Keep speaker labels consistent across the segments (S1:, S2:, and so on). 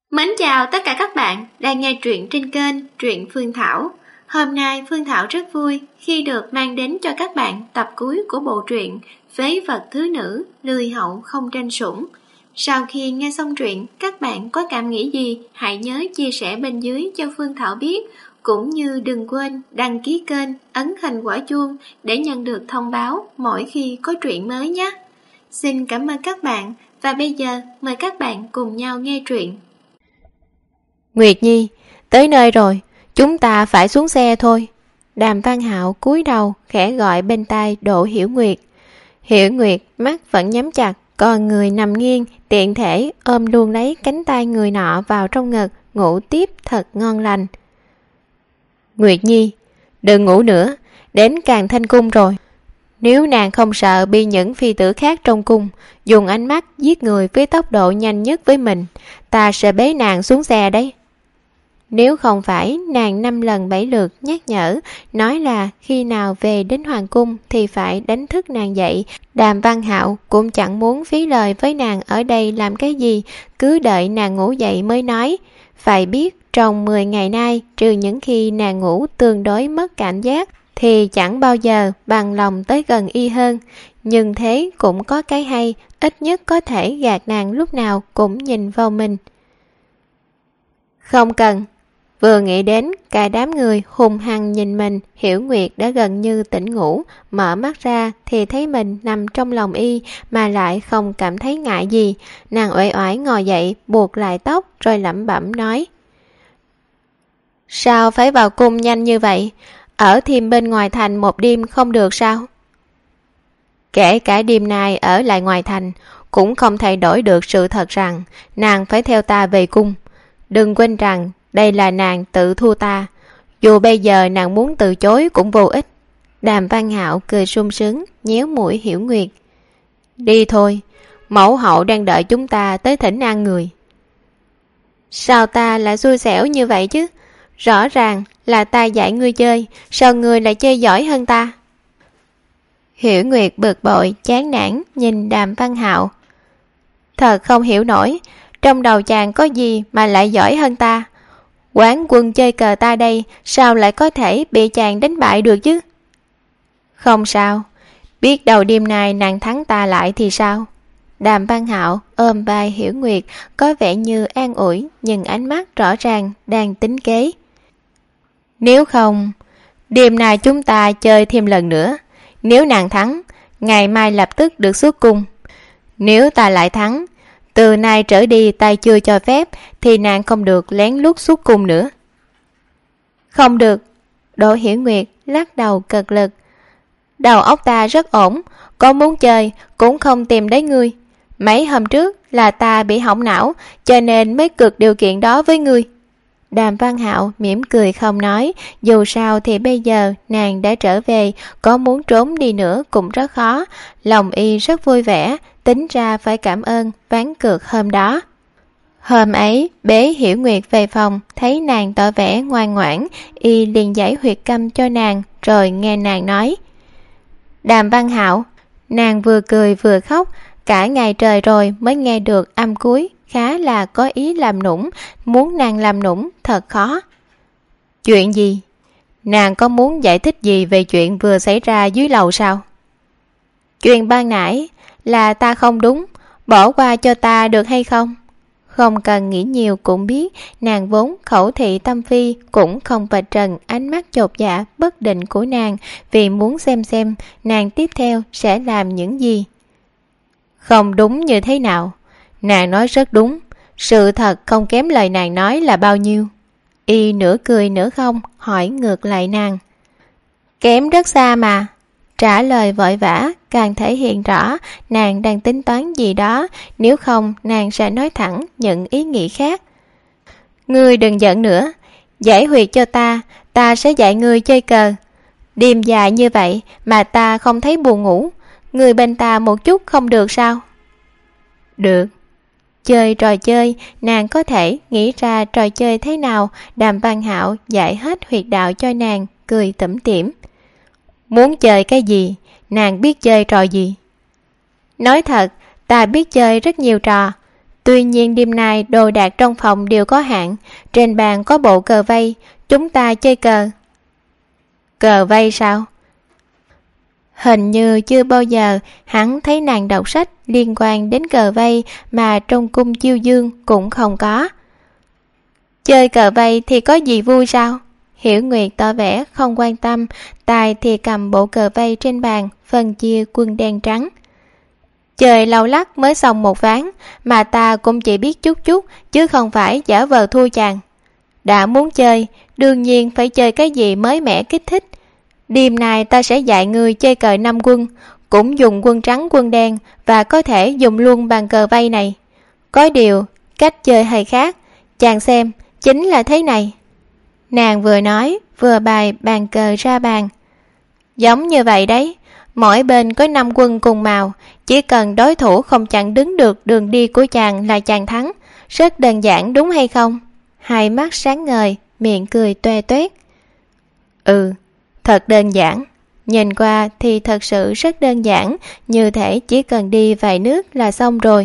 S1: Mến chào tất cả các bạn đang nghe truyện trên kênh Truyện Phương Thảo. Hôm nay Phương Thảo rất vui khi được mang đến cho các bạn tập cuối của bộ truyện Phế vật thứ nữ, lười hậu không tranh sủng. Sau khi nghe xong truyện, các bạn có cảm nghĩ gì hãy nhớ chia sẻ bên dưới cho Phương Thảo biết, cũng như đừng quên đăng ký kênh, ấn hình quả chuông để nhận được thông báo mỗi khi có truyện mới nhé. Xin cảm ơn các bạn và bây giờ mời các bạn cùng nhau nghe truyện.
S2: Nguyệt Nhi, tới nơi rồi, chúng ta phải xuống xe thôi. Đàm Văn Hạo cúi đầu khẽ gọi bên tai Đỗ Hiểu Nguyệt. Hiểu Nguyệt mắt vẫn nhắm chặt, còn người nằm nghiêng, tiện thể ôm luôn lấy cánh tay người nọ vào trong ngực, ngủ tiếp thật ngon lành. Nguyệt Nhi, đừng ngủ nữa, đến Càn Thanh Cung rồi. Nếu nàng không sợ bị những phi tử khác trong cung dùng ánh mắt giết người với tốc độ nhanh nhất với mình, ta sẽ bế nàng xuống xe đấy. Nếu không phải nàng 5 lần 7 lượt nhắc nhở, nói là khi nào về đến hoàng cung thì phải đánh thức nàng dậy, Đàm Văn Hạo cũng chẳng muốn phí lời với nàng ở đây làm cái gì, cứ đợi nàng ngủ dậy mới nói. Phải biết trong 10 ngày nay, trừ những khi nàng ngủ tương đối mất cảnh giác, thì chẳng bao giờ bằng lòng tới gần y hơn. Nhưng thế cũng có cái hay, ít nhất có thể gạt nàng lúc nào cũng nhìn vào mình. Không cần. Vừa nghĩ đến cả đám người hùng hăng nhìn mình, Hiểu Nguyệt đã gần như tỉnh ngủ, mở mắt ra thì thấy mình nằm trong lòng y mà lại không cảm thấy ngại gì. Nàng uể oải ngồi dậy, buộc lại tóc rồi lẩm bẩm nói: Sao phải vào cung nhanh như vậy? Ở thêm bên ngoài thành một đêm không được sao? Kể cả đêm nay ở lại ngoài thành cũng không thay đổi được sự thật rằng nàng phải theo ta về cung. Đừng quên rằng đây là nàng tự thua ta, dù bây giờ nàng muốn từ chối cũng vô ích. Đàm Văn Hạo cười sung sướng nhéo mũi Hiểu Nguyệt. Đi thôi, mẫu hậu đang đợi chúng ta tới thỉnh an người. Sao ta lại xui xẻo như vậy chứ? Rõ ràng là ta dạy ngươi chơi, sao ngươi lại chơi giỏi hơn ta? Hiểu Nguyệt bực bội chán nản nhìn Đàm Văn Hạo. Thật không hiểu nổi, trong đầu chàng có gì mà lại giỏi hơn ta? Quán quân chơi cờ ta đây sao lại có thể bị chàng đánh bại được chứ? Không sao, biết đầu đêm nay nàng thắng ta lại thì sao? Đàm Văn Hạo ôm vai Hiểu Nguyệt, có vẻ như an ủi nhưng ánh mắt rõ ràng đang tính kế. Nếu không, đêm nay chúng ta chơi thêm lần nữa. Nếu nàng thắng, ngày mai lập tức được xuất cung. Nếu ta lại thắng, từ nay trở đi ta chưa cho phép thì nàng không được lén lút xuất cung nữa. Không được. Đỗ Hiểu Nguyệt lắc đầu cực lực. Đầu óc ta rất ổn, có muốn chơi cũng không tìm đến ngươi. Mấy hôm trước là ta bị hỏng não, cho nên mới cực điều kiện đó với ngươi. Đàm Văn Hạo mỉm cười không nói, dù sao thì bây giờ nàng đã trở về, có muốn trốn đi nữa cũng rất khó. Lòng y rất vui vẻ, tính ra phải cảm ơn ván cược hôm đó. Hôm ấy bế Hiểu Nguyệt về phòng, thấy nàng tỏ vẻ ngoan ngoãn, y liền giải huyệt câm cho nàng, rồi nghe nàng nói: Đàm Văn Hạo. Nàng vừa cười vừa khóc, cả ngày trời rồi mới nghe được âm cuối, khá là có ý làm nũng, muốn nàng làm nũng thật khó. Chuyện gì? Nàng có muốn giải thích gì về chuyện vừa xảy ra dưới lầu sao? Chuyện ban nãy là ta không đúng, bỏ qua cho ta được hay không? Không cần nghĩ nhiều cũng biết nàng vốn khẩu thị tâm phi, cũng không vạch trần ánh mắt chột dạ bất định của nàng, vì muốn xem nàng tiếp theo sẽ làm những gì. Không đúng như thế nào? Nàng nói rất đúng, sự thật không kém lời nàng nói là bao nhiêu. Y nửa cười nửa không hỏi ngược lại nàng. Kém rất xa mà. Trả lời vội vã càng thể hiện rõ nàng đang tính toán gì đó, nếu không nàng sẽ nói thẳng những ý nghĩ khác. Ngươi đừng giận nữa, giải huyệt cho ta sẽ dạy ngươi chơi cờ. Đêm dài như vậy mà ta không thấy buồn ngủ, ngươi bên ta một chút không được sao? Được. Chơi trò chơi, nàng có thể nghĩ ra trò chơi thế nào. Đàm Văn Hạo giải hết huyệt đạo cho nàng, cười tủm tỉm. Muốn chơi cái gì? Nàng biết chơi trò gì? Nói thật, ta biết chơi rất nhiều trò. Tuy nhiên đêm nay đồ đạc trong phòng đều có hạn. Trên bàn có bộ cờ vây, chúng ta chơi cờ. Cờ vây sao? Hình như chưa bao giờ hắn thấy nàng đọc sách liên quan đến cờ vây mà trong cung Chiêu Dương cũng không có. Chơi cờ vây thì có gì vui sao? Hiểu Nguyệt tỏ vẻ không quan tâm, tài thì cầm bộ cờ vây trên bàn, phân chia quân đen trắng. Chơi lâu lắc mới xong một ván, mà ta cũng chỉ biết chút chút, chứ không phải giả vờ thua chàng. Đã muốn chơi, đương nhiên phải chơi cái gì mới mẻ kích thích. Đêm nay ta sẽ dạy ngươi chơi cờ 5 quân, cũng dùng quân trắng quân đen, và có thể dùng luôn bàn cờ vây này. Có điều, cách chơi hơi khác, chàng xem, chính là thế này. Nàng vừa nói, vừa bày bàn cờ ra bàn. Giống như vậy đấy, mỗi bên có 5 quân cùng màu, chỉ cần đối thủ không chặn đứng được đường đi của chàng là chàng thắng. Rất đơn giản đúng hay không? Hai mắt sáng ngời, miệng cười toe toét. Ừ, thật đơn giản. Nhìn qua thì thật sự rất đơn giản, như thể chỉ cần đi vài nước là xong rồi.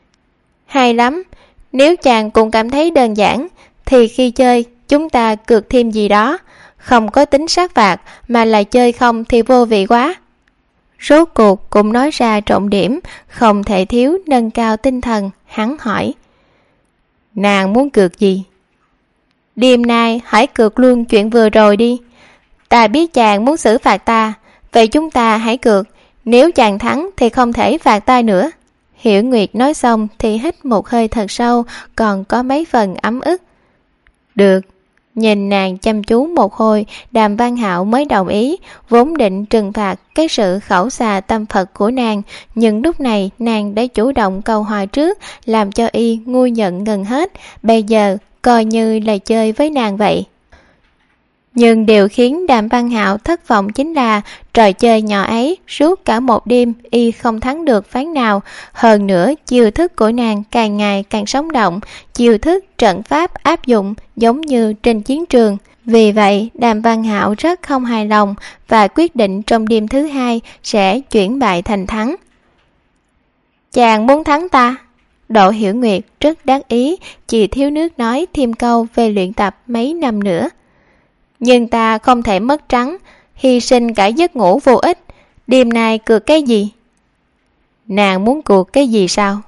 S2: Hay lắm, nếu chàng cũng cảm thấy đơn giản, thì khi chơi chúng ta cược thêm gì đó, không có tính sát phạt mà là chơi không thì vô vị quá. Rốt cuộc cũng nói ra trọng điểm, không thể thiếu nâng cao tinh thần. Hắn hỏi, nàng muốn cược gì? Đêm nay hãy cược luôn chuyện vừa rồi đi. Ta biết chàng muốn xử phạt ta, vậy chúng ta hãy cược. Nếu chàng thắng thì không thể phạt ta nữa. Hiểu Nguyệt nói xong thì hít một hơi thật sâu, còn có mấy phần ấm ức. Được. Nhìn nàng chăm chú một hồi, Đàm Văn Hạo mới đồng ý, vốn định trừng phạt cái sự khẩu xà tâm Phật của nàng, nhưng lúc này nàng đã chủ động cầu hòa trước, làm cho y ngu nhận ngần hết, bây giờ coi như là chơi với nàng vậy. Nhưng điều khiến Đàm Văn Hạo thất vọng chính là trò chơi nhỏ ấy suốt cả một đêm y không thắng được ván nào. Hơn nữa chiêu thức của nàng càng ngày càng sống động, chiêu thức trận pháp áp dụng giống như trên chiến trường. Vì vậy Đàm Văn Hạo rất không hài lòng và quyết định trong đêm thứ hai sẽ chuyển bại thành thắng. Chàng muốn thắng ta? Đỗ Hiểu Nguyệt rất đắc ý, chỉ thiếu nước nói thêm câu về luyện tập mấy năm nữa. Nhưng ta không thể mất trắng, hy sinh cả giấc ngủ vô ích. Đêm nay cược cái gì? Nàng muốn cuộc cái gì sao?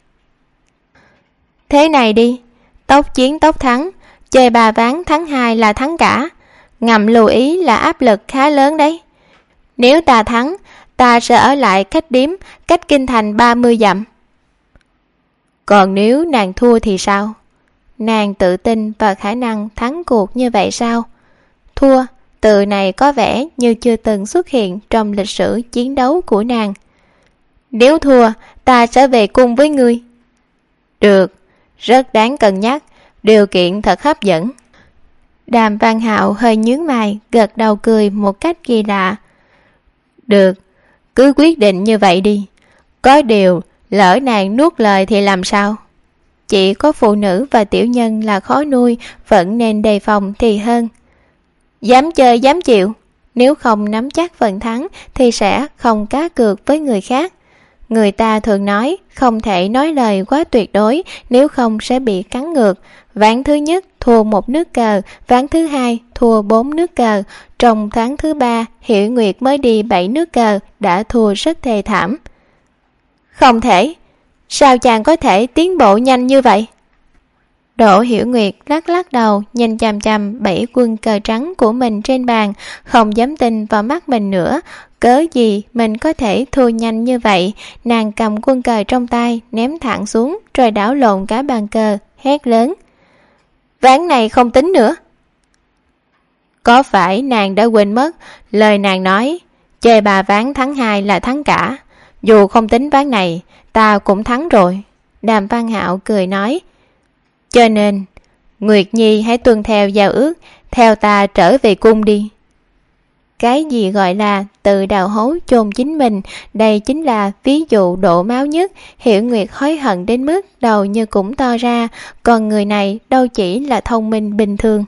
S2: Thế này đi, tốc chiến tốc thắng, chơi 3 ván thắng 2 là thắng cả. Ngầm lưu ý là áp lực khá lớn đấy. Nếu ta thắng, ta sẽ ở lại cách điếm, cách kinh thành 30 dặm. Còn nếu nàng thua thì sao? Nàng tự tin vào khả năng thắng cuộc như vậy sao? Thua, từ này có vẻ như chưa từng xuất hiện trong lịch sử chiến đấu của nàng. Nếu thua, ta sẽ về cung với ngươi. Được, rất đáng cân nhắc, điều kiện thật hấp dẫn. Đàm Văn Hạo hơi nhướng mày, gật đầu cười một cách kỳ lạ. Được, cứ quyết định như vậy đi. Có điều, lỡ nàng nuốt lời thì làm sao? Chỉ có phụ nữ và tiểu nhân là khó nuôi, vẫn nên đề phòng thì hơn. Dám chơi dám chịu, nếu không nắm chắc phần thắng thì sẽ không cá cược với người khác. Người ta thường nói không thể nói lời quá tuyệt đối, nếu không sẽ bị cắn ngược. Ván thứ nhất thua 1 nước cờ, ván thứ hai thua 4 nước cờ, trong tháng thứ 3 Hiểu Nguyệt mới đi 7 nước cờ, đã thua rất thê thảm. Không thể, sao chàng có thể tiến bộ nhanh như vậy? Đỗ Hiểu Nguyệt lắc lắc đầu, nhìn chằm chằm 7 quân cờ trắng của mình trên bàn, không dám tin vào mắt mình nữa. Cớ gì mình có thể thua nhanh như vậy? Nàng cầm quân cờ trong tay, ném thẳng xuống, rồi đảo lộn cả bàn cờ, hét lớn. Ván này không tính nữa. Có phải nàng đã quên mất lời nàng nói, chơi 3 ván thắng 2 là thắng cả. Dù không tính ván này, ta cũng thắng rồi. Đàm Văn Hạo cười nói. Cho nên, Nguyệt Nhi hãy tuân theo giao ước, theo ta trở về cung đi. Cái gì gọi là tự đào hố chôn chính mình, đây chính là ví dụ đổ máu nhất. Hiểu Nguyệt hối hận đến mức đầu như cũng to ra, còn người này đâu chỉ là thông minh bình thường.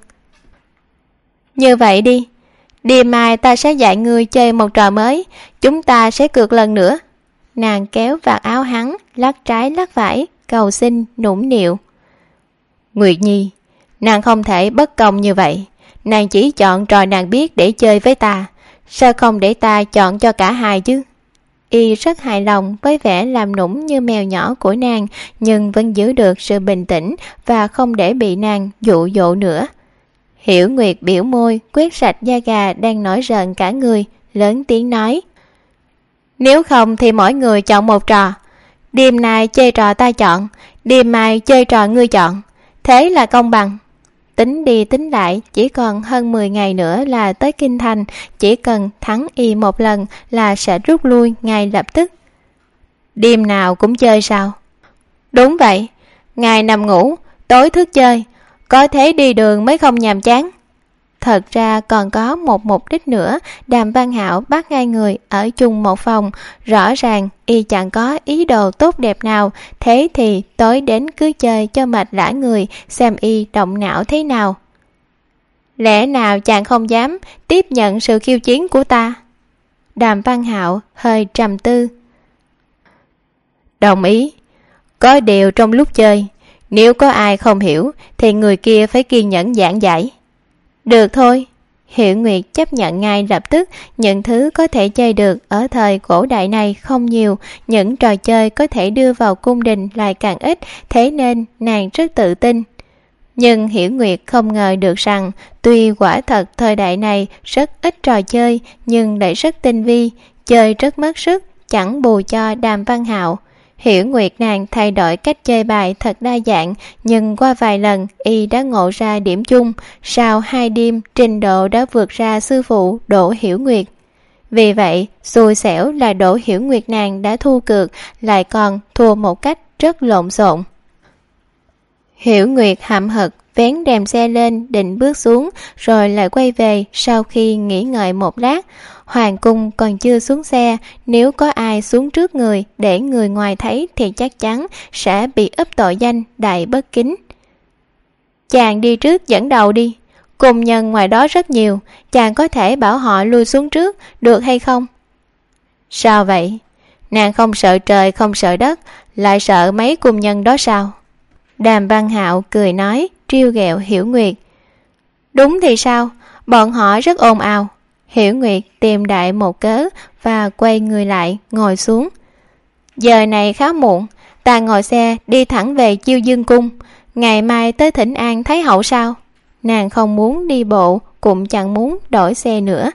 S2: Như vậy đi, đêm mai ta sẽ dạy ngươi chơi một trò mới, chúng ta sẽ cược lần nữa. Nàng kéo vạt áo hắn, lắc trái lắc phải, cầu xin, nũng nịu. Nguyệt Nhi, nàng không thể bất công như vậy. Nàng chỉ chọn trò nàng biết để chơi với ta, sao không để ta chọn cho cả hai chứ? Y rất hài lòng với vẻ làm nũng như mèo nhỏ của nàng, nhưng vẫn giữ được sự bình tĩnh và không để bị nàng dụ dỗ nữa. Hiểu Nguyệt biểu môi quét sạch da gà đang nổi rợn cả người, lớn tiếng nói: Nếu không thì mỗi người chọn một trò. Đêm nay chơi trò ta chọn, đêm mai chơi trò ngươi chọn. Thế là công bằng. Tính đi tính lại chỉ còn hơn 10 ngày nữa là tới Kinh Thành, chỉ cần thắng Y một lần là sẽ rút lui ngay lập tức. Đêm nào cũng chơi sao? Đúng vậy, ngày nằm ngủ, tối thức chơi, có thế đi đường mới không nhàm chán. Thật ra còn có một mục đích nữa. Đàm Văn Hạo bắt hai người ở chung một phòng, rõ ràng Y chẳng có ý đồ tốt đẹp nào, thế thì tối đến cứ chơi cho mệt lả người, xem Y động não thế nào. Lẽ nào chàng không dám tiếp nhận sự khiêu chiến của ta? Đàm Văn Hạo hơi trầm tư. Đồng ý. Có điều trong lúc chơi, nếu có ai không hiểu thì người kia phải kiên nhẫn giảng giải. Được thôi. Hiểu Nguyệt chấp nhận ngay lập tức. Những thứ có thể chơi được ở thời cổ đại này không nhiều, những trò chơi có thể đưa vào cung đình lại càng ít, thế nên nàng rất tự tin. Nhưng Hiểu Nguyệt không ngờ được rằng tuy quả thật thời đại này rất ít trò chơi nhưng lại rất tinh vi, chơi rất mất sức, chẳng bù cho Đàm Văn Hạo. Hiểu Nguyệt nàng thay đổi cách chơi bài thật đa dạng, nhưng qua vài lần Y đã ngộ ra điểm chung. Sau 2 đêm trình độ đã vượt ra sư phụ Đỗ Hiểu Nguyệt. Vì vậy xui xẻo là Đỗ Hiểu Nguyệt nàng đã thua cược, lại còn thua một cách rất lộn xộn. Hiểu Nguyệt hậm hực vén rèm xe lên định bước xuống, rồi lại quay về sau khi nghỉ ngợi một lát. Hoàng cung còn chưa xuống xe, nếu có ai xuống trước người để người ngoài thấy thì chắc chắn sẽ bị úp tội danh đại bất kính. Chàng đi trước dẫn đầu đi, cung nhân ngoài đó rất nhiều, chàng có thể bảo họ lui xuống trước, được hay không? Sao vậy? Nàng không sợ trời không sợ đất, lại sợ mấy cung nhân đó sao? Đàm Văn Hạo cười nói, trêu ghẹo Hiểu Nguyệt. Đúng thì sao, bọn họ rất ồn ào. Hiểu Nguyệt tìm đại một cớ và quay người lại ngồi xuống. Giờ này khá muộn, ta ngồi xe đi thẳng về Chiêu Dương Cung, ngày mai tới thỉnh an Thái hậu sao? Nàng không muốn đi bộ, cũng chẳng muốn đổi xe nữa.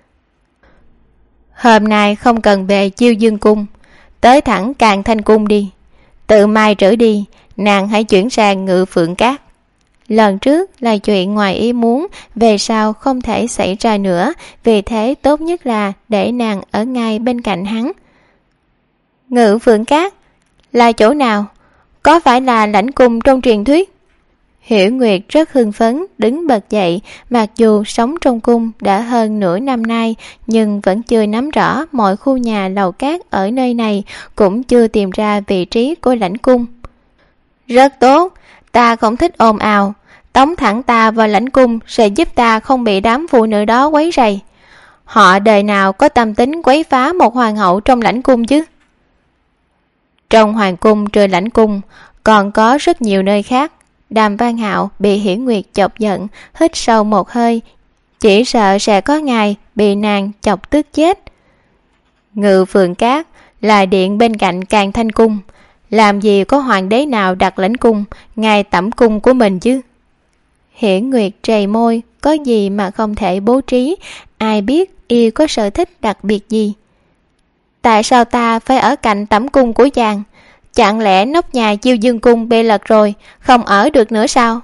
S2: Hôm nay không cần về Chiêu Dương Cung, tới thẳng Càn Thanh Cung đi. Từ mai trở đi, nàng hãy chuyển sang Ngự Phượng Cát. Lần trước là chuyện ngoài ý muốn, về sau không thể xảy ra nữa, vì thế tốt nhất là để nàng ở ngay bên cạnh hắn. Ngự Phượng Cát là chỗ nào? Có phải là lãnh cung trong truyền thuyết? Hiểu Nguyệt rất hưng phấn đứng bật dậy, mặc dù sống trong cung đã hơn nửa năm nay nhưng vẫn chưa nắm rõ mọi khu nhà lầu cát ở nơi này, cũng chưa tìm ra vị trí của lãnh cung. Rất tốt, ta không thích ồn ào, tống thẳng ta vào lãnh cung sẽ giúp ta không bị đám phụ nữ đó quấy rầy. Họ đời nào có tâm tính quấy phá một hoàng hậu trong lãnh cung chứ? Trong hoàng cung trừ lãnh cung còn có rất nhiều nơi khác. Đàm Văn Hạo bị Hiển Nguyệt chọc giận, hít sâu một hơi, chỉ sợ sẽ có ngày bị nàng chọc tức chết. Ngự Phượng Cát là điện bên cạnh Càn Thanh Cung, làm gì có hoàng đế nào đặt lãnh cung ngay tẩm cung của mình chứ? Hiển Nguyệt trầy môi, có gì mà không thể bố trí, ai biết y có sở thích đặc biệt gì. Tại sao ta phải ở cạnh tẩm cung của chàng? Chẳng lẽ nóc nhà Chiêu Dương Cung bị lật rồi, không ở được nữa sao?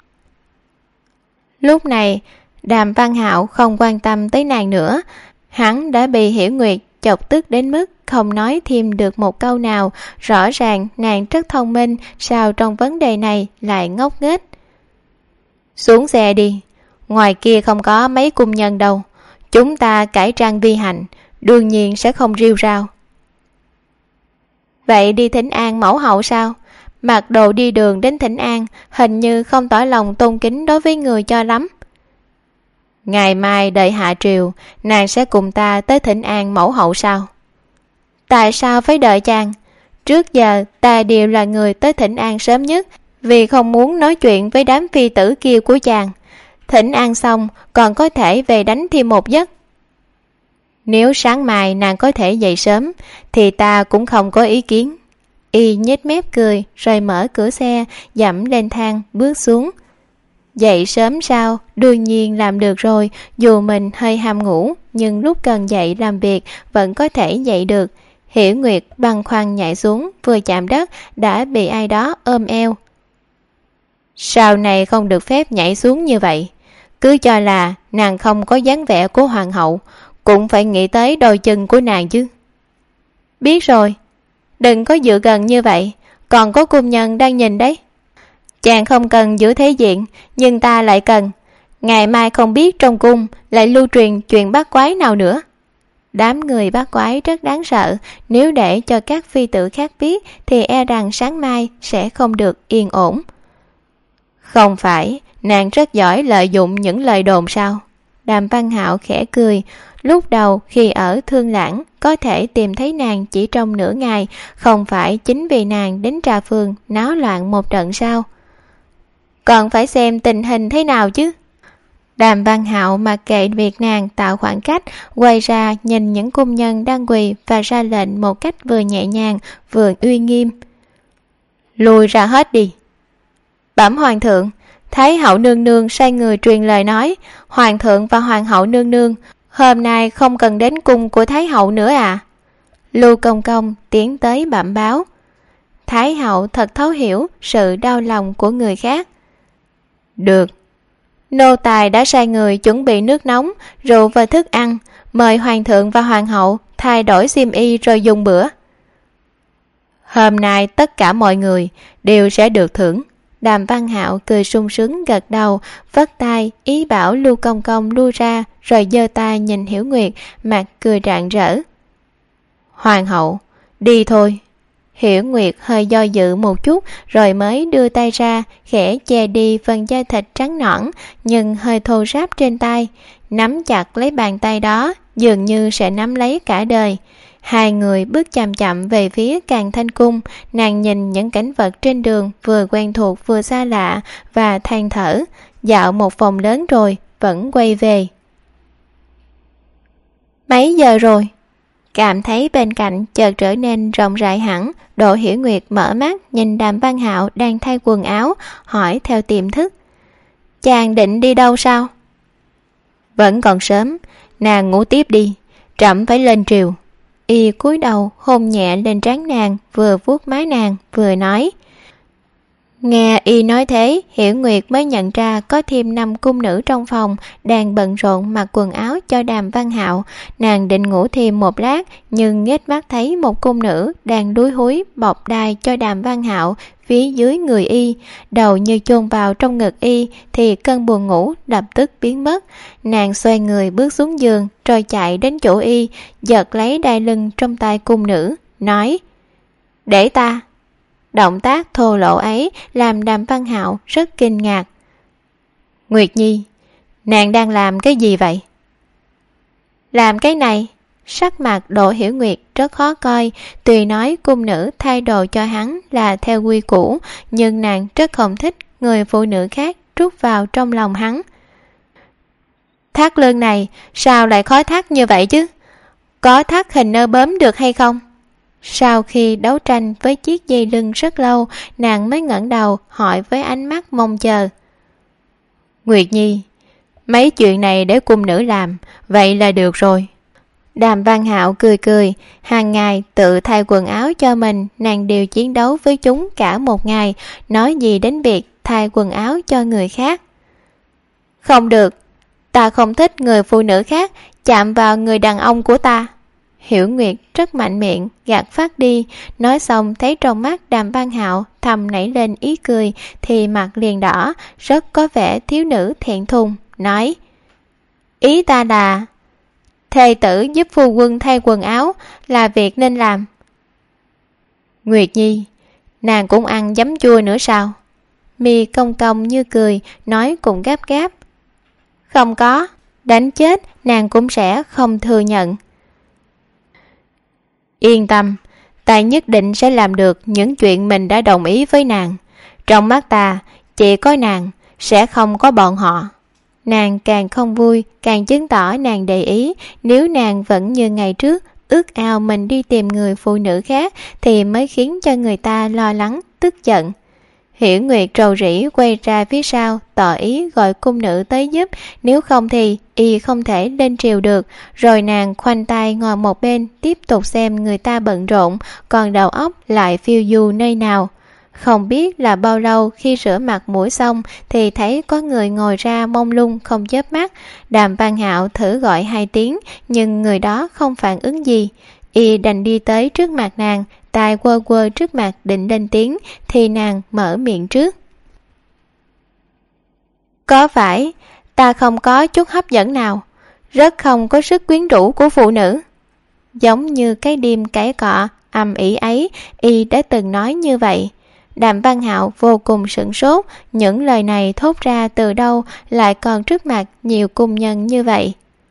S2: Lúc này Đàm Văn Hạo không quan tâm tới nàng nữa, hắn đã bị Hiển Nguyệt chọc tức đến mức không nói thêm được một câu nào. Rõ ràng nàng rất thông minh, sao trong vấn đề này lại ngốc nghếch. Xuống xe đi, ngoài kia không có mấy cung nhân đâu, chúng ta cải trang vi hành, đương nhiên sẽ không rêu rao. Vậy đi thỉnh an mẫu hậu sao? Mặc đồ đi đường đến thỉnh an, hình như không tỏ lòng tôn kính đối với người cho lắm. Ngày mai đợi hạ triều, nàng sẽ cùng ta tới thỉnh an mẫu hậu sao? Tại sao phải đợi chàng? Trước giờ ta đều là người tới thỉnh an sớm nhất, vì không muốn nói chuyện với đám phi tử kia của chàng. Thỉnh an xong còn có thể về đánh thêm một giấc. Nếu sáng mai nàng có thể dậy sớm thì ta cũng không có ý kiến. Y nhếch mép cười rồi mở cửa xe, dẫm lên thang bước xuống. Dậy sớm sao? Đương nhiên làm được rồi. Dù mình hơi ham ngủ, nhưng lúc cần dậy làm việc vẫn có thể dậy được. Hiểu Nguyệt băn khoăn nhảy xuống, vừa chạm đất đã bị ai đó ôm eo. Sau này không được phép nhảy xuống như vậy. Cứ cho là nàng không có dáng vẻ của hoàng hậu, cũng phải nghĩ tới đôi chân của nàng chứ. Biết rồi, đừng có dựa gần như vậy, còn có cung nhân đang nhìn đấy. Chàng không cần giữ thế diện, nhưng ta lại cần. Ngày mai không biết trong cung lại lưu truyền chuyện bắt quái nào nữa. Đám người bắt quái rất đáng sợ, nếu để cho các phi tử khác biết thì e rằng sáng mai sẽ không được yên ổn. Không phải, nàng rất giỏi lợi dụng những lời đồn sao? Đàm Văn Hạo khẽ cười. Lúc đầu khi ở Thương Lãng có thể tìm thấy nàng chỉ trong nửa ngày, không phải chính vì nàng đến Trà Phường náo loạn một trận sao? Còn phải xem tình hình thế nào chứ. Đàm Văn Hạo mặc kệ việc nàng tạo khoảng cách, quay ra nhìn những cung nhân đang quỳ và ra lệnh một cách vừa nhẹ nhàng vừa uy nghiêm. Lùi ra hết đi. Bẩm hoàng thượng, Thái hậu nương nương sai người truyền lời nói, hoàng thượng và hoàng hậu nương nương hôm nay không cần đến cung của Thái hậu nữa à? Lưu Công Công tiến tới bẩm báo. Thái hậu thật thấu hiểu sự đau lòng của người khác. Được. Nô tài đã sai người chuẩn bị nước nóng, rượu và thức ăn, mời hoàng thượng và hoàng hậu thay đổi xiêm y rồi dùng bữa. Hôm nay tất cả mọi người đều sẽ được thưởng. Đàm Văn Hạo cười sung sướng gật đầu, vất tay ý bảo Lưu Công Công lui ra, rồi giơ tay nhìn Hiểu Nguyệt, mặt cười rạng rỡ. Hoàng hậu, đi thôi. Hiểu Nguyệt hơi do dự một chút rồi mới đưa tay ra, khẽ che đi phần da thịt trắng nõn nhưng hơi thô ráp trên tay, nắm chặt lấy bàn tay đó, dường như sẽ nắm lấy cả đời. Hai người bước chậm chậm về phía Càn Thanh Cung. Nàng nhìn những cảnh vật trên đường vừa quen thuộc vừa xa lạ và than thở. Dạo một vòng lớn rồi vẫn quay về. Mấy giờ rồi? Cảm thấy bên cạnh chợt trở nên rộng rãi hẳn. Đỗ Hiểu Nguyệt mở mắt nhìn Đàm Văn Hạo đang thay quần áo, hỏi theo tiềm thức. Chàng định đi đâu sao? Vẫn còn sớm, nàng ngủ tiếp đi, trẫm phải lên triều. Y cúi đầu hôn nhẹ lên trán nàng, vừa vuốt mái nàng vừa nói. Nghe y nói thế, Hiểu Nguyệt mới nhận ra có thêm 5 cung nữ trong phòng đang bận rộn mặc quần áo cho Đàm Văn Hạo. Nàng định ngủ thêm một lát, nhưng nghếch mắt thấy một cung nữ đang đúi húi bọc đai cho Đàm Văn Hạo phía dưới người y, đầu như chôn vào trong ngực y, thì cơn buồn ngủ lập tức biến mất. Nàng xoay người bước xuống giường rồi chạy đến chỗ y, giật lấy đai lưng trong tay cung nữ, nói: Để ta. Động tác thô lỗ ấy làm Đàm Văn Hạo rất kinh ngạc. Nguyệt Nhi, nàng đang làm cái gì vậy? Làm cái này. Sắc mặt Đỗ Hiểu Nguyệt rất khó coi. Tuy nói cung nữ thay đồ cho hắn là theo quy củ, nhưng nàng rất không thích người phụ nữ khác trút vào trong lòng hắn. Thắt lưng này sao lại khó thắt như vậy chứ? Có thắt hình nơ bướm được hay không? Sau khi đấu tranh với chiếc dây lưng rất lâu, nàng mới ngẩng đầu hỏi với ánh mắt mong chờ. Nguyệt Nhi, mấy chuyện này để cung nữ làm, vậy là được rồi. Đàm Văn Hạo cười cười, hàng ngày tự thay quần áo cho mình, nàng đều chiến đấu với chúng cả một ngày, nói gì đến việc thay quần áo cho người khác. Không được, ta không thích người phụ nữ khác chạm vào người đàn ông của ta. Hiểu Nguyệt rất mạnh miệng gạt phát đi. Nói xong thấy trong mắt Đàm Văn Hạo thầm nảy lên ý cười, thì mặt liền đỏ, rất có vẻ thiếu nữ thẹn thùng, nói: Ý ta là thê tử giúp phu quân thay quần áo là việc nên làm. Nguyệt Nhi, nàng cũng ăn giấm chua nữa sao? Mi cong cong như cười, nói cũng gáp gáp. Không có, đánh chết nàng cũng sẽ không thừa nhận. Yên tâm, ta nhất định sẽ làm được những chuyện mình đã đồng ý với nàng. Trong mắt ta, chỉ có nàng, sẽ không có bọn họ. Nàng càng không vui, càng chứng tỏ nàng để ý. Nếu nàng vẫn như ngày trước ước ao mình đi tìm người phụ nữ khác thì mới khiến cho người ta lo lắng, tức giận. Hiểu Nguyệt rầu rĩ quay ra phía sau, tỏ ý gọi cung nữ tới giúp, nếu không thì y không thể lên triều được. Rồi nàng khoanh tay ngồi một bên, tiếp tục xem người ta bận rộn, còn đầu óc lại phiêu du nơi nào. Không biết là bao lâu, khi rửa mặt mũi xong thì thấy có người ngồi ra mông lung không chớp mắt. Đàm Văn Hạo thử gọi 2 tiếng, nhưng người đó không phản ứng gì. Y đành đi tới trước mặt nàng, tay quơ quơ trước mặt định lên tiếng thì nàng mở miệng trước. Có phải ta không có chút hấp dẫn nào, rất không có sức quyến rũ của phụ nữ? Giống như cái đêm cãi cọ ầm ĩ ấy, y đã từng nói như vậy. Đàm Văn Hạo vô cùng sửng sốt, những lời này thốt ra từ đâu lại còn trước mặt nhiều cung nhân như vậy.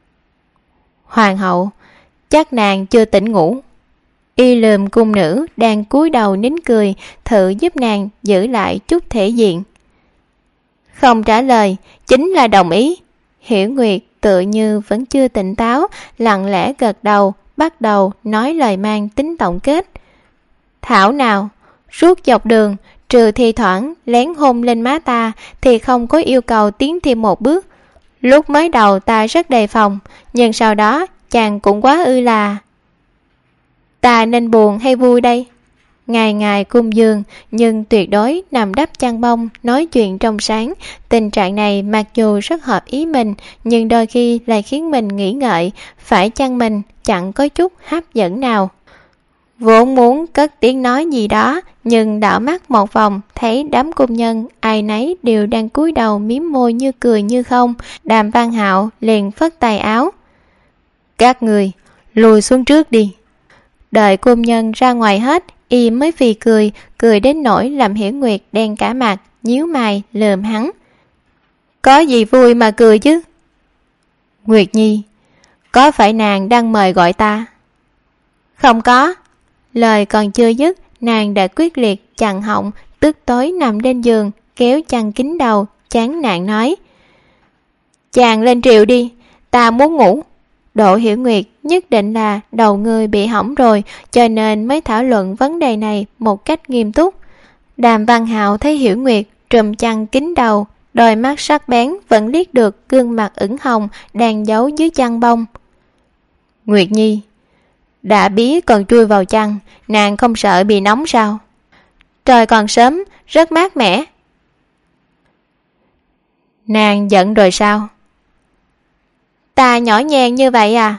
S2: Hoàng hậu, chắc nàng chưa tỉnh ngủ. Y lườm cung nữ đang cúi đầu nín cười, thử giúp nàng giữ lại chút thể diện. Không trả lời chính là đồng ý. Hiểu Nguyệt tựa như vẫn chưa tỉnh táo, lặng lẽ gật đầu, bắt đầu nói lời mang tính tổng kết. Thảo nào, suốt dọc đường, trừ thi thoảng lén hôn lên má ta thì không có yêu cầu tiến thêm một bước. Lúc mới đầu ta rất đề phòng, nhưng sau đó chàng cũng quá ư là. Ta nên buồn hay vui đây? Ngày ngày cung giường, nhưng tuyệt đối nằm đắp chăn bông, nói chuyện trong sáng. Tình trạng này mặc dù rất hợp ý mình, nhưng đôi khi lại khiến mình nghĩ ngợi, phải chăng mình chẳng có chút hấp dẫn nào. Vốn muốn cất tiếng nói gì đó, nhưng đảo mắt một vòng, thấy đám cung nhân ai nấy đều đang cúi đầu mím môi như cười như không. Đàm Văn Hạo liền phất tay áo. Các người lùi xuống trước đi. Đợi cung nhân ra ngoài hết, y mới phì cười, cười đến nỗi làm Hiểu Nguyệt đen cả mặt, nhíu mày lườm hắn. Có gì vui mà cười chứ? Nguyệt Nhi, có phải nàng đang mời gọi ta? Không có. Lời còn chưa dứt, nàng đã quyết liệt chặn họng, tức tối nằm trên giường, kéo chăn kín đầu, chán nản nói. Chàng lên triều đi, ta muốn ngủ. Đỗ Hiểu Nguyệt nhất định là đầu người bị hỏng rồi, cho nên mới thảo luận vấn đề này một cách nghiêm túc. Đàm Văn Hạo thấy Hiểu Nguyệt trùm chăn kín đầu, đôi mắt sắc bén vẫn liếc được gương mặt ửng hồng đang giấu dưới chăn bông. Nguyệt Nhi, đã bí còn chui vào chăn, nàng không sợ bị nóng sao? Trời còn sớm, rất mát mẻ. Nàng giận rồi sao? Ta nhỏ nhen như vậy à?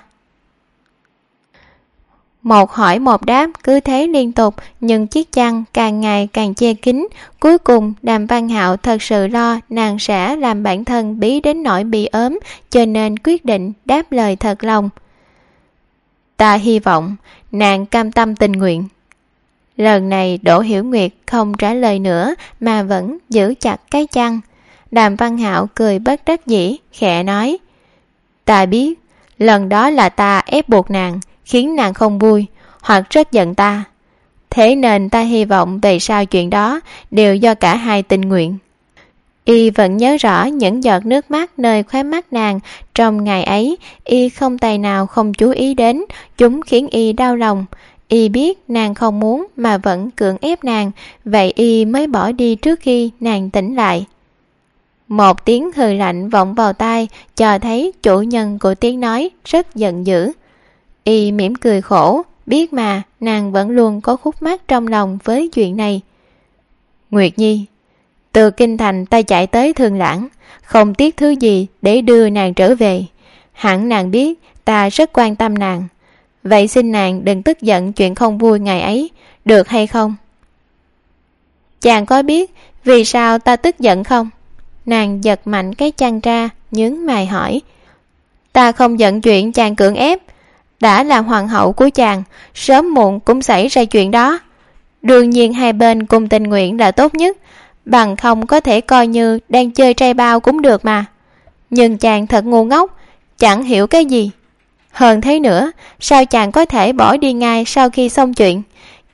S2: Một hỏi một đáp cứ thế liên tục, nhưng chiếc chăn càng ngày càng che kín. Cuối cùng Đàm Văn Hạo thật sự lo nàng sẽ làm bản thân bí đến nỗi bị ốm, cho nên quyết định đáp lời thật lòng. Ta hy vọng nàng cam tâm tình nguyện. Lần này Đỗ Hiểu Nguyệt không trả lời nữa mà vẫn giữ chặt cái chăn. Đàm Văn Hạo cười bất đắc dĩ, khẽ nói. Ta biết, lần đó là ta ép buộc nàng, khiến nàng không vui, hoặc rất giận ta. Thế nên ta hy vọng về sau chuyện đó đều do cả hai tình nguyện. Y vẫn nhớ rõ những giọt nước mắt nơi khóe mắt nàng. Trong ngày ấy, y không tài nào không chú ý đến, chúng khiến y đau lòng. Y biết nàng không muốn mà vẫn cưỡng ép nàng, vậy y mới bỏ đi trước khi nàng tỉnh lại. Một tiếng hừ lạnh vọng vào tai, cho thấy chủ nhân của tiếng nói rất giận dữ. Y mỉm cười khổ, biết mà nàng vẫn luôn có khúc mắc trong lòng với chuyện này. Nguyệt Nhi, từ Kinh Thành ta chạy tới Thường Lãng, không tiếc thứ gì để đưa nàng trở về. Hẳn nàng biết ta rất quan tâm nàng, vậy xin nàng đừng tức giận chuyện không vui ngày ấy, được hay không? Chàng có biết vì sao ta tức giận không? Nàng giật mạnh cái chăn ra, nhướng mày hỏi. Ta không giận chuyện chàng cưỡng ép, đã là hoàng hậu của chàng, sớm muộn cũng xảy ra chuyện đó. Đương nhiên hai bên cùng tình nguyện là tốt nhất, bằng không có thể coi như đang chơi trai bao cũng được mà. Nhưng chàng thật ngu ngốc, chẳng hiểu cái gì. Hơn thế nữa, sao chàng có thể bỏ đi ngay sau khi xong chuyện?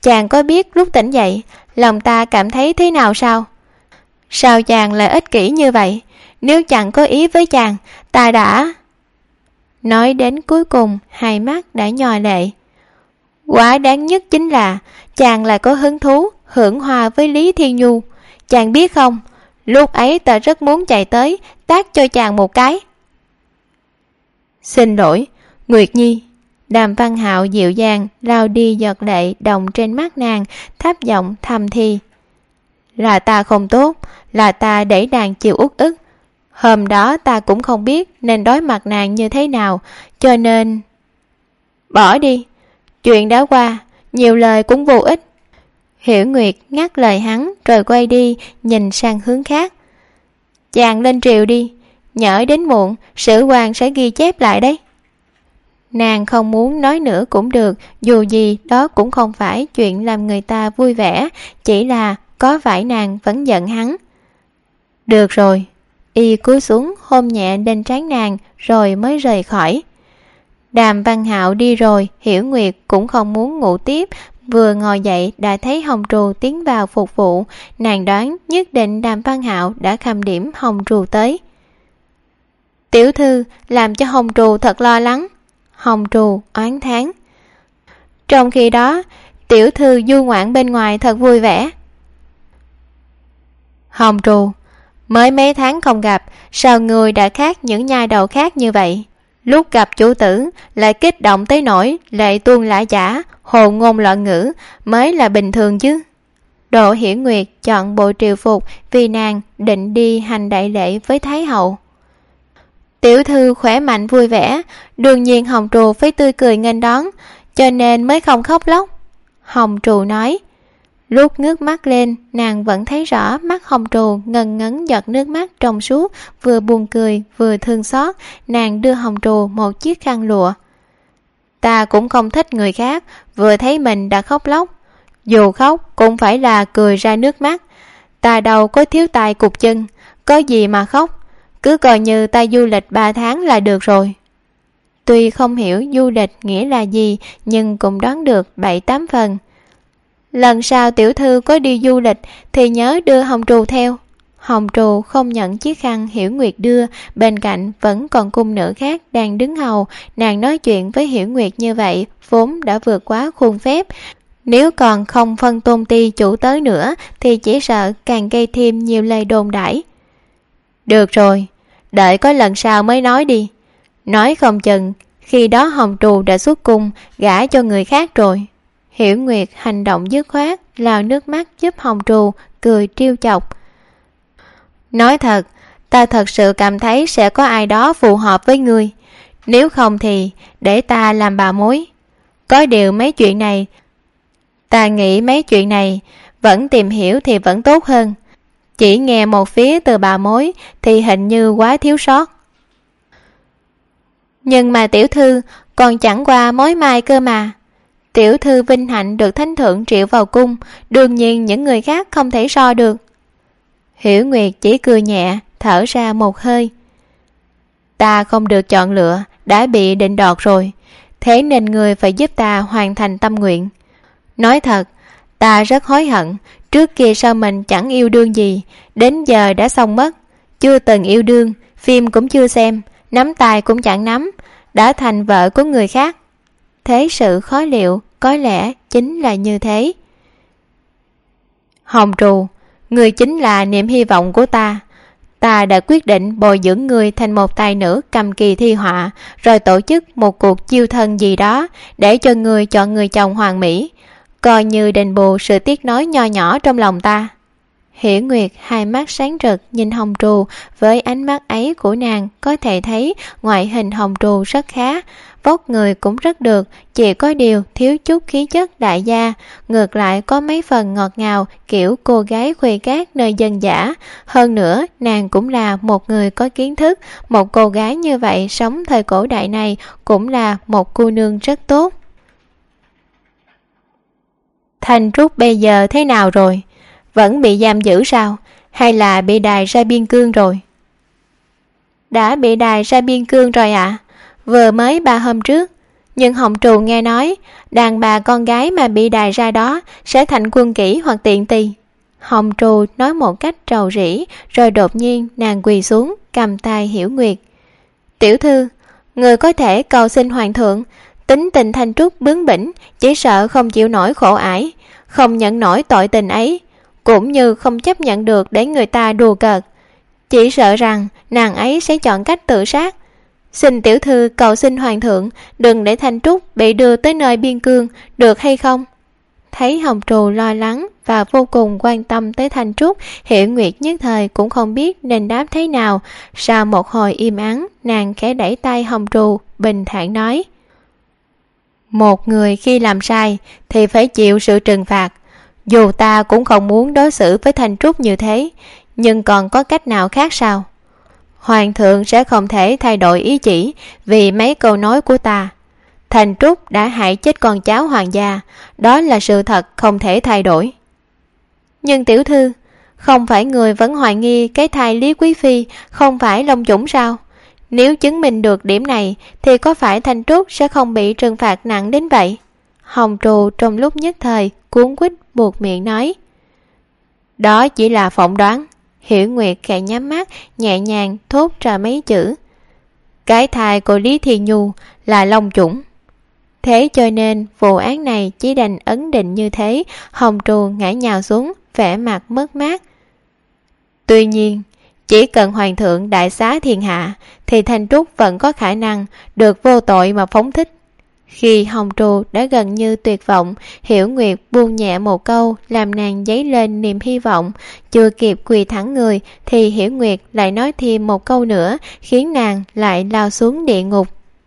S2: Chàng có biết lúc tỉnh dậy lòng ta cảm thấy thế nào sao? Sao chàng lại ích kỷ như vậy? Nếu chẳng có ý với chàng, ta đã... Nói đến cuối cùng, hai mắt đã nhòa lệ. Quá đáng nhất chính là chàng lại có hứng thú hưởng hòa với Lý Thiên Nhu. Chàng biết không, lúc ấy ta rất muốn chạy tới tát cho chàng một cái. Xin lỗi, Nguyệt Nhi. Đàm Văn Hạo dịu dàng lau đi giọt lệ đọng trên mắt nàng, thấp giọng thầm thì. Là ta không tốt, là ta để nàng chịu uất ức. Hôm đó ta cũng không biết nên đối mặt nàng như thế nào, cho nên... Bỏ đi, chuyện đã qua, nhiều lời cũng vô ích. Hiểu Nguyệt ngắt lời hắn rồi quay đi nhìn sang hướng khác. Chàng lên triều đi, nhỡ đến muộn sử quan sẽ ghi chép lại đấy. Nàng không muốn nói nữa cũng được, dù gì đó cũng không phải chuyện làm người ta vui vẻ, chỉ là có phải nàng vẫn giận hắn. Được rồi. Y cúi xuống hôn nhẹ lên trán nàng rồi mới rời khỏi. Đàm Văn Hạo đi rồi, Hiểu Nguyệt cũng không muốn ngủ tiếp, vừa ngồi dậy đã thấy Hồng Trù tiến vào phục vụ. Nàng đoán nhất định Đàm Văn Hạo đã khâm điểm Hồng Trù tới. Tiểu thư làm cho Hồng Trù thật lo lắng. Hồng Trù oán thán. Trong khi đó tiểu thư du ngoạn bên ngoài thật vui vẻ. Hồng Trù, mới mấy tháng không gặp, sao người đã khác những nhai đầu khác như vậy? Lúc gặp chủ tử lại kích động tới nỗi lệ tuôn lã chả, hồ ngôn loạn ngữ mới là bình thường chứ. Đỗ Hiểu Nguyệt chọn bộ triều phục vì nàng định đi hành đại lễ với Thái hậu. Tiểu thư khỏe mạnh vui vẻ, đương nhiên Hồng Trù phải tươi cười nghênh đón, cho nên mới không khóc lóc. Hồng Trù nói. Lúc ngước mắt lên, nàng vẫn thấy rõ mắt Hồng Trù ngần ngấn giọt nước mắt trong suốt, vừa buồn cười vừa thương xót. Nàng đưa Hồng Trù một chiếc khăn lụa. Ta cũng không thích người khác vừa thấy mình đã khóc lóc, dù khóc cũng phải là cười ra nước mắt. Ta đâu có thiếu tài cục chân, có gì mà khóc, cứ coi như ta du lịch 3 tháng là được rồi. Tuy không hiểu du lịch nghĩa là gì, nhưng cũng đoán được 7-8 phần. Lần sau tiểu thư có đi du lịch thì nhớ đưa Hồng Trù theo. Hồng Trù không nhận chiếc khăn Hiểu Nguyệt đưa, bên cạnh vẫn còn cung nữ khác đang đứng hầu. Nàng nói chuyện với Hiểu Nguyệt như vậy vốn đã vượt quá khuôn phép, nếu còn không phân tôn ti chủ tới nữa thì chỉ sợ càng gây thêm nhiều lời đồn đãi. Được rồi, đợi có lần sau mới nói đi. Nói không chừng khi đó Hồng Trù đã xuất cung gả cho người khác rồi. Hiểu Nguyệt hành động dứt khoát, lau nước mắt giúp Hồng Trù, cười trêu chọc. Nói thật, ta thật sự cảm thấy sẽ có ai đó phù hợp với ngươi. Nếu không thì để ta làm bà mối. Có điều mấy chuyện này, ta nghĩ mấy chuyện này vẫn tìm hiểu thì vẫn tốt hơn. Chỉ nghe một phía từ bà mối thì hình như quá thiếu sót. Nhưng mà tiểu thư còn chẳng qua mối mai cơ mà. Tiểu thư vinh hạnh được thánh thượng triệu vào cung, đương nhiên những người khác không thể so được. Hiểu Nguyệt chỉ cười nhẹ, thở ra một hơi. Ta không được chọn lựa, đã bị định đoạt rồi, thế nên người phải giúp ta hoàn thành tâm nguyện. Nói thật, ta rất hối hận, trước kia sao mình chẳng yêu đương gì, đến giờ đã xong mất. Chưa từng yêu đương, phim cũng chưa xem, nắm tay cũng chẳng nắm, đã thành vợ của người khác. Thế sự khó liệu, có lẽ chính là như thế. Hồng Trù, người chính là niềm hy vọng của ta. Ta đã quyết định bồi dưỡng người thành một tài nữ cầm kỳ thi họa, rồi tổ chức một cuộc chiêu thân gì đó để cho người chọn người chồng hoàn mỹ, coi như đền bù sự tiếc nói nho nhỏ trong lòng ta. Hiểu Nguyệt hai mắt sáng rực nhìn Hồng Trù, với ánh mắt ấy của nàng có thể thấy ngoại hình Hồng Trù rất khá, vóc người cũng rất được, chỉ có điều thiếu chút khí chất đại gia, ngược lại có mấy phần ngọt ngào kiểu cô gái khuê cát nơi dân dã. Hơn nữa nàng cũng là một người có kiến thức, một cô gái như vậy sống thời cổ đại này cũng là một cô nương rất tốt. Thanh Trúc bây giờ thế nào rồi? Vẫn bị giam giữ sao? Hay là bị đày ra biên cương rồi? Đã bị đày ra biên cương rồi ạ. Vừa mới 3 hôm trước. Nhưng Hồng Trù nghe nói đàn bà con gái mà bị đày ra đó sẽ thành quân kỹ hoặc tiện tỳ. Hồng Trù nói một cách rầu rĩ, rồi đột nhiên nàng quỳ xuống cầm tay Hiểu Nguyệt. Tiểu thư, người có thể cầu xin hoàng thượng. Tính tình Thanh Trúc bướng bỉnh, chỉ sợ không chịu nổi khổ ải, không nhận nổi tội tình ấy, cũng như không chấp nhận được để người ta đùa cợt. Chỉ sợ rằng nàng ấy sẽ chọn cách tự sát. Xin tiểu thư cầu xin hoàng thượng đừng để Thanh Trúc bị đưa tới nơi biên cương, được hay không? Thấy Hồng Trù lo lắng và vô cùng quan tâm tới Thanh Trúc, Hiểu Nguyệt nhất thời cũng không biết nên đáp thế nào. Sau một hồi im ắng, nàng khẽ đẩy tay Hồng Trù, bình thản nói: một người khi làm sai thì phải chịu sự trừng phạt. Dù ta cũng không muốn đối xử với Thanh Trúc như thế, nhưng còn có cách nào khác sao? Hoàng thượng sẽ không thể thay đổi ý chỉ vì mấy câu nói của ta. Thanh Trúc đã hại chết con cháu hoàng gia, đó là sự thật không thể thay đổi. Nhưng tiểu thư, không phải người vẫn hoài nghi cái thai Lý Quý Phi không phải Long Chủng sao? Nếu chứng minh được điểm này thì có phải Thanh Trúc sẽ không bị trừng phạt nặng đến vậy? Hồng Trù trong lúc nhất thời cuống quýt buộc miệng nói. Đó chỉ là phỏng đoán. Hiểu Nguyệt khẽ nhắm mắt, nhẹ nhàng thốt ra mấy chữ. Cái thai của Lý Thi Nhu là Long Chủng. Thế cho nên vụ án này chỉ đành ấn định như thế. Hồng Trù ngã nhào xuống, vẻ mặt mất mát. Tuy nhiên, chỉ cần hoàng thượng đại xá thiên hạ thì Thanh Trúc vẫn có khả năng được vô tội mà phóng thích. Khi Hồng Trù đã gần như tuyệt vọng, Hiểu Nguyệt buông nhẹ một câu làm nàng dấy lên niềm hy vọng. Chưa kịp quỳ thẳng người thì Hiểu Nguyệt lại nói thêm một câu nữa, khiến nàng lại lao xuống địa ngục.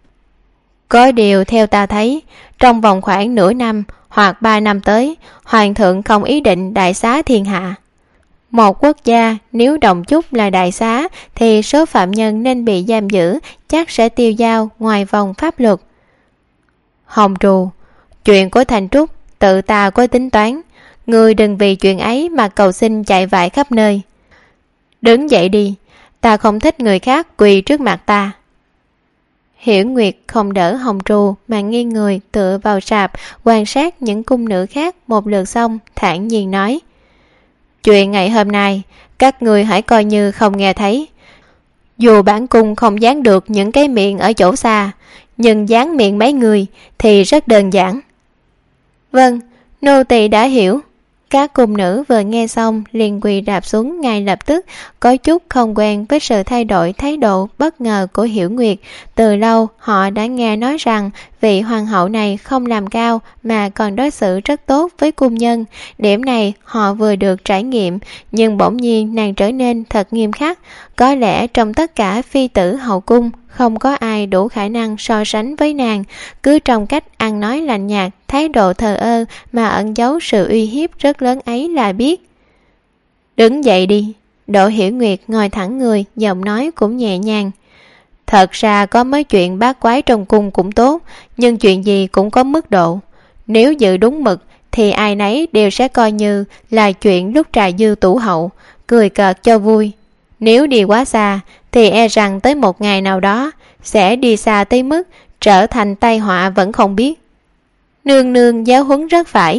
S2: Có điều theo ta thấy, trong vòng khoảng nửa năm hoặc 3 năm tới, hoàng thượng không ý định đại xá thiên hạ. Một quốc gia nếu đồng chút là đại xá thì số phạm nhân nên bị giam giữ chắc sẽ tiêu dao ngoài vòng pháp luật. Hồng Trù, chuyện của Thanh Trúc tự ta có tính toán, ngươi đừng vì chuyện ấy mà cầu xin chạy vại khắp nơi. Đứng dậy đi, ta không thích người khác quỳ trước mặt ta. Hiểu Nguyệt không đỡ Hồng Trù mà nghiêng người tựa vào sạp, quan sát những cung nữ khác một lượt xong, thản nhiên nói. Chuyện ngày hôm nay, các người hãy coi như không nghe thấy. Dù bản cung không dán được những cái miệng ở chỗ xa, nhưng dán miệng mấy người thì rất đơn giản. Vâng, nô tỳ đã hiểu. Các cung nữ vừa nghe xong liền quỳ rạp xuống ngay lập tức, có chút không quen với sự thay đổi thái độ bất ngờ của Hiểu Nguyệt. Từ lâu họ đã nghe nói rằng vị hoàng hậu này không làm cao mà còn đối xử rất tốt với cung nhân. Điểm này họ vừa được trải nghiệm, nhưng bỗng nhiên nàng trở nên thật nghiêm khắc. Có lẽ trong tất cả phi tử hậu cung không có ai đủ khả năng so sánh với nàng. Cứ trong cách ăn nói lạnh nhạt, thái độ thờ ơ mà ẩn giấu sự uy hiếp rất lớn ấy là biết. Đứng dậy đi. Đỗ Hiểu Nguyệt ngồi thẳng người, giọng nói cũng nhẹ nhàng. Thật ra có mấy chuyện bát quái trong cung cũng tốt, nhưng chuyện gì cũng có mức độ. Nếu giữ đúng mực thì ai nấy đều sẽ coi như là chuyện lúc trà dư tủ hậu, cười cợt cho vui. Nếu đi quá xa thì e rằng tới một ngày nào đó sẽ đi xa tới mức trở thành tai họa vẫn không biết. Nương nương giáo huấn rất phải.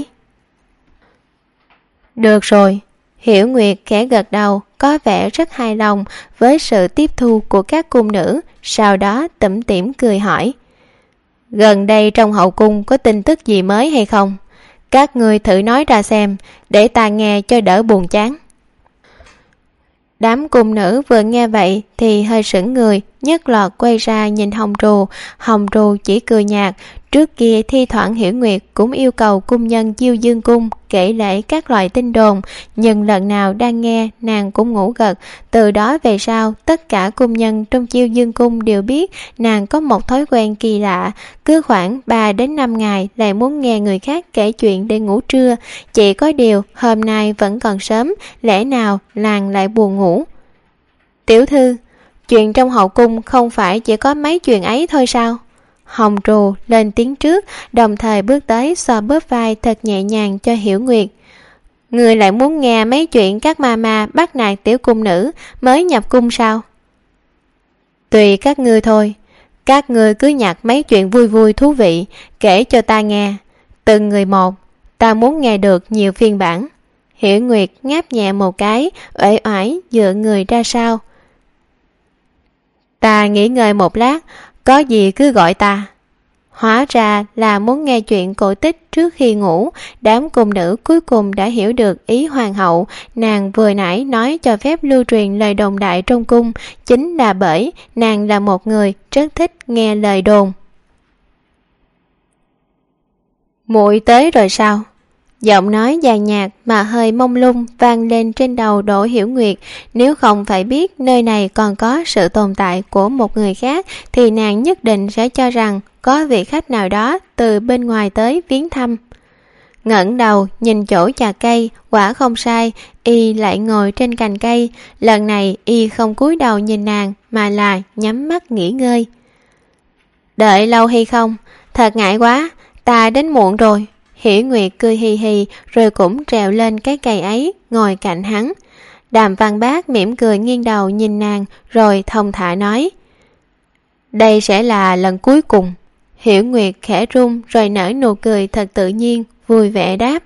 S2: Được rồi. Hiểu Nguyệt khẽ gật đầu, có vẻ rất hài lòng với sự tiếp thu của các cung nữ, sau đó tủm tỉm cười hỏi. Gần đây trong hậu cung có tin tức gì mới hay không? Các ngươi thử nói ra xem, để ta nghe cho đỡ buồn chán. Đám cung nữ vừa nghe vậy thì hơi sững người, nhất loạt quay ra nhìn Hồng Trù. Hồng Trù chỉ cười nhạt. Trước kia thi thoảng Hiểu Nguyệt cũng yêu cầu cung nhân Chiêu Dương cung kể lể các loại tin đồn, nhưng lần nào đang nghe nàng cũng ngủ gật. Từ đó về sau, tất cả cung nhân trong Chiêu Dương cung đều biết nàng có một thói quen kỳ lạ, cứ khoảng 3 đến 5 ngày lại muốn nghe người khác kể chuyện để ngủ trưa. Chỉ có điều hôm nay vẫn còn sớm, lẽ nào nàng lại buồn ngủ? Tiểu thư, chuyện trong hậu cung không phải chỉ có mấy chuyện ấy thôi sao? Hồng Trù lên tiếng trước, đồng thời bước tới xoa bóp vai thật nhẹ nhàng cho Hiểu Nguyệt. Người lại muốn nghe mấy chuyện các ma bắt nạt tiểu cung nữ mới nhập cung sao? Tùy các ngươi thôi. Các ngươi cứ nhặt mấy chuyện vui vui thú vị kể cho ta nghe, từng người một, ta muốn nghe được nhiều phiên bản. Hiểu Nguyệt ngáp nhẹ một cái, uể oải dựa người ra sau. Ta nghỉ ngơi một lát, có gì cứ gọi ta. Hóa ra là muốn nghe chuyện cổ tích trước khi ngủ. Đám cung nữ cuối cùng đã hiểu được ý hoàng hậu. Nàng vừa nãy nói cho phép lưu truyền lời đồn đại trong cung chính là bởi nàng là một người rất thích nghe lời đồn. Muội tới rồi sao? Giọng nói nhàn nhạt mà hơi mông lung vang lên trên đầu Đỗ Hiểu Nguyệt. Nếu không phải biết nơi này còn có sự tồn tại của một người khác thì nàng nhất định sẽ cho rằng có vị khách nào đó từ bên ngoài tới viếng thăm. Ngẩng đầu nhìn chỗ chà cây, quả không sai, y lại ngồi trên cành cây. Lần này y không cúi đầu nhìn nàng mà là nhắm mắt nghỉ ngơi. Đợi lâu hay không? Thật ngại quá, ta đến muộn rồi. Hiểu Nguyệt cười hì hì rồi cũng trèo lên cái cây ấy ngồi cạnh hắn. Đàm Văn Bác mỉm cười nghiêng đầu nhìn nàng rồi thông thả nói: Đây sẽ là lần cuối cùng. Hiểu Nguyệt khẽ run rồi nở nụ cười thật tự nhiên, vui vẻ đáp: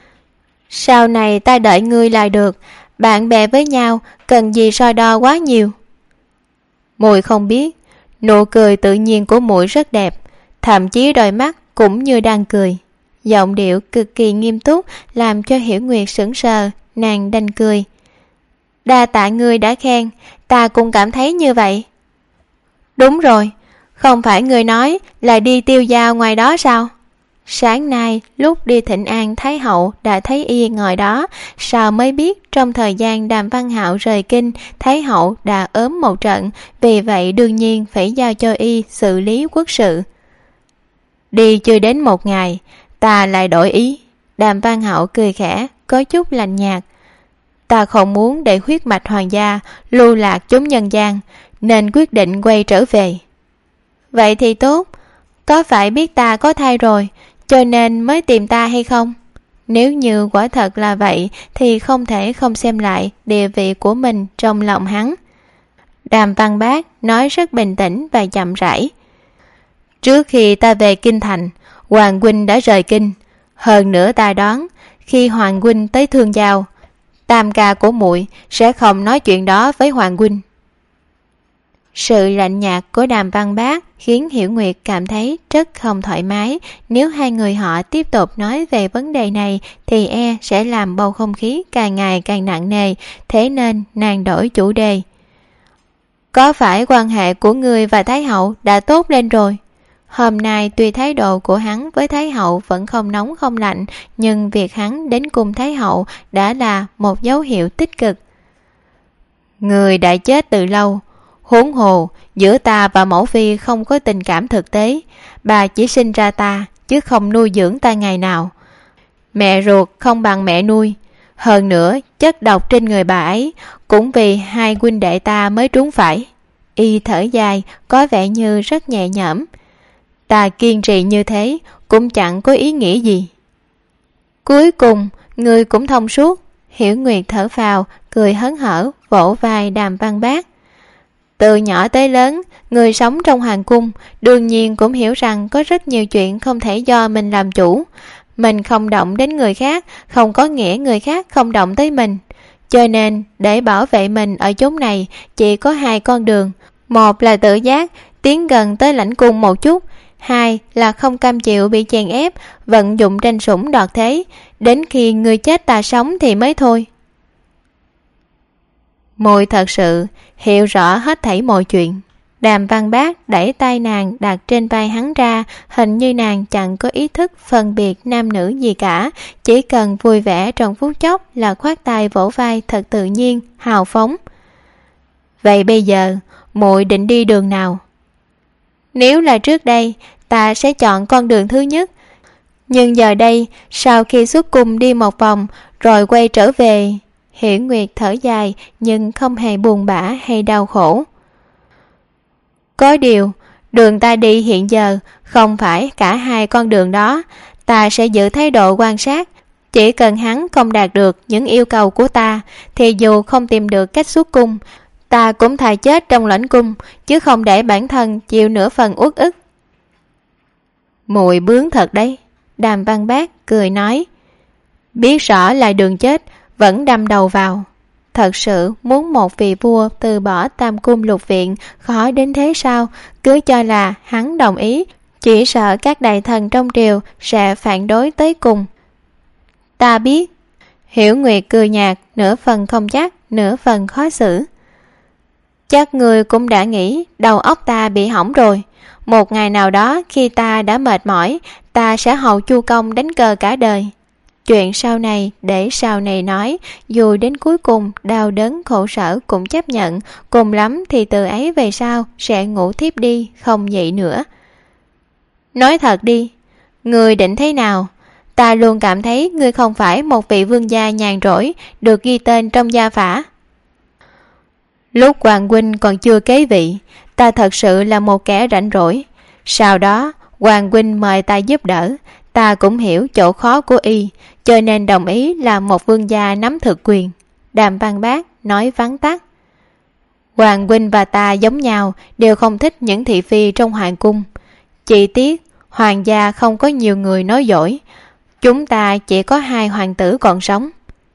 S2: Sau này ta đợi ngươi là được, bạn bè với nhau cần gì so đo quá nhiều. Muội không biết, nụ cười tự nhiên của muội rất đẹp, thậm chí đôi mắt cũng như đang cười. Giọng điệu cực kỳ nghiêm túc làm cho Hiểu Nguyệt sững sờ, nàng đành cười. Đa tạ ngươi đã khen, ta cũng cảm thấy như vậy. Đúng rồi, không phải ngươi nói là đi tiêu dao ngoài đó sao? Sáng nay lúc đi thỉnh an Thái hậu đã thấy y ngồi đó, sao mới biết trong thời gian Đàm Văn Hạo rời kinh, Thái hậu đã ốm một trận, vì vậy đương nhiên phải giao cho y xử lý quốc sự. Đi chưa đến một ngày, ta lại đổi ý. Đàm Văn Hạo cười khẽ, có chút lạnh nhạt. Ta không muốn để huyết mạch hoàng gia lưu lạc chốn nhân gian, nên quyết định quay trở về. Vậy thì tốt, có phải biết ta có thai rồi cho nên mới tìm ta hay không? Nếu như quả thật là vậy thì không thể không xem lại địa vị của mình trong lòng hắn. Đàm Văn Bác nói rất bình tĩnh và chậm rãi. Trước khi ta về kinh thành, Hoàng huynh đã rời kinh. Hơn nữa ta đoán khi Hoàng huynh tới Thương Giao, tam ca của muội sẽ không nói chuyện đó với Hoàng huynh. Sự lạnh nhạt của Đàm Văn Bác khiến Hiểu Nguyệt cảm thấy rất không thoải mái. Nếu hai người họ tiếp tục nói về vấn đề này thì sẽ làm bầu không khí càng ngày càng nặng nề, thế nên nàng đổi chủ đề. Có phải quan hệ của ngươi và Thái hậu đã tốt lên rồi? Hôm nay tuy thái độ của hắn với Thái hậu vẫn không nóng không lạnh, nhưng việc hắn đến cùng Thái hậu đã là một dấu hiệu tích cực. Người đã chết từ lâu, huống hồ giữa ta và mẫu phi không có tình cảm thực tế. Bà chỉ sinh ra ta chứ không nuôi dưỡng ta ngày nào. Mẹ ruột không bằng mẹ nuôi. Hơn nữa chất độc trên người bà ấy cũng vì hai huynh đệ ta mới trúng phải. Y thở dài, có vẻ như rất nhẹ nhõm. Ta kiên trì như thế cũng chẳng có ý nghĩa gì. Cuối cùng người cũng thông suốt. Hiểu Nguyệt thở phào, cười hớn hở, vỗ vai Đàm Văn Bác. Từ nhỏ tới lớn, người sống trong hoàng cung đương nhiên cũng hiểu rằng có rất nhiều chuyện không thể do mình làm chủ. Mình không động đến người khác không có nghĩa người khác không động tới mình. Cho nên để bảo vệ mình ở chốn này chỉ có hai con đường. Một là tự giác tiến gần tới lãnh cung một chút, hai là không cam chịu bị chèn ép, vận dụng tranh sủng đoạt thế, đến khi người chết ta sống thì mới thôi. Muội thật sự hiểu rõ hết thảy mọi chuyện. Đàm Văn Bác đẩy tay nàng đặt trên vai hắn ra, hình như nàng chẳng có ý thức phân biệt nam nữ gì cả, chỉ cần vui vẻ trong phút chốc là khoát tay vỗ vai thật tự nhiên, hào phóng. Vậy bây giờ muội định đi đường nào? Nếu là trước đây ta sẽ chọn con đường thứ nhất, nhưng giờ đây sau khi xuất cung đi một vòng rồi quay trở về. Hiểu Nguyệt thở dài nhưng không hề buồn bã hay đau khổ. Có điều đường ta đi hiện giờ không phải cả hai con đường đó. Ta sẽ giữ thái độ quan sát. Chỉ cần hắn không đạt được những yêu cầu của ta thì dù không tìm được cách xuất cung, ta cũng thà chết trong lãnh cung, chứ không để bản thân chịu nửa phần uất ức. Muội bướng thật đấy, Đàm Văn Bác cười nói. Biết rõ là đường chết, vẫn đâm đầu vào. Thật sự muốn một vị vua từ bỏ Tam Cung Lục Viện khó đến thế sao? Cứ cho là hắn đồng ý, chỉ sợ các đại thần trong triều sẽ phản đối tới cùng. Ta biết. Hiểu Nguyệt cười nhạt, nửa phần không chắc, nửa phần khó xử. Chắc người cũng đã nghĩ đầu óc ta bị hỏng rồi. Một ngày nào đó khi ta đã mệt mỏi, ta sẽ hầu Chu Công đánh cờ cả đời. Chuyện sau này để sau này nói, dù đến cuối cùng đau đớn khổ sở cũng chấp nhận, cùng lắm thì từ ấy về sau sẽ ngủ thiếp đi, không dậy nữa. Nói thật đi, ngươi định thế nào? Ta luôn cảm thấy ngươi không phải một vị vương gia nhàn rỗi, được ghi tên trong gia phả. Lúc Hoàng huynh còn chưa kế vị, ta thật sự là một kẻ rảnh rỗi. Sau đó Hoàng huynh mời ta giúp đỡ, ta cũng hiểu chỗ khó của y, cho nên đồng ý làm một vương gia nắm thực quyền. Đàm Văn Bác nói vắn tắt. Hoàng huynh và ta giống nhau, đều không thích những thị phi trong hoàng cung. Chỉ tiếc hoàng gia không có nhiều người nói giỏi, chúng ta chỉ có 2 hoàng tử còn sống.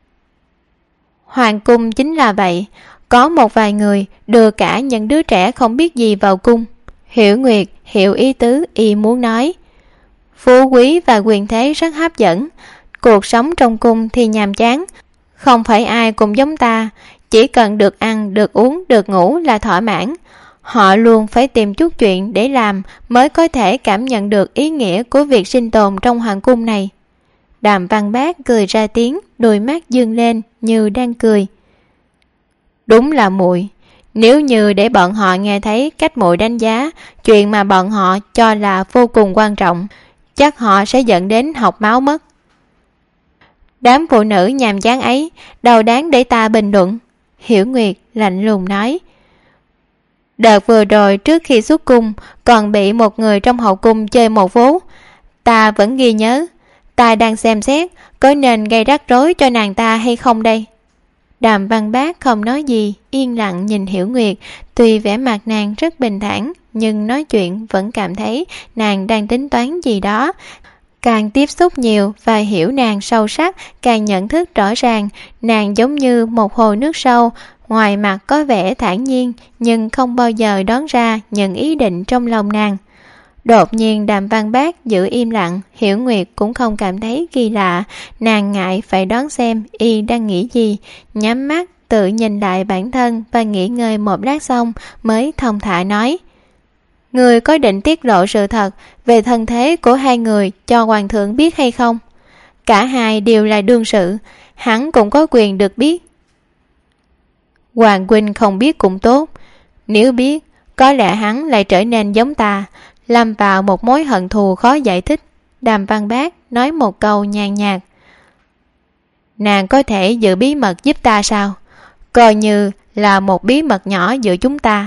S2: Hoàng cung chính là vậy, có một vài người đưa cả những đứa trẻ không biết gì vào cung. Hiểu Nguyệt hiểu ý tứ y muốn nói. Phú quý và quyền thế rất hấp dẫn, cuộc sống trong cung thì nhàm chán. Không phải ai cũng giống ta, chỉ cần được ăn, được uống, được ngủ là thỏa mãn. Họ luôn phải tìm chút chuyện để làm mới có thể cảm nhận được ý nghĩa của việc sinh tồn trong hoàng cung này. Đàm Văn Bác cười ra tiếng, đôi mắt dương lên như đang cười. Đúng là muội, nếu như để bọn họ nghe thấy cách muội đánh giá chuyện mà bọn họ cho là vô cùng quan trọng, chắc họ sẽ dẫn đến học máu mất. Đám phụ nữ nhàm chán ấy đâu đáng để ta bình luận. Hiểu Nguyệt lạnh lùng nói. Đợt vừa rồi trước khi xuất cung còn bị một người trong hậu cung chơi một vố, ta vẫn ghi nhớ. Ta đang xem xét có nên gây rắc rối cho nàng ta hay không đây. Đàm Văn Bác không nói gì, yên lặng nhìn Hiểu Nguyệt. Tuy vẻ mặt nàng rất bình thản, nhưng nói chuyện vẫn cảm thấy nàng đang tính toán gì đó. Càng tiếp xúc nhiều và hiểu nàng sâu sắc, càng nhận thức rõ ràng nàng giống như một hồ nước sâu, ngoài mặt có vẻ thản nhiên nhưng không bao giờ đoán ra những ý định trong lòng nàng. Đột nhiên Đàm Văn Bác giữ im lặng, Hiểu Nguyệt cũng không cảm thấy kỳ lạ, nàng ngại phải đoán xem y đang nghĩ gì, nhắm mắt tự nhìn lại bản thân và nghỉ ngơi một lát xong mới thong thả nói. Người có định tiết lộ sự thật về thân thế của 2 người cho hoàng thượng biết hay không? Cả hai đều là đương sự, hắn cũng có quyền được biết. Hoàng huynh không biết cũng tốt, nếu biết có lẽ hắn lại trở nên giống ta, lâm vào một mối hận thù khó giải thích. Đàm Văn Bác nói một câu nhàn nhạt. Nàng có thể giữ bí mật giúp ta sao? Coi như là một bí mật nhỏ giữa chúng ta.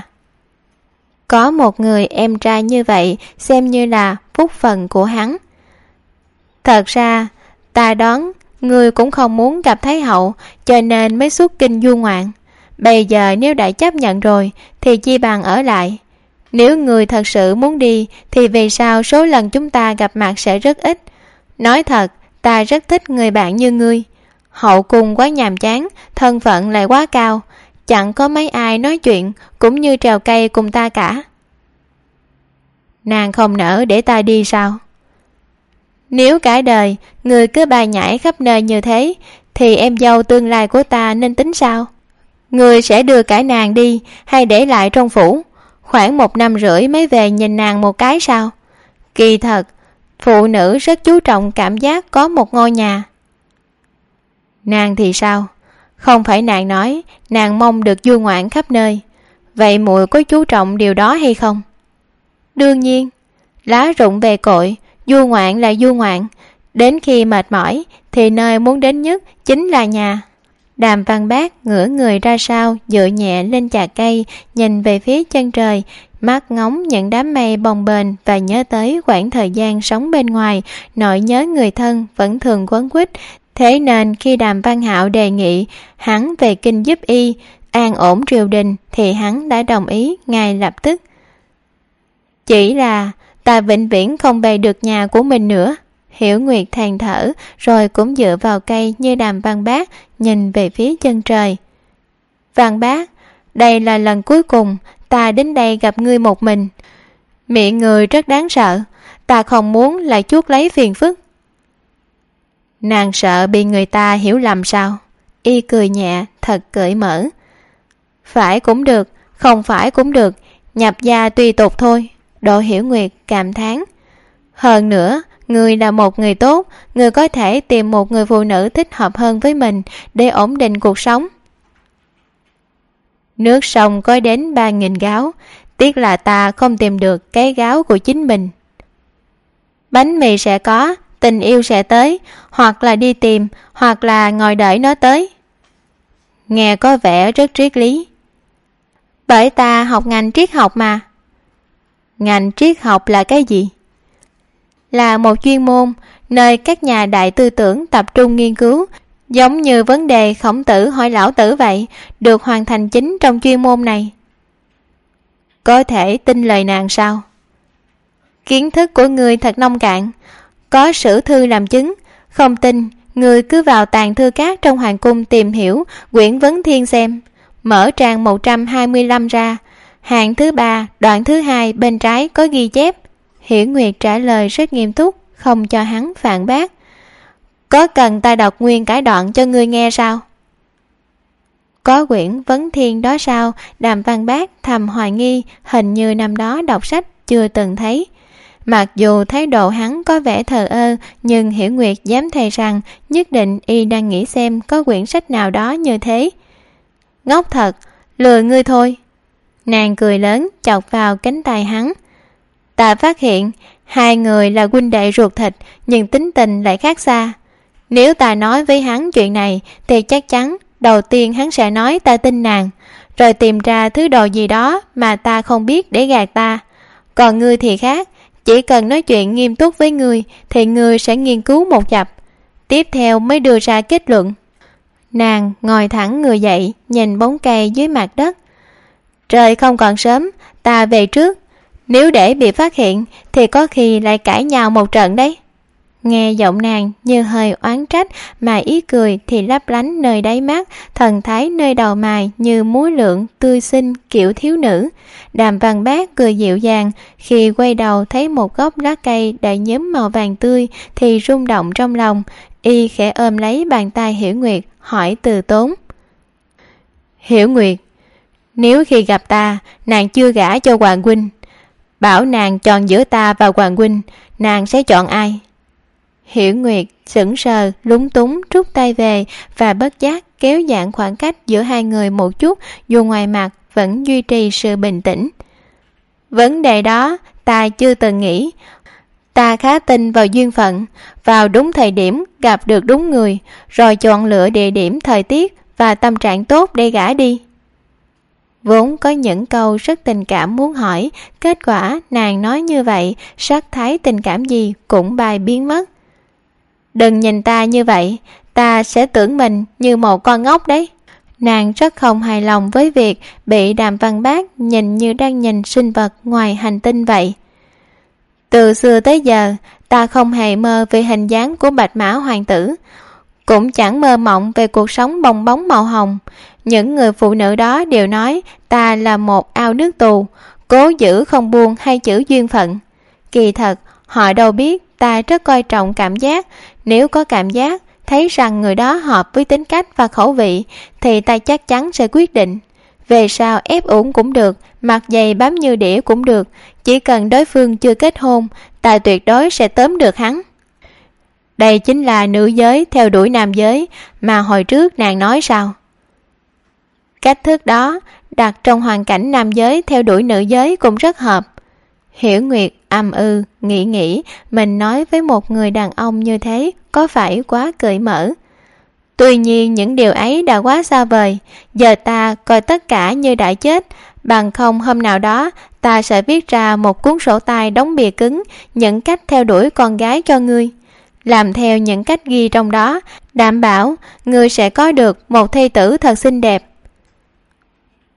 S2: Có một người em trai như vậy xem như là phúc phận của hắn. Thật ra ta đoán ngươi cũng không muốn gặp Thái hậu, cho nên mới xuất kinh du ngoạn. Bây giờ nếu đã chấp nhận rồi thì chi bằng ở lại. Nếu người thật sự muốn đi thì vì sao số lần chúng ta gặp mặt sẽ rất ít. Nói thật, ta rất thích người bạn như ngươi. Hậu cung quá nhàm chán, thân phận lại quá cao, chẳng có mấy ai nói chuyện cũng như trèo cây cùng ta cả. Nàng không nỡ để ta đi sao? Nếu cả đời người cứ bài nhảy khắp nơi như thế thì em dâu tương lai của ta nên tính sao? Người sẽ đưa cả nàng đi hay để lại trong phủ? Khoảng 1 năm rưỡi mới về nhìn nàng một cái sao? Kỳ thật, phụ nữ rất chú trọng cảm giác có một ngôi nhà. Nàng thì sao? Không phải nàng nói nàng mong được du ngoạn khắp nơi. Vậy muội có chú trọng điều đó hay không? Đương nhiên, lá rụng về cội, du ngoạn là du ngoạn. Đến khi mệt mỏi thì nơi muốn đến nhất chính là nhà. Đàm Văn Bác ngửa người ra sau, dựa nhẹ lên chạc cây, nhìn về phía chân trời, mắt ngóng những đám mây bồng bềnh và nhớ tới khoảng thời gian sống bên ngoài, nỗi nhớ người thân vẫn thường quấn quýt. Thế nên khi Đàm Văn Hạo đề nghị hắn về kinh giúp y, an ổn triều đình thì hắn đã đồng ý ngay lập tức. Chỉ là ta vĩnh viễn không về được nhà của mình nữa. Hiểu Nguyệt than thở, rồi cũng dựa vào cây như Đàm Văn Bác, nhìn về phía chân trời. Văn Bác, đây là lần cuối cùng ta đến đây gặp ngươi một mình. Miệng người rất đáng sợ, ta không muốn lại chuốc lấy phiền phức. Nàng sợ bị người ta hiểu lầm sao? Y cười nhẹ, thật cởi mở. Phải cũng được, không phải cũng được, nhập gia tùy tục thôi. Đỗ Hiểu Nguyệt cảm thán. Hơn nữa, người là một người tốt, người có thể tìm một người phụ nữ thích hợp hơn với mình để ổn định cuộc sống. Nước sông có đến 3.000 gáo, tiếc là ta không tìm được cái gáo của chính mình. Bánh mì sẽ có, tình yêu sẽ tới, hoặc là đi tìm, hoặc là ngồi đợi nó tới. Nghe có vẻ rất triết lý. Bởi ta học ngành triết học mà. Ngành triết học là cái gì? Là một chuyên môn nơi các nhà đại tư tưởng tập trung nghiên cứu, giống như vấn đề Khổng Tử hỏi Lão Tử vậy, được hoàn thành chính trong chuyên môn này. Có thể tin lời nàng sao? Kiến thức của ngươi thật nông cạn, có sử thư làm chứng. Không tin, ngươi cứ vào tàng thư cát trong hoàng cung tìm hiểu quyển Vấn Thiên xem. Mở trang 125 ra, hạng thứ 3, đoạn thứ 2 bên trái có ghi chép. Hiểu Nguyệt trả lời rất nghiêm túc, không cho hắn phản bác. Có cần ta đọc nguyên cái đoạn cho ngươi nghe sao? Có quyển Vấn Thiên đó sao? Đàm Văn Bác thầm hoài nghi, hình như năm đó đọc sách chưa từng thấy. Mặc dù thái độ hắn có vẻ thờ ơ, nhưng Hiểu Nguyệt dám thề rằng nhất định y đang nghĩ xem có quyển sách nào đó như thế. Ngốc thật, lừa ngươi thôi. Nàng cười lớn chọc vào cánh tay hắn. Ta phát hiện hai người là huynh đệ ruột thịt, nhưng tính tình lại khác xa. Nếu ta nói với hắn chuyện này thì chắc chắn đầu tiên hắn sẽ nói ta tin nàng, rồi tìm ra thứ đồ gì đó mà ta không biết để gạt ta. Còn ngươi thì khác, chỉ cần nói chuyện nghiêm túc với ngươi thì ngươi sẽ nghiên cứu một chập, tiếp theo mới đưa ra kết luận. Nàng ngồi thẳng người dậy, nhìn bóng cây dưới mặt đất. Trời không còn sớm, ta về trước. Nếu để bị phát hiện thì có khi lại cãi nhau một trận đấy. Nghe giọng nàng như hơi oán trách, mà ý cười thì lấp lánh nơi đáy mắt, thần thái nơi đầu mày như múa lượn tươi xinh kiểu thiếu nữ. Đàm Văn Bác cười dịu dàng, khi quay đầu thấy một gốc lá cây đã nhúm màu vàng tươi thì rung động trong lòng. Y khẽ ôm lấy bàn tay Hiểu Nguyệt, hỏi từ tốn. Hiểu Nguyệt, nếu khi gặp ta, nàng chưa gả cho Hoàng huynh, bảo nàng chọn giữa ta và Hoàng huynh, nàng sẽ chọn ai? Hiểu Nguyệt sững sờ, lúng túng rút tay về và bất giác kéo giãn khoảng cách giữa hai người một chút, dù ngoài mặt vẫn duy trì sự bình tĩnh. Vấn đề đó ta chưa từng nghĩ. Ta khá tin vào duyên phận, vào đúng thời điểm gặp được đúng người, rồi chọn lựa địa điểm, thời tiết và tâm trạng tốt để gả đi. Vốn có những câu rất tình cảm muốn hỏi, kết quả nàng nói như vậy, sắc thái tình cảm gì cũng bay biến mất. Đừng nhìn ta như vậy, ta sẽ tưởng mình như một con ngốc đấy. Nàng rất không hài lòng với việc bị Đàm Văn Bác nhìn như đang nhìn sinh vật ngoài hành tinh vậy. Từ xưa tới giờ, ta không hề mơ về hình dáng của Bạch Mã Hoàng tử, cũng chẳng mơ mộng về cuộc sống bong bóng màu hồng. Những người phụ nữ đó đều nói ta là một ao nước tù, cố giữ không buông hai chữ duyên phận. Kỳ thật, họ đâu biết ta rất coi trọng cảm giác. Nếu có cảm giác, thấy rằng người đó hợp với tính cách và khẩu vị, thì ta chắc chắn sẽ quyết định. Về sau ép uổng cũng được, mặt dày bám như đĩa cũng được, chỉ cần đối phương chưa kết hôn, ta tuyệt đối sẽ tóm được hắn. Đây chính là nữ giới theo đuổi nam giới mà hồi trước nàng nói sao? Cách thức đó đặt trong hoàn cảnh nam giới theo đuổi nữ giới cũng rất hợp. Hiểu Nguyệt nghĩ mình nói với một người đàn ông như thế có phải quá cởi mở. Tuy nhiên những điều ấy đã quá xa vời, giờ ta coi tất cả như đã chết, bằng không hôm nào đó ta sẽ viết ra một cuốn sổ tay đóng bìa cứng những cách theo đuổi con gái cho ngươi. Làm theo những cách ghi trong đó, đảm bảo ngươi sẽ có được một thê tử thật xinh đẹp.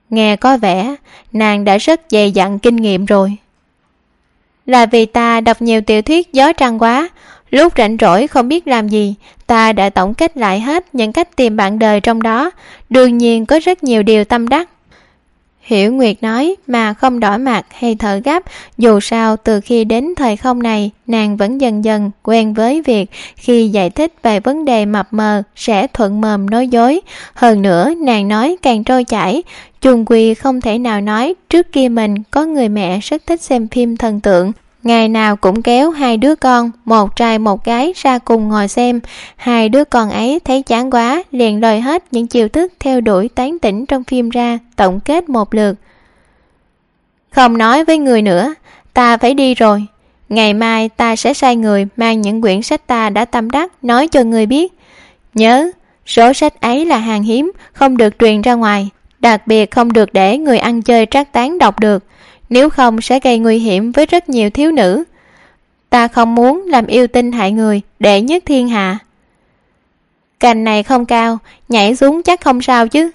S2: Nghe có vẻ nàng đã rất dày dặn kinh nghiệm rồi. Là vì ta đọc nhiều tiểu thuyết gió trăng quá, lúc rảnh rỗi không biết làm gì, ta đã tổng kết lại hết những cách tìm bạn đời trong đó, đương nhiên có rất nhiều điều tâm đắc. Hiểu Nguyệt nói mà không đỏ mặt hay thở gấp, dù sao từ khi đến thời không này, nàng vẫn dần dần quen với việc khi giải thích về vấn đề mập mờ sẽ thuận mồm nói dối. Hơn nữa nàng nói càng trôi chảy, chung quy không thể nào nói trước kia mình có người mẹ rất thích xem phim thần tượng. Ngày nào cũng kéo hai đứa con, một trai một gái ra cùng ngồi xem. Hai đứa con ấy thấy chán quá, liền lôi hết những chiêu thức theo đuổi tán tỉnh trong phim ra, tổng kết một lượt. Không nói với người nữa, ta phải đi rồi. Ngày mai ta sẽ sai người mang những quyển sách ta đã tâm đắc nói cho người biết. Nhớ, số sách ấy là hàng hiếm, không được truyền ra ngoài. Đặc biệt không được để người ăn chơi trác tán đọc được, nếu không sẽ gây nguy hiểm với rất nhiều thiếu nữ. Ta không muốn làm yêu tinh hại người, đệ nhất thiên hạ. Cành này không cao, nhảy xuống chắc không sao chứ.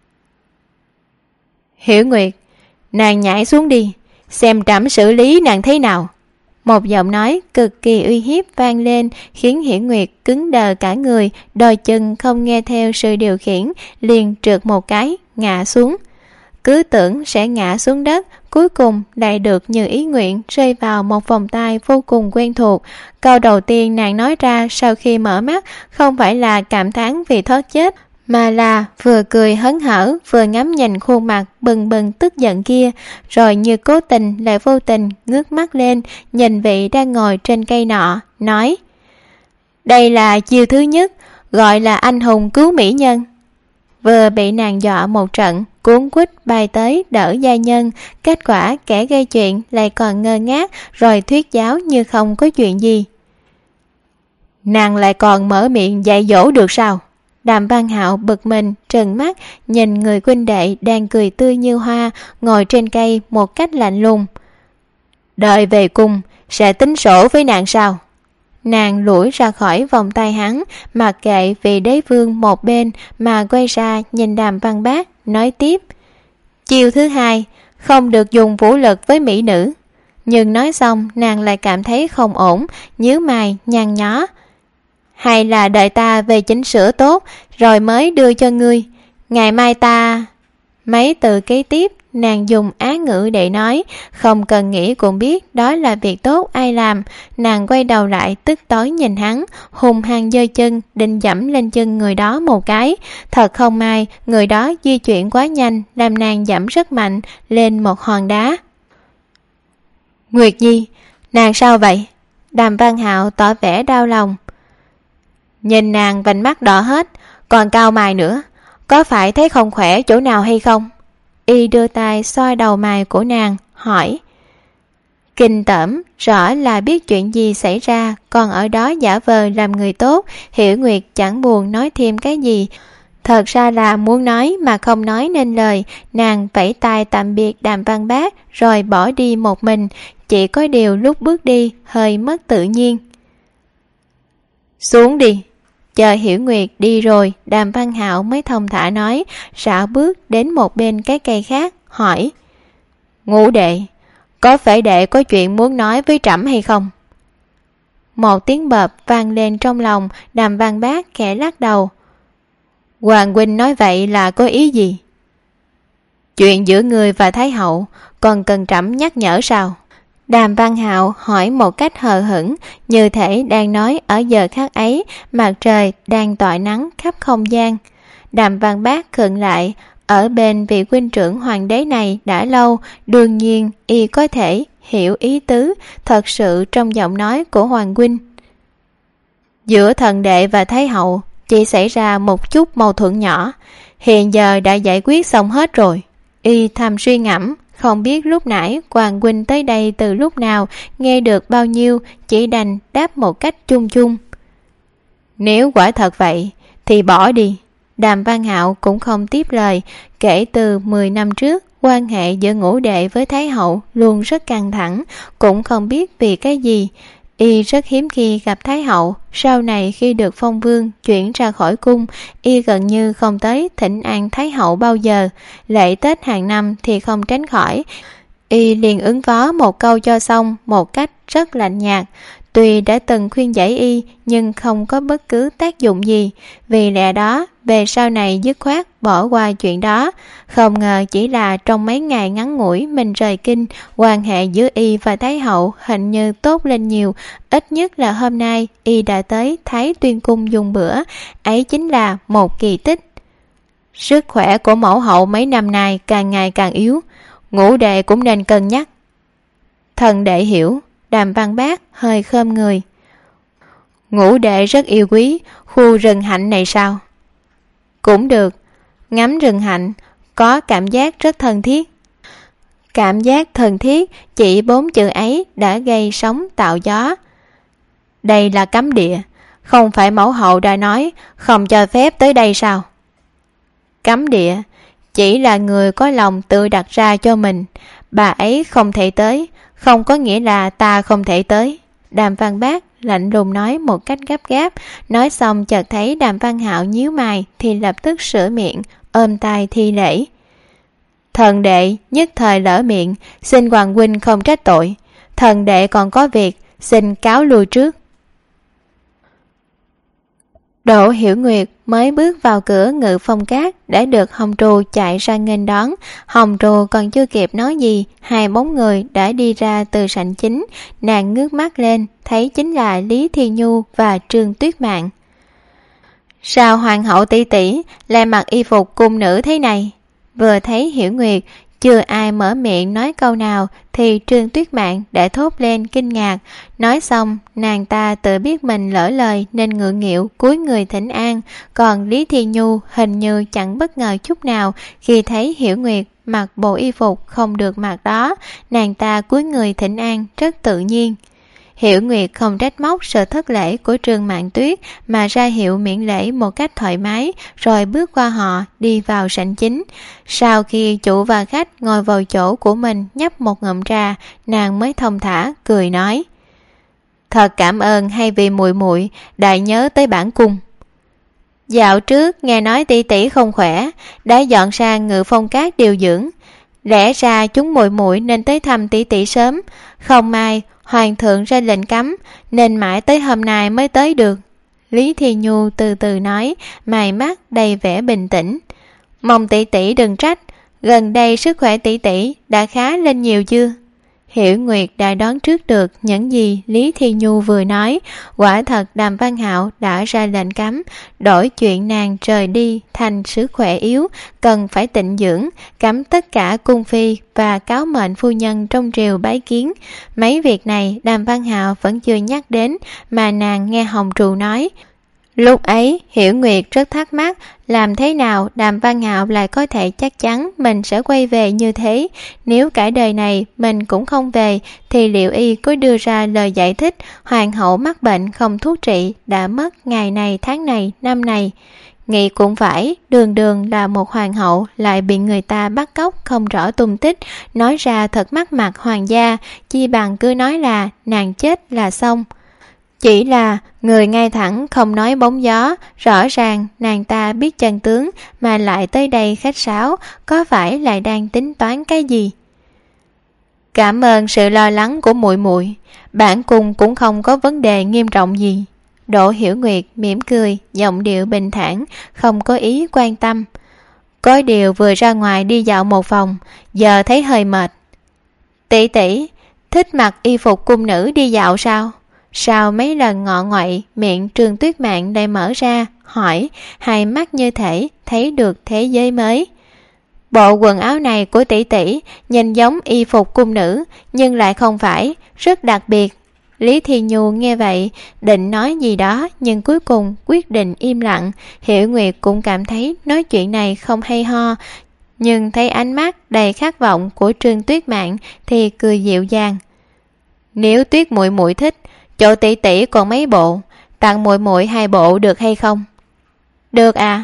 S2: Hiểu Nguyệt, nàng nhảy xuống đi, xem trẫm xử lý nàng thế nào. Một giọng nói cực kỳ uy hiếp vang lên, khiến Hiểu Nguyệt cứng đờ cả người, đôi chân không nghe theo sự điều khiển, liền trượt một cái, ngã xuống. Cứ tưởng sẽ ngã xuống đất, cuối cùng lại được như ý nguyện rơi vào một vòng tay vô cùng quen thuộc. Câu đầu tiên nàng nói ra sau khi mở mắt không phải là cảm thán vì thoát chết, mà là vừa cười hớn hở vừa ngắm nhìn khuôn mặt bừng bừng tức giận kia, rồi như cố tình lại vô tình ngước mắt lên nhìn vị đang ngồi trên cây nọ, nói: đây là chiêu thứ nhất, gọi là anh hùng cứu mỹ nhân. Vừa bị nàng dọa một trận, cuốn quýt bay tới đỡ gia nhân, kết quả kẻ gây chuyện lại còn ngơ ngác rồi thuyết giáo như không có chuyện gì. Nàng lại còn mở miệng dạy dỗ được sao? Đàm Văn Hạo bực mình trừng mắt nhìn người huynh đệ đang cười tươi như hoa ngồi trên cây một cách lạnh lùng. Đợi về cung sẽ tính sổ với nàng sao? Nàng lủi ra khỏi vòng tay hắn, mặc kệ vị đế vương một bên mà quay ra nhìn Đàm Văn Bác, nói tiếp: chiêu thứ hai, không được dùng vũ lực với mỹ nữ. Nhưng nói xong nàng lại cảm thấy không ổn, nhíu mày nhăn nhó. Hay là đợi ta về chỉnh sửa tốt rồi mới đưa cho ngươi. Ngày mai ta... Mấy từ kế tiếp nàng dùng á ngữ để nói, không cần nghĩ cũng biết đó là việc tốt ai làm. Nàng quay đầu lại tức tối nhìn hắn, hung hăng giơ chân định dẫm lên chân người đó một cái. Thật không may người đó di chuyển quá nhanh, làm nàng dẫm rất mạnh lên một hòn đá. Nguyệt Nhi, nàng sao vậy? Đàm Văn Hạo tỏ vẻ đau lòng. Nhìn nàng vành mắt đỏ hết, còn cau mày nữa, có phải thấy không khỏe chỗ nào hay không? Y đưa tay xoa đầu mày của nàng, hỏi. Kinh tởm, rõ là biết chuyện gì xảy ra, còn ở đó giả vờ làm người tốt. Hiểu Nguyệt chẳng buồn nói thêm cái gì, thật ra là muốn nói mà không nói nên lời. Nàng vẫy tay tạm biệt Đàm Văn Bác rồi bỏ đi một mình, chỉ có điều lúc bước đi hơi mất tự nhiên. Xuống đi. Chờ Hiểu Nguyệt đi rồi, Đàm Văn Hạo mới thong thả nói, rảo bước đến một bên cái cây khác, hỏi. Ngũ đệ, có phải đệ có chuyện muốn nói với trẫm hay không? Một tiếng bợp vang lên trong lòng, Đàm Văn Bác khẽ lắc đầu. Hoàng huynh nói vậy là có ý gì? Chuyện giữa người và Thái hậu còn cần trẫm nhắc nhở sao? Đàm Văn Hạo hỏi một cách hờ hững, như thể đang nói ở giờ khắc ấy mặt trời đang tỏa nắng khắp không gian. Đàm Văn Bác khựng lại, ở bên vị huynh trưởng hoàng đế này đã lâu, đương nhiên y có thể hiểu ý tứ thật sự trong giọng nói của hoàng huynh. Giữa thần đệ và Thái hậu chỉ xảy ra một chút mâu thuẫn nhỏ, hiện giờ đã giải quyết xong hết rồi. Y thầm suy ngẫm, không biết lúc nãy hoàng huynh tới đây từ lúc nào, nghe được bao nhiêu, chỉ đành đáp một cách chung chung. Nếu quả thật vậy thì bỏ đi. Đàm Văn Hạo cũng không tiếp lời. Kể từ 10 năm trước, quan hệ giữa Ngũ đệ với Thái hậu luôn rất căng thẳng, cũng không biết vì cái gì. Y rất hiếm khi gặp Thái hậu. Sau này khi được phong vương chuyển ra khỏi cung, Y gần như không tới thỉnh an Thái hậu bao giờ. Lễ Tết hàng năm thì không tránh khỏi, Y liền ứng phó một câu cho xong một cách rất lạnh nhạt. Tuy đã từng khuyên giải Y nhưng không có bất cứ tác dụng gì. Vì lẽ đó về sau này dứt khoát bỏ qua chuyện đó. Không ngờ chỉ là trong mấy ngày ngắn ngủi mình rời kinh, quan hệ giữa Y và Thái hậu hình như tốt lên nhiều. Ít nhất là hôm nay Y đã tới Thái Tuyên cung dùng bữa. Ấy chính là một kỳ tích. Sức khỏe của mẫu hậu mấy năm nay càng ngày càng yếu, Ngũ đệ cũng nên cân nhắc. Thần đệ hiểu. Đàm Văn Bác hơi khom người. Ngũ đệ rất yêu quý khu rừng hạnh này sao? Cũng được. Ngắm rừng hạnh có cảm giác rất thân thiết. Cảm giác thân thiết, chỉ 4 chữ ấy đã gây sóng tạo gió. Đây là cấm địa, không phải mẫu hậu đã nói không cho phép tới đây sao? Cấm địa chỉ là người có lòng tự đặt ra cho mình. Bà ấy không thể tới, không có nghĩa là ta không thể tới. Đàm Văn Bác lạnh lùng nói một cách gấp gáp. Nói xong chợt thấy Đàm Văn Hạo nhíu mày thì lập tức sửa miệng, ôm tay thi lễ. Thần đệ nhất thời lỡ miệng, xin hoàng huynh không trách tội. Thần đệ còn có việc, xin cáo lui trước. Đỗ Hiểu Nguyệt mới bước vào cửa Ngự Phong Các đã được Hồng Trù chạy ra nghênh đón. Hồng Trù còn chưa kịp nói gì, hai bóng người đã đi ra từ sảnh chính. Nàng ngước mắt lên, thấy chính là Lý Thi Nhu và Trương Tuyết Mạn. Sao hoàng hậu tỷ tỷ lại mặc y phục cung nữ thế này? Vừa thấy Hiểu Nguyệt, chưa ai mở miệng nói câu nào thì Trương Tuyết Mạn đã thốt lên kinh ngạc. Nói xong nàng ta tự biết mình lỡ lời nên ngượng nghịu cúi người thỉnh an. Còn Lý Thi Nhu hình như chẳng bất ngờ chút nào khi thấy Hiểu Nguyệt mặc bộ y phục không được mặc đó. Nàng ta cúi người thỉnh an rất tự nhiên. Hiểu Nguyệt không trách móc sự thất lễ của Trương Mạn Tuyết mà ra hiệu miễn lễ một cách thoải mái, rồi bước qua họ đi vào sảnh chính. Sau khi chủ và khách ngồi vào chỗ của mình nhấp một ngụm trà, nàng mới thong thả cười nói: Thật cảm ơn hay vì muội muội đã nhớ tới bản cung. Dạo trước nghe nói tỷ tỷ không khỏe, đã dọn sang Ngự Phong Các điều dưỡng. Lẽ ra chúng muội muội nên tới thăm tỷ tỷ sớm, không may hoàng thượng ra lệnh cấm nên mãi tới hôm nay mới tới được. Lý Thi Nhu từ từ nói, mày mắt đầy vẻ bình tĩnh. Mong tỷ tỷ đừng trách, gần đây sức khỏe tỷ tỷ đã khá lên nhiều chưa? Hiểu Nguyệt đã đoán trước được những gì Lý Thi Nhu vừa nói. Quả thật Đàm Văn Hạo đã ra lệnh cấm, đổi chuyện nàng rời đi thành sức khỏe yếu, cần phải tịnh dưỡng, cấm tất cả cung phi và cáo mệnh phu nhân trong triều bái kiến. Mấy việc này Đàm Văn Hạo vẫn chưa nhắc đến, mà nàng nghe Hồng Trù nói. Lúc ấy Hiểu Nguyệt rất thắc mắc làm thế nào Đàm Văn Hạo lại có thể chắc chắn mình sẽ quay về như thế. Nếu cả đời này mình cũng không về thì liệu y có đưa ra lời giải thích hoàng hậu mắc bệnh không thuốc trị, đã mất ngày này tháng này năm này? Nghĩ cũng phải, đường đường là một hoàng hậu lại bị người ta bắt cóc không rõ tung tích, nói ra thật mất mặt hoàng gia, chi bằng cứ nói là nàng chết là xong. Chỉ là người ngay thẳng không nói bóng gió, rõ ràng nàng ta biết chân tướng mà lại tới đây khách sáo, có phải lại đang tính toán cái gì? Cảm ơn sự lo lắng của muội muội, bản cung cũng không có vấn đề nghiêm trọng gì. Đỗ Hiểu Nguyệt mỉm cười, giọng điệu bình thản, không có ý quan tâm. Có điều vừa ra ngoài đi dạo một vòng, giờ thấy hơi mệt. Tỷ tỷ thích mặc y phục cung nữ đi dạo sao? Sau mấy lần ngọ ngoậy, miệng Trương Tuyết Mạn lại mở ra, hỏi, hai mắt như thể thấy được thế giới mới. Bộ quần áo này của tỷ tỷ nhìn giống y phục cung nữ, nhưng lại không phải, rất đặc biệt. Lý Thi Nhu nghe vậy, định nói gì đó, nhưng cuối cùng quyết định im lặng. Hiểu Nguyệt cũng cảm thấy nói chuyện này không hay ho, nhưng thấy ánh mắt đầy khát vọng của Trương Tuyết Mạn thì cười dịu dàng. Nếu Tuyết muội muội thích, chỗ tỷ tỷ còn mấy bộ, tặng muội muội 2 bộ được hay không? Được à?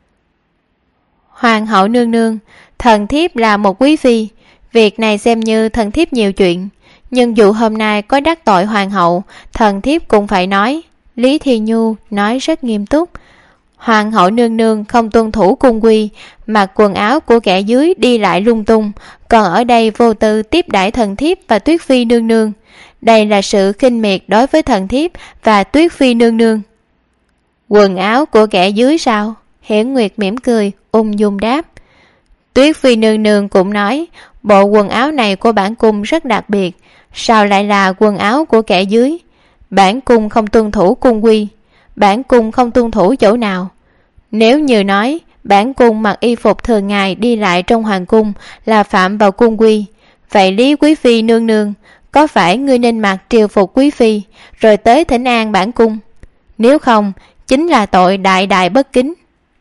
S2: Hoàng hậu nương nương, thần thiếp là một quý phi, việc này xem như thần thiếp nhiều chuyện, Nhưng dù hôm nay có đắc tội hoàng hậu, thần thiếp cũng phải nói. Lý Thi Nhu nói rất nghiêm túc. Hoàng hậu nương nương không tuân thủ cung quy, mặc quần áo của kẻ dưới đi lại lung tung, còn ở đây vô tư tiếp đãi thần thiếp và Tuyết Phi nương nương. Đây là sự khinh miệt đối với thần thiếp và Tuyết Phi nương nương. Quần áo của kẻ dưới sao? Hiển Nguyệt mỉm cười, ung dung đáp. Tuyết Phi nương nương cũng nói, bộ quần áo này của bản cung rất đặc biệt, sao lại là quần áo của kẻ dưới? Bản cung không tuân thủ cung quy. Bản cung không tuân thủ chỗ nào? Nếu như nói bản cung mặc y phục thường ngày đi lại trong hoàng cung là phạm vào cung quy, vậy Lý quý phi nương nương, có phải ngươi nên mặc triều phục quý phi rồi tới thỉnh an bản cung? Nếu không, chính là tội đại đại bất kính.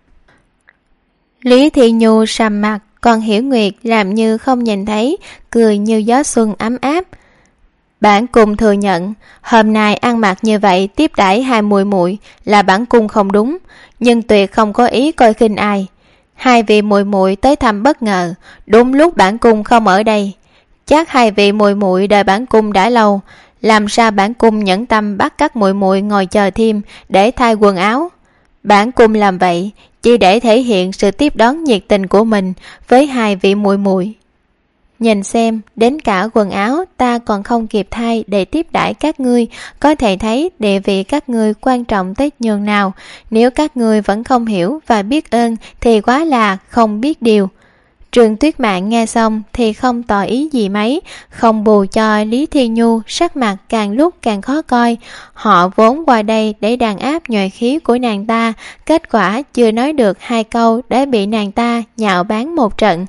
S2: Lý Thị Nhu sầm mặt, còn Hiểu Nguyệt làm như không nhìn thấy, cười như gió xuân ấm áp. Bản cung thừa nhận, hôm nay ăn mặc như vậy tiếp đãi hai muội muội là bản cung không đúng, nhưng tuyệt không có ý coi khinh ai. Hai vị muội muội tới thăm bất ngờ, đúng lúc bản cung không ở đây. Chắc hai vị muội muội đợi bản cung đã lâu, làm sao bản cung nhẫn tâm bắt các muội muội ngồi chờ thêm để thay quần áo? Bản cung làm vậy chỉ để thể hiện sự tiếp đón nhiệt tình của mình với hai vị muội muội. Nhìn xem, đến cả quần áo ta còn không kịp thay để tiếp đãi các ngươi, có thể thấy địa vị các ngươi quan trọng tới nhường nào. Nếu các ngươi vẫn không hiểu và biết ơn thì quá là không biết điều. Trương Tuyết Mạn nghe xong thì không tỏ ý gì mấy, không bù cho Lý Thi Nhu sắc mặt càng lúc càng khó coi. Họ vốn qua đây để đàn áp nhuệ khí của nàng ta, kết quả chưa nói được hai câu đã bị nàng ta nhạo báng một trận.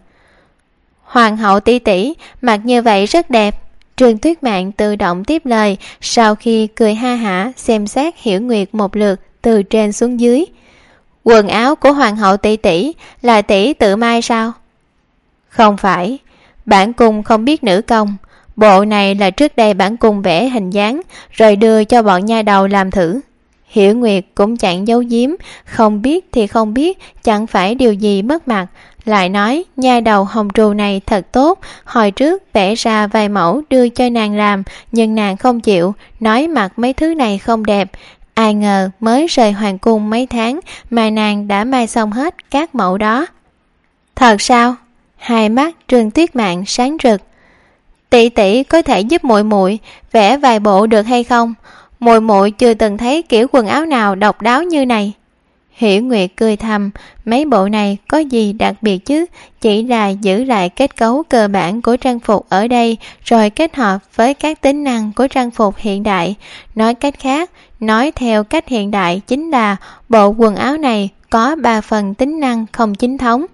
S2: Hoàng hậu tỷ tỷ mặc như vậy rất đẹp. Trương Tuyết Mạn tự động tiếp lời, sau khi cười ha hả xem xét Hiểu Nguyệt một lượt từ trên xuống dưới. Quần áo của hoàng hậu tỷ tỷ là tỷ tự may sao? Không phải, bản cung không biết nữ công. Bộ này là trước đây bản cung vẽ hình dáng rồi đưa cho bọn nha đầu làm thử. Hiểu Nguyệt cũng chẳng giấu giếm, không biết thì không biết, chẳng phải điều gì mất mặt. Lại nói nha đầu Hồng Trù này thật tốt, hồi trước vẽ ra vài mẫu đưa cho nàng làm, nhưng nàng không chịu, nói mặc mấy thứ này không đẹp. Ai ngờ mới rời hoàng cung mấy tháng mà nàng đã may xong hết các mẫu đó. Thật sao? Hai mắt Trương Tuyết Mạn sáng rực. Tỷ tỷ có thể giúp muội muội vẽ vài bộ được hay không? Muội muội chưa từng thấy kiểu quần áo nào độc đáo như này. Hiểu Nguyệt cười thầm, mấy bộ này có gì đặc biệt chứ, chỉ là giữ lại kết cấu cơ bản của trang phục ở đây rồi kết hợp với các tính năng của trang phục hiện đại. Nói cách khác, nói theo cách hiện đại chính là bộ quần áo này có 3 phần tính năng không chính thống.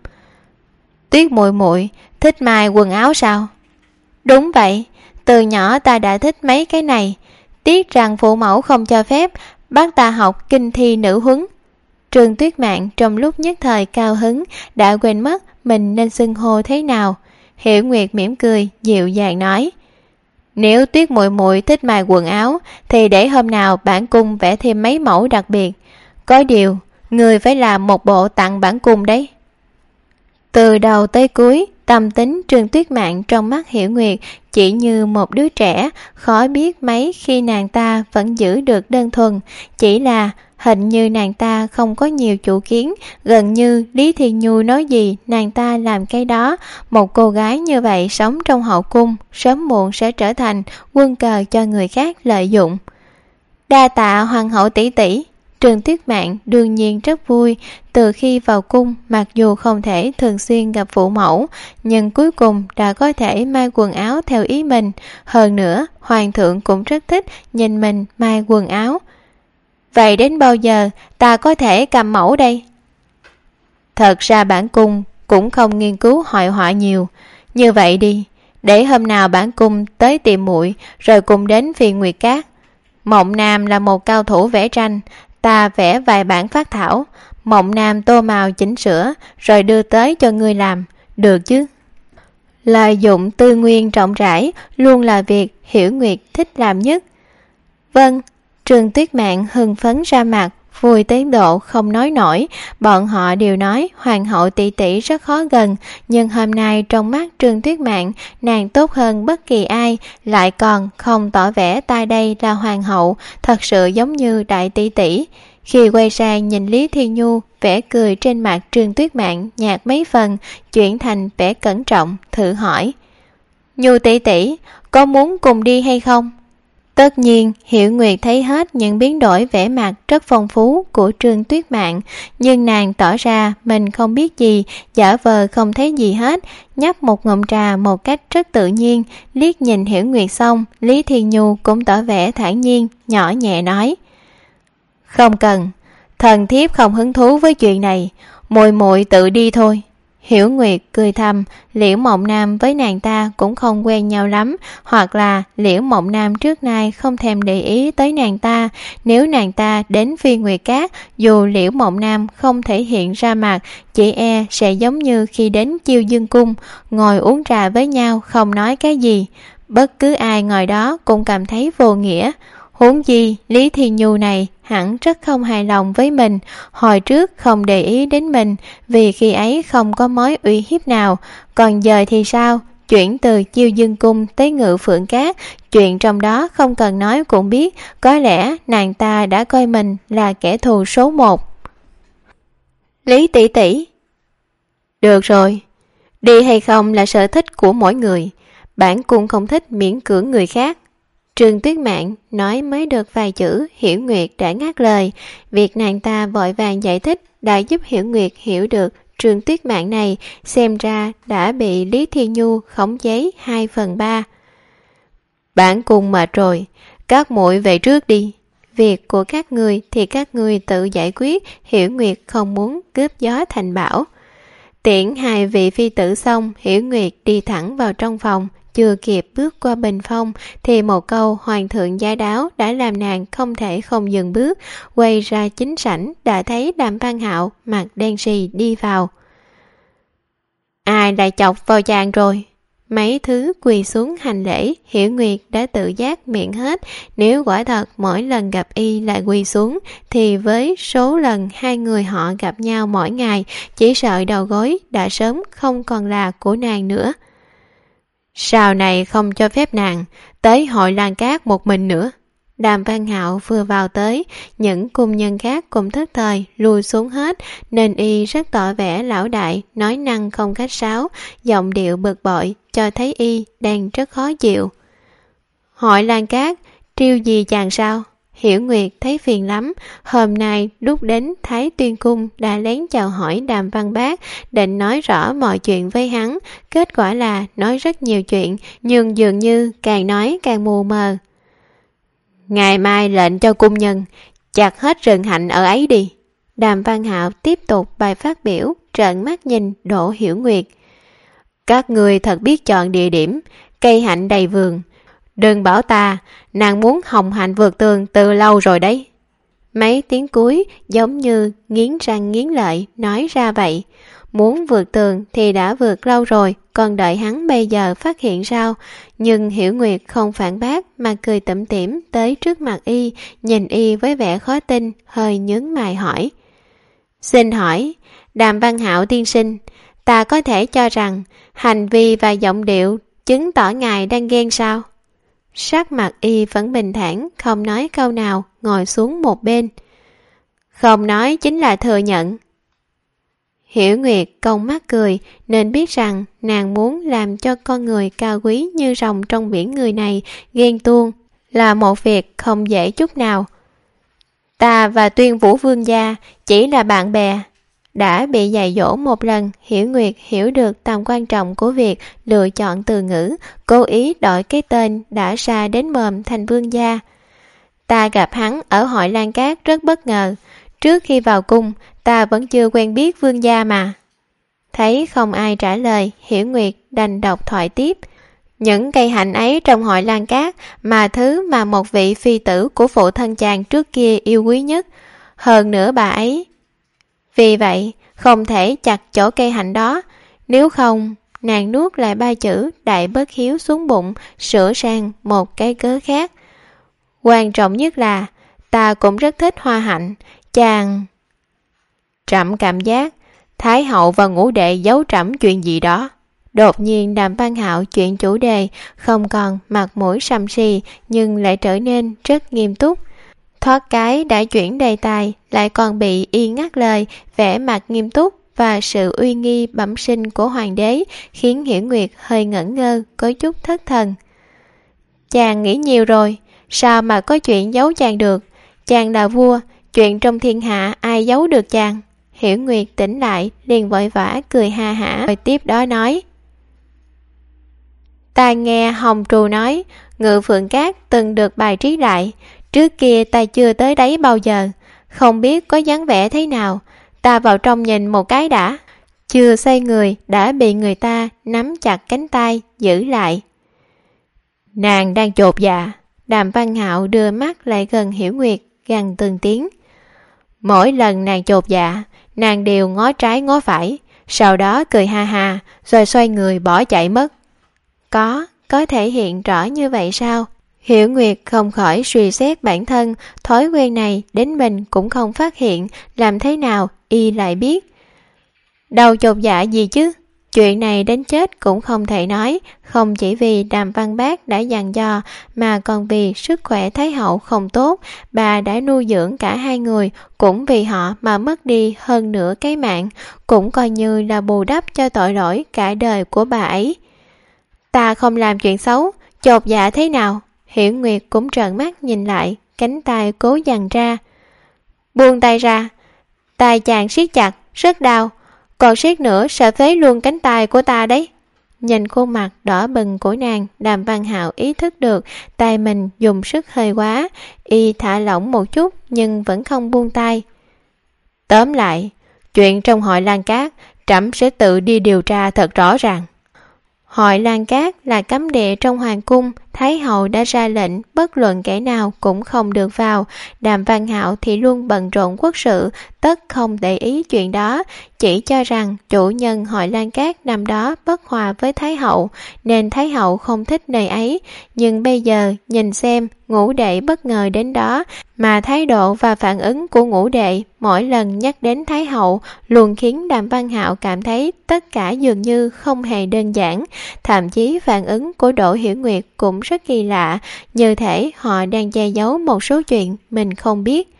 S2: Tuyết muội muội thích may quần áo sao? Đúng vậy, từ nhỏ ta đã thích mấy cái này, tiếc rằng phụ mẫu không cho phép, bắt ta học kinh thi nữ huấn. Trương Tuyết Mạn trong lúc nhất thời cao hứng đã quên mất mình nên xưng hô thế nào. Hiểu Nguyệt mỉm cười dịu dàng nói, nếu Tuyết muội muội thích may quần áo thì để hôm nào bản cung vẽ thêm mấy mẫu đặc biệt. Có điều người phải làm một bộ tặng bản cung đấy. Từ đầu tới cuối, tâm tính Trương Tuyết Mạn trong mắt Hiểu Nguyệt chỉ như một đứa trẻ, khó biết mấy khi nàng ta vẫn giữ được đơn thuần, chỉ là hình như nàng ta không có nhiều chủ kiến, gần như Lý Thi Nhu nói gì nàng ta làm cái đó. Một cô gái như vậy sống trong hậu cung, sớm muộn sẽ trở thành quân cờ cho người khác lợi dụng. Đa tạ hoàng hậu tỷ tỷ. Trương Tuyết Mạn đương nhiên rất vui, từ khi vào cung mặc dù không thể thường xuyên gặp phụ mẫu, nhưng cuối cùng đã có thể may quần áo theo ý mình. Hơn nữa, hoàng thượng cũng rất thích nhìn mình may quần áo. Vậy đến bao giờ ta có thể cầm mẫu đây? Thật ra bản cung cũng không nghiên cứu hội họa nhiều. Như vậy đi, để hôm nào bản cung tới tìm muội rồi cùng đến Phiên Nguyệt Cát. Mộng Nam là một cao thủ vẽ tranh, ta vẽ vài bản phác thảo, Mộng Nam tô màu chỉnh sửa rồi đưa tới cho ngươi làm, được chứ? Lợi dụng tư nguyên rộng rãi luôn là việc Hiểu Nguyệt thích làm nhất. Vâng. Trương Tuyết Mạn hưng phấn ra mặt, vui tới độ không nói nổi. Bọn họ đều nói hoàng hậu tỷ tỷ rất khó gần, nhưng hôm nay trong mắt Trương Tuyết Mạn, nàng tốt hơn bất kỳ ai, lại còn không tỏ vẻ ta đây là hoàng hậu, thật sự giống như đại tỷ tỷ. Khi quay sang nhìn Lý Thiên Nhu, vẻ cười trên mặt Trương Tuyết Mạn nhạt mấy phần, chuyển thành vẻ cẩn trọng, thử hỏi: Nhu tỷ tỷ, có muốn cùng đi hay không? Tất nhiên, Hiểu Nguyệt thấy hết những biến đổi vẻ mặt rất phong phú của Trương Tuyết Mạn, nhưng nàng tỏ ra mình không biết gì, giả vờ không thấy gì hết, nhấp một ngụm trà một cách rất tự nhiên. Liếc nhìn Hiểu Nguyệt xong, Lý Thiên Nhu cũng tỏ vẻ thản nhiên, nhỏ nhẹ nói: Không cần, thần thiếp không hứng thú với chuyện này, muội muội tự đi thôi. Hiểu Nguyệt cười thầm, Liễu Mộng Nam với nàng ta cũng không quen nhau lắm, hoặc là Liễu Mộng Nam trước nay không thèm để ý tới nàng ta. Nếu nàng ta đến Phi Nguyệt Các, dù Liễu Mộng Nam không thể hiện ra mặt, chỉ e sẽ giống như khi đến Chiêu Dương Cung, ngồi uống trà với nhau không nói cái gì. Bất cứ ai ngồi đó cũng cảm thấy vô nghĩa. Huống chi Lý Thiên Nhu này hẳn rất không hài lòng với mình, hồi trước không để ý đến mình vì khi ấy không có mối uy hiếp nào, còn giờ thì sao? Chuyển từ Chiêu Dương Cung tới Ngự Phượng Cát, chuyện trong đó không cần nói cũng biết, có lẽ nàng ta đã coi mình là kẻ thù số 1. Lý tỷ tỷ, được rồi, đi hay không là sở thích của mỗi người, bản cũng không thích miễn cưỡng người khác. Trương Tuyết Mạn nói mới được vài chữ, Hiểu Nguyệt đã ngắt lời. Việc nàng ta vội vàng giải thích đã giúp Hiểu Nguyệt hiểu được Trương Tuyết Mạn này xem ra đã bị Lý Thiên Nhu khống chế 2/3. Bạn cùng mệt rồi, các muội về trước đi. Việc của các người thì các người tự giải quyết, Hiểu Nguyệt không muốn cướp gió thành bão. Tiễn hai vị phi tử xong, Hiểu Nguyệt đi thẳng vào trong phòng. Chưa kịp bước qua bình phong thì một câu hoàng thượng gia đáo đã làm nàng không thể không dừng bước. Quay ra chính sảnh đã thấy Đàm Văn Hạo mặt đen sì đi vào. Ai lại chọc vào chàng rồi? Mấy thứ quỳ xuống hành lễ, Hiểu Nguyệt đã tự giác miệng hết. Nếu quả thật mỗi lần gặp y lại quỳ xuống thì với số lần hai người họ gặp nhau mỗi ngày, chỉ sợ đầu gối đã sớm không còn là của nàng nữa. Sau này không cho phép nàng tới Hội Lan Cát một mình nữa. Đàm Văn Hạo vừa vào tới, những cung nhân khác cũng thất thời lùi xuống hết, nên y rất tỏ vẻ lão đại, nói năng không khách sáo, giọng điệu bực bội, cho thấy y đang rất khó chịu. Hội Lan Cát, triêu gì chàng sao? Hiểu Nguyệt thấy phiền lắm, hôm nay lúc đến Thái Tuyên Cung đã lén chào hỏi Đàm Văn Bác, định nói rõ mọi chuyện với hắn, kết quả là nói rất nhiều chuyện, nhưng dường như càng nói càng mù mờ. Ngày mai lệnh cho cung nhân chặt hết rừng hạnh ở ấy đi. Đàm Văn Hạo tiếp tục bài phát biểu, trợn mắt nhìn Đỗ Hiểu Nguyệt. Các người thật biết chọn địa điểm, cây hạnh đầy vườn. Đừng bảo ta, nàng muốn hồng hạnh vượt tường từ lâu rồi đấy. Mấy tiếng cuối giống như nghiến răng nghiến lợi nói ra vậy. Muốn vượt tường thì đã vượt lâu rồi, còn đợi hắn bây giờ phát hiện sao? Nhưng Hiểu Nguyệt không phản bác mà cười tủm tỉm tới trước mặt y, nhìn y với vẻ khó tin, hơi nhướng mày hỏi. Xin hỏi, Đàm Văn Hạo tiên sinh, ta có thể cho rằng hành vi và giọng điệu chứng tỏ ngài đang ghen sao? Sắc mặt y vẫn bình thản, không nói câu nào, ngồi xuống một bên. Không nói chính là thừa nhận. Hiểu Nguyệt cong mắt cười, nên biết rằng nàng muốn làm cho con người cao quý như rồng trong biển người này ghen tuông là một việc không dễ chút nào. Ta và Tuyên Vũ Vương gia chỉ là bạn bè. Đã bị dạy dỗ một lần, Hiểu Nguyệt hiểu được tầm quan trọng của việc lựa chọn từ ngữ, cố ý đổi cái tên đã ra đến mồm thành vương gia. Ta gặp hắn ở Hội Lan Cát rất bất ngờ. Trước khi vào cung, ta vẫn chưa quen biết vương gia mà. Thấy không ai trả lời, Hiểu Nguyệt đành đọc thoại tiếp. Những cây hạnh ấy trong Hội Lan Cát mà thứ mà một vị phi tử của phụ thân chàng trước kia yêu quý nhất. Hơn nữa bà ấy. Vì vậy, không thể chặt chỗ cây hạnh đó. Nếu không, nàng nuốt lại 3 chữ đại bất hiếu xuống bụng, sửa sang một cái cớ khác. Quan trọng nhất là, ta cũng rất thích hoa hạnh. Chàng... Trẫm cảm giác Thái hậu và ngũ đệ giấu trẫm chuyện gì đó. Đột nhiên Đàm Văn Hạo chuyển chủ đề, không còn mặt mũi sầm sì nhưng lại trở nên rất nghiêm túc. Thoát cái đã chuyển đề tài, lại còn bị y ngắt lời. Vẻ mặt nghiêm túc và sự uy nghi bẩm sinh của hoàng đế khiến Hiểu Nguyệt hơi ngẩn ngơ, có chút thất thần. Chàng nghĩ nhiều rồi, sao mà có chuyện giấu chàng được? Chàng là vua, chuyện trong thiên hạ ai giấu được chàng? Hiểu Nguyệt tỉnh lại, liền vội vã cười ha hả, rồi tiếp đó nói: Ta nghe Hồng Trù nói Ngự Phượng Cát từng được bài trí lại. Trước kia ta chưa tới đấy bao giờ, không biết có dáng vẻ thế nào. Ta vào trong nhìn một cái đã. Chưa xoay người đã bị người ta nắm chặt cánh tay giữ lại. Nàng đang chột dạ. Đàm Văn Hạo đưa mắt lại gần Hiểu Nguyệt, gằn từng tiếng. Mỗi lần nàng chột dạ, nàng đều ngó trái ngó phải, sau đó cười ha ha, rồi xoay người bỏ chạy mất. Có thể hiện rõ như vậy sao? Hiểu Nguyệt không khỏi suy xét bản thân, thói quen này đến mình cũng không phát hiện, làm thế nào y lại biết? Đâu chột dạ gì chứ? Chuyện này đến chết cũng không thể nói, không chỉ vì Đàm Văn Bác đã dặn dò, mà còn vì sức khỏe Thái hậu không tốt, bà đã nuôi dưỡng cả hai người, cũng vì họ mà mất đi hơn nửa cái mạng, cũng coi như là bù đắp cho tội lỗi cả đời của bà ấy. Ta không làm chuyện xấu, chột dạ thế nào? Hiểu Nguyệt cũng trợn mắt nhìn lại, cánh tay cố dằn ra. Buông tay ra. Tay chàng siết chặt, rất đau. Còn siết nữa sẽ phế luôn cánh tay của ta đấy. Nhìn khuôn mặt đỏ bừng của nàng, Đàm Văn Hạo ý thức được tay mình dùng sức hơi quá, y thả lỏng một chút nhưng vẫn không buông tay. Tóm lại, chuyện trong hội Lan Cát, trẫm sẽ tự đi điều tra thật rõ ràng. Hội Lan Cát là cấm địa trong hoàng cung, Thái hậu đã ra lệnh bất luận kẻ nào cũng không được vào. Đàm Văn Hạo thì luôn bận rộn quốc sự, tất không để ý chuyện đó, chỉ cho rằng chủ nhân Hội Lan Cát năm đó bất hòa với Thái hậu, nên Thái hậu không thích nơi ấy. Nhưng bây giờ nhìn xem ngũ đệ bất ngờ đến đó, mà thái độ và phản ứng của ngũ đệ mỗi lần nhắc đến Thái hậu luôn khiến Đàm Văn Hạo cảm thấy tất cả dường như không hề đơn giản. Thậm chí phản ứng của Đỗ Hiểu Nguyệt cũng rất kỳ lạ, như thể họ đang che giấu một số chuyện mình không biết.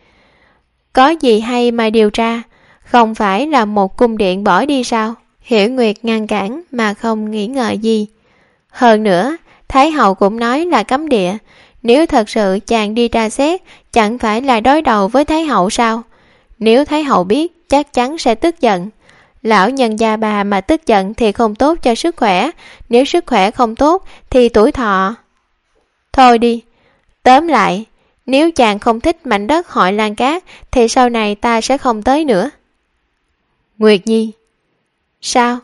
S2: Có gì hay mà điều tra? Không phải là một cung điện bỏ đi sao? Hiểu Nguyệt ngăn cản mà không nghĩ ngợi gì. Hơn nữa, Thái hậu cũng nói là cấm địa. Nếu thật sự chàng đi tra xét, chẳng phải là đối đầu với Thái hậu sao? Nếu Thái hậu biết, chắc chắn sẽ tức giận. Lão nhân gia bà mà tức giận thì không tốt cho sức khỏe. Nếu sức khỏe không tốt thì tuổi thọ. Thôi đi. Tóm lại, nếu chàng không thích mảnh đất Hội Lan Cát thì sau này ta sẽ không tới nữa. Nguyệt Nhi. Sao?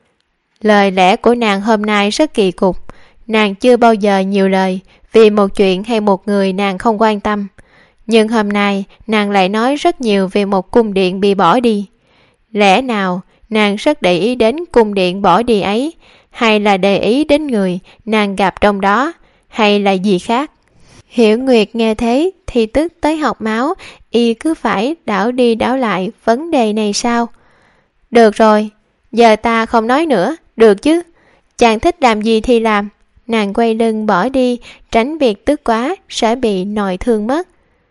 S2: Lời lẽ của nàng hôm nay rất kỳ cục. Nàng chưa bao giờ nhiều lời vì một chuyện hay một người nàng không quan tâm. Nhưng hôm nay nàng lại nói rất nhiều về một cung điện bị bỏ đi. Lẽ nào nàng rất để ý đến cung điện bỏ đi ấy, hay là để ý đến người nàng gặp trong đó, hay là gì khác? Hiểu Nguyệt nghe thế thì tức tới học máu, y cứ phải đảo đi đảo lại vấn đề này sao? Được rồi, giờ ta không nói nữa, được chứ? Chàng thích làm gì thì làm. Nàng quay lưng bỏ đi, tránh việc tức quá sẽ bị nội thương mất.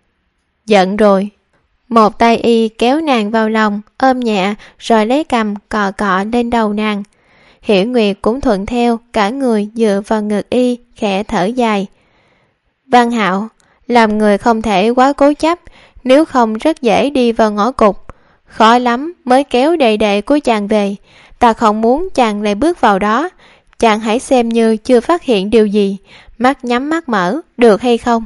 S2: Giận rồi. Một tay y kéo nàng vào lòng, ôm nhẹ, rồi lấy cằm cọ cọ lên đầu nàng. Hiểu Nguyệt cũng thuận theo, cả người dựa vào ngực y, khẽ thở dài. Văn Hạo, làm người không thể quá cố chấp, nếu không rất dễ đi vào ngõ cụt. Khó lắm mới kéo đệ đệ của chàng về, ta không muốn chàng lại bước vào đó. Chàng hãy xem như chưa phát hiện điều gì, mắt nhắm mắt mở, được hay không?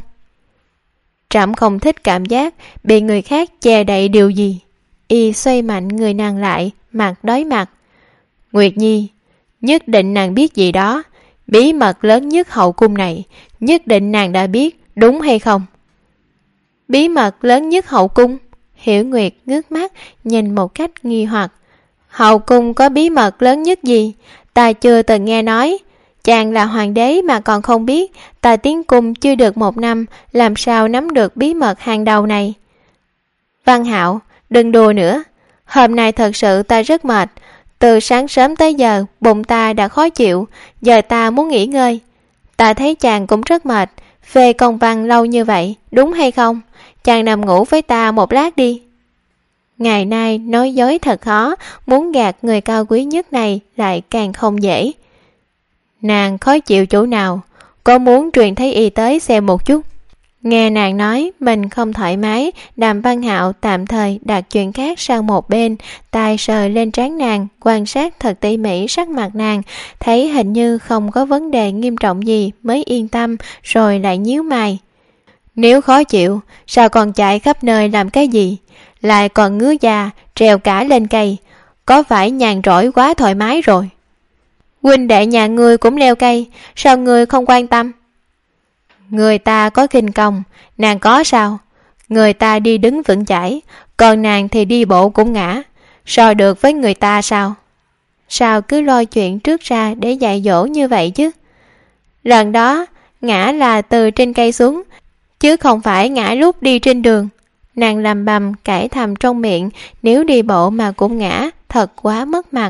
S2: Trẫm không thích cảm giác bị người khác che đậy điều gì. Y xoay mạnh người nàng lại, mặt đối mặt. Nguyệt Nhi, nhất định nàng biết gì đó. Bí mật lớn nhất hậu cung này, nhất định nàng đã biết, đúng hay không? Bí mật lớn nhất hậu cung? Hiểu Nguyệt ngước mắt, nhìn một cách nghi hoặc. Hậu cung có bí mật lớn nhất gì? Ta chưa từng nghe nói. Chàng là hoàng đế mà còn không biết. Ta tiến cung chưa được 1 năm, làm sao nắm được bí mật hàng đầu này? Văn Hạo, đừng đùa nữa. Hôm nay thật sự ta rất mệt. Từ sáng sớm tới giờ, bụng ta đã khó chịu. Giờ ta muốn nghỉ ngơi. Ta thấy chàng cũng rất mệt. Phê công văn lâu như vậy, đúng hay không? Chàng nằm ngủ với ta một lát đi. Ngày nay nói dối thật khó, muốn gạt người cao quý nhất này lại càng không dễ. Nàng khó chịu chỗ nào? Có muốn truyền thấy y tới xem một chút? Nghe nàng nói mình không thoải mái, Đàm Văn Hạo tạm thời đặt chuyện khác sang một bên, tay sờ lên trán nàng, quan sát thật tỉ mỉ sắc mặt nàng, thấy hình như không có vấn đề nghiêm trọng gì mới yên tâm, rồi lại nhíu mày. Nếu khó chịu, sao còn chạy khắp nơi làm cái gì? Lại còn ngứa da, trèo cả lên cây, có phải nhàn rỗi quá thoải mái rồi? Huynh đệ nhà ngươi cũng leo cây, sao ngươi không quan tâm? Người ta có khinh công, nàng có sao? Người ta đi đứng vững chãi, còn nàng thì đi bộ cũng ngã, so được với người ta sao? Sao cứ lôi chuyện trước ra để dạy dỗ như vậy chứ? Lần đó ngã là từ trên cây xuống, chứ không phải ngã lúc đi trên đường. Nàng lầm bầm cãi thầm trong miệng, nếu đi bộ mà cũng ngã, thật quá mất mặt.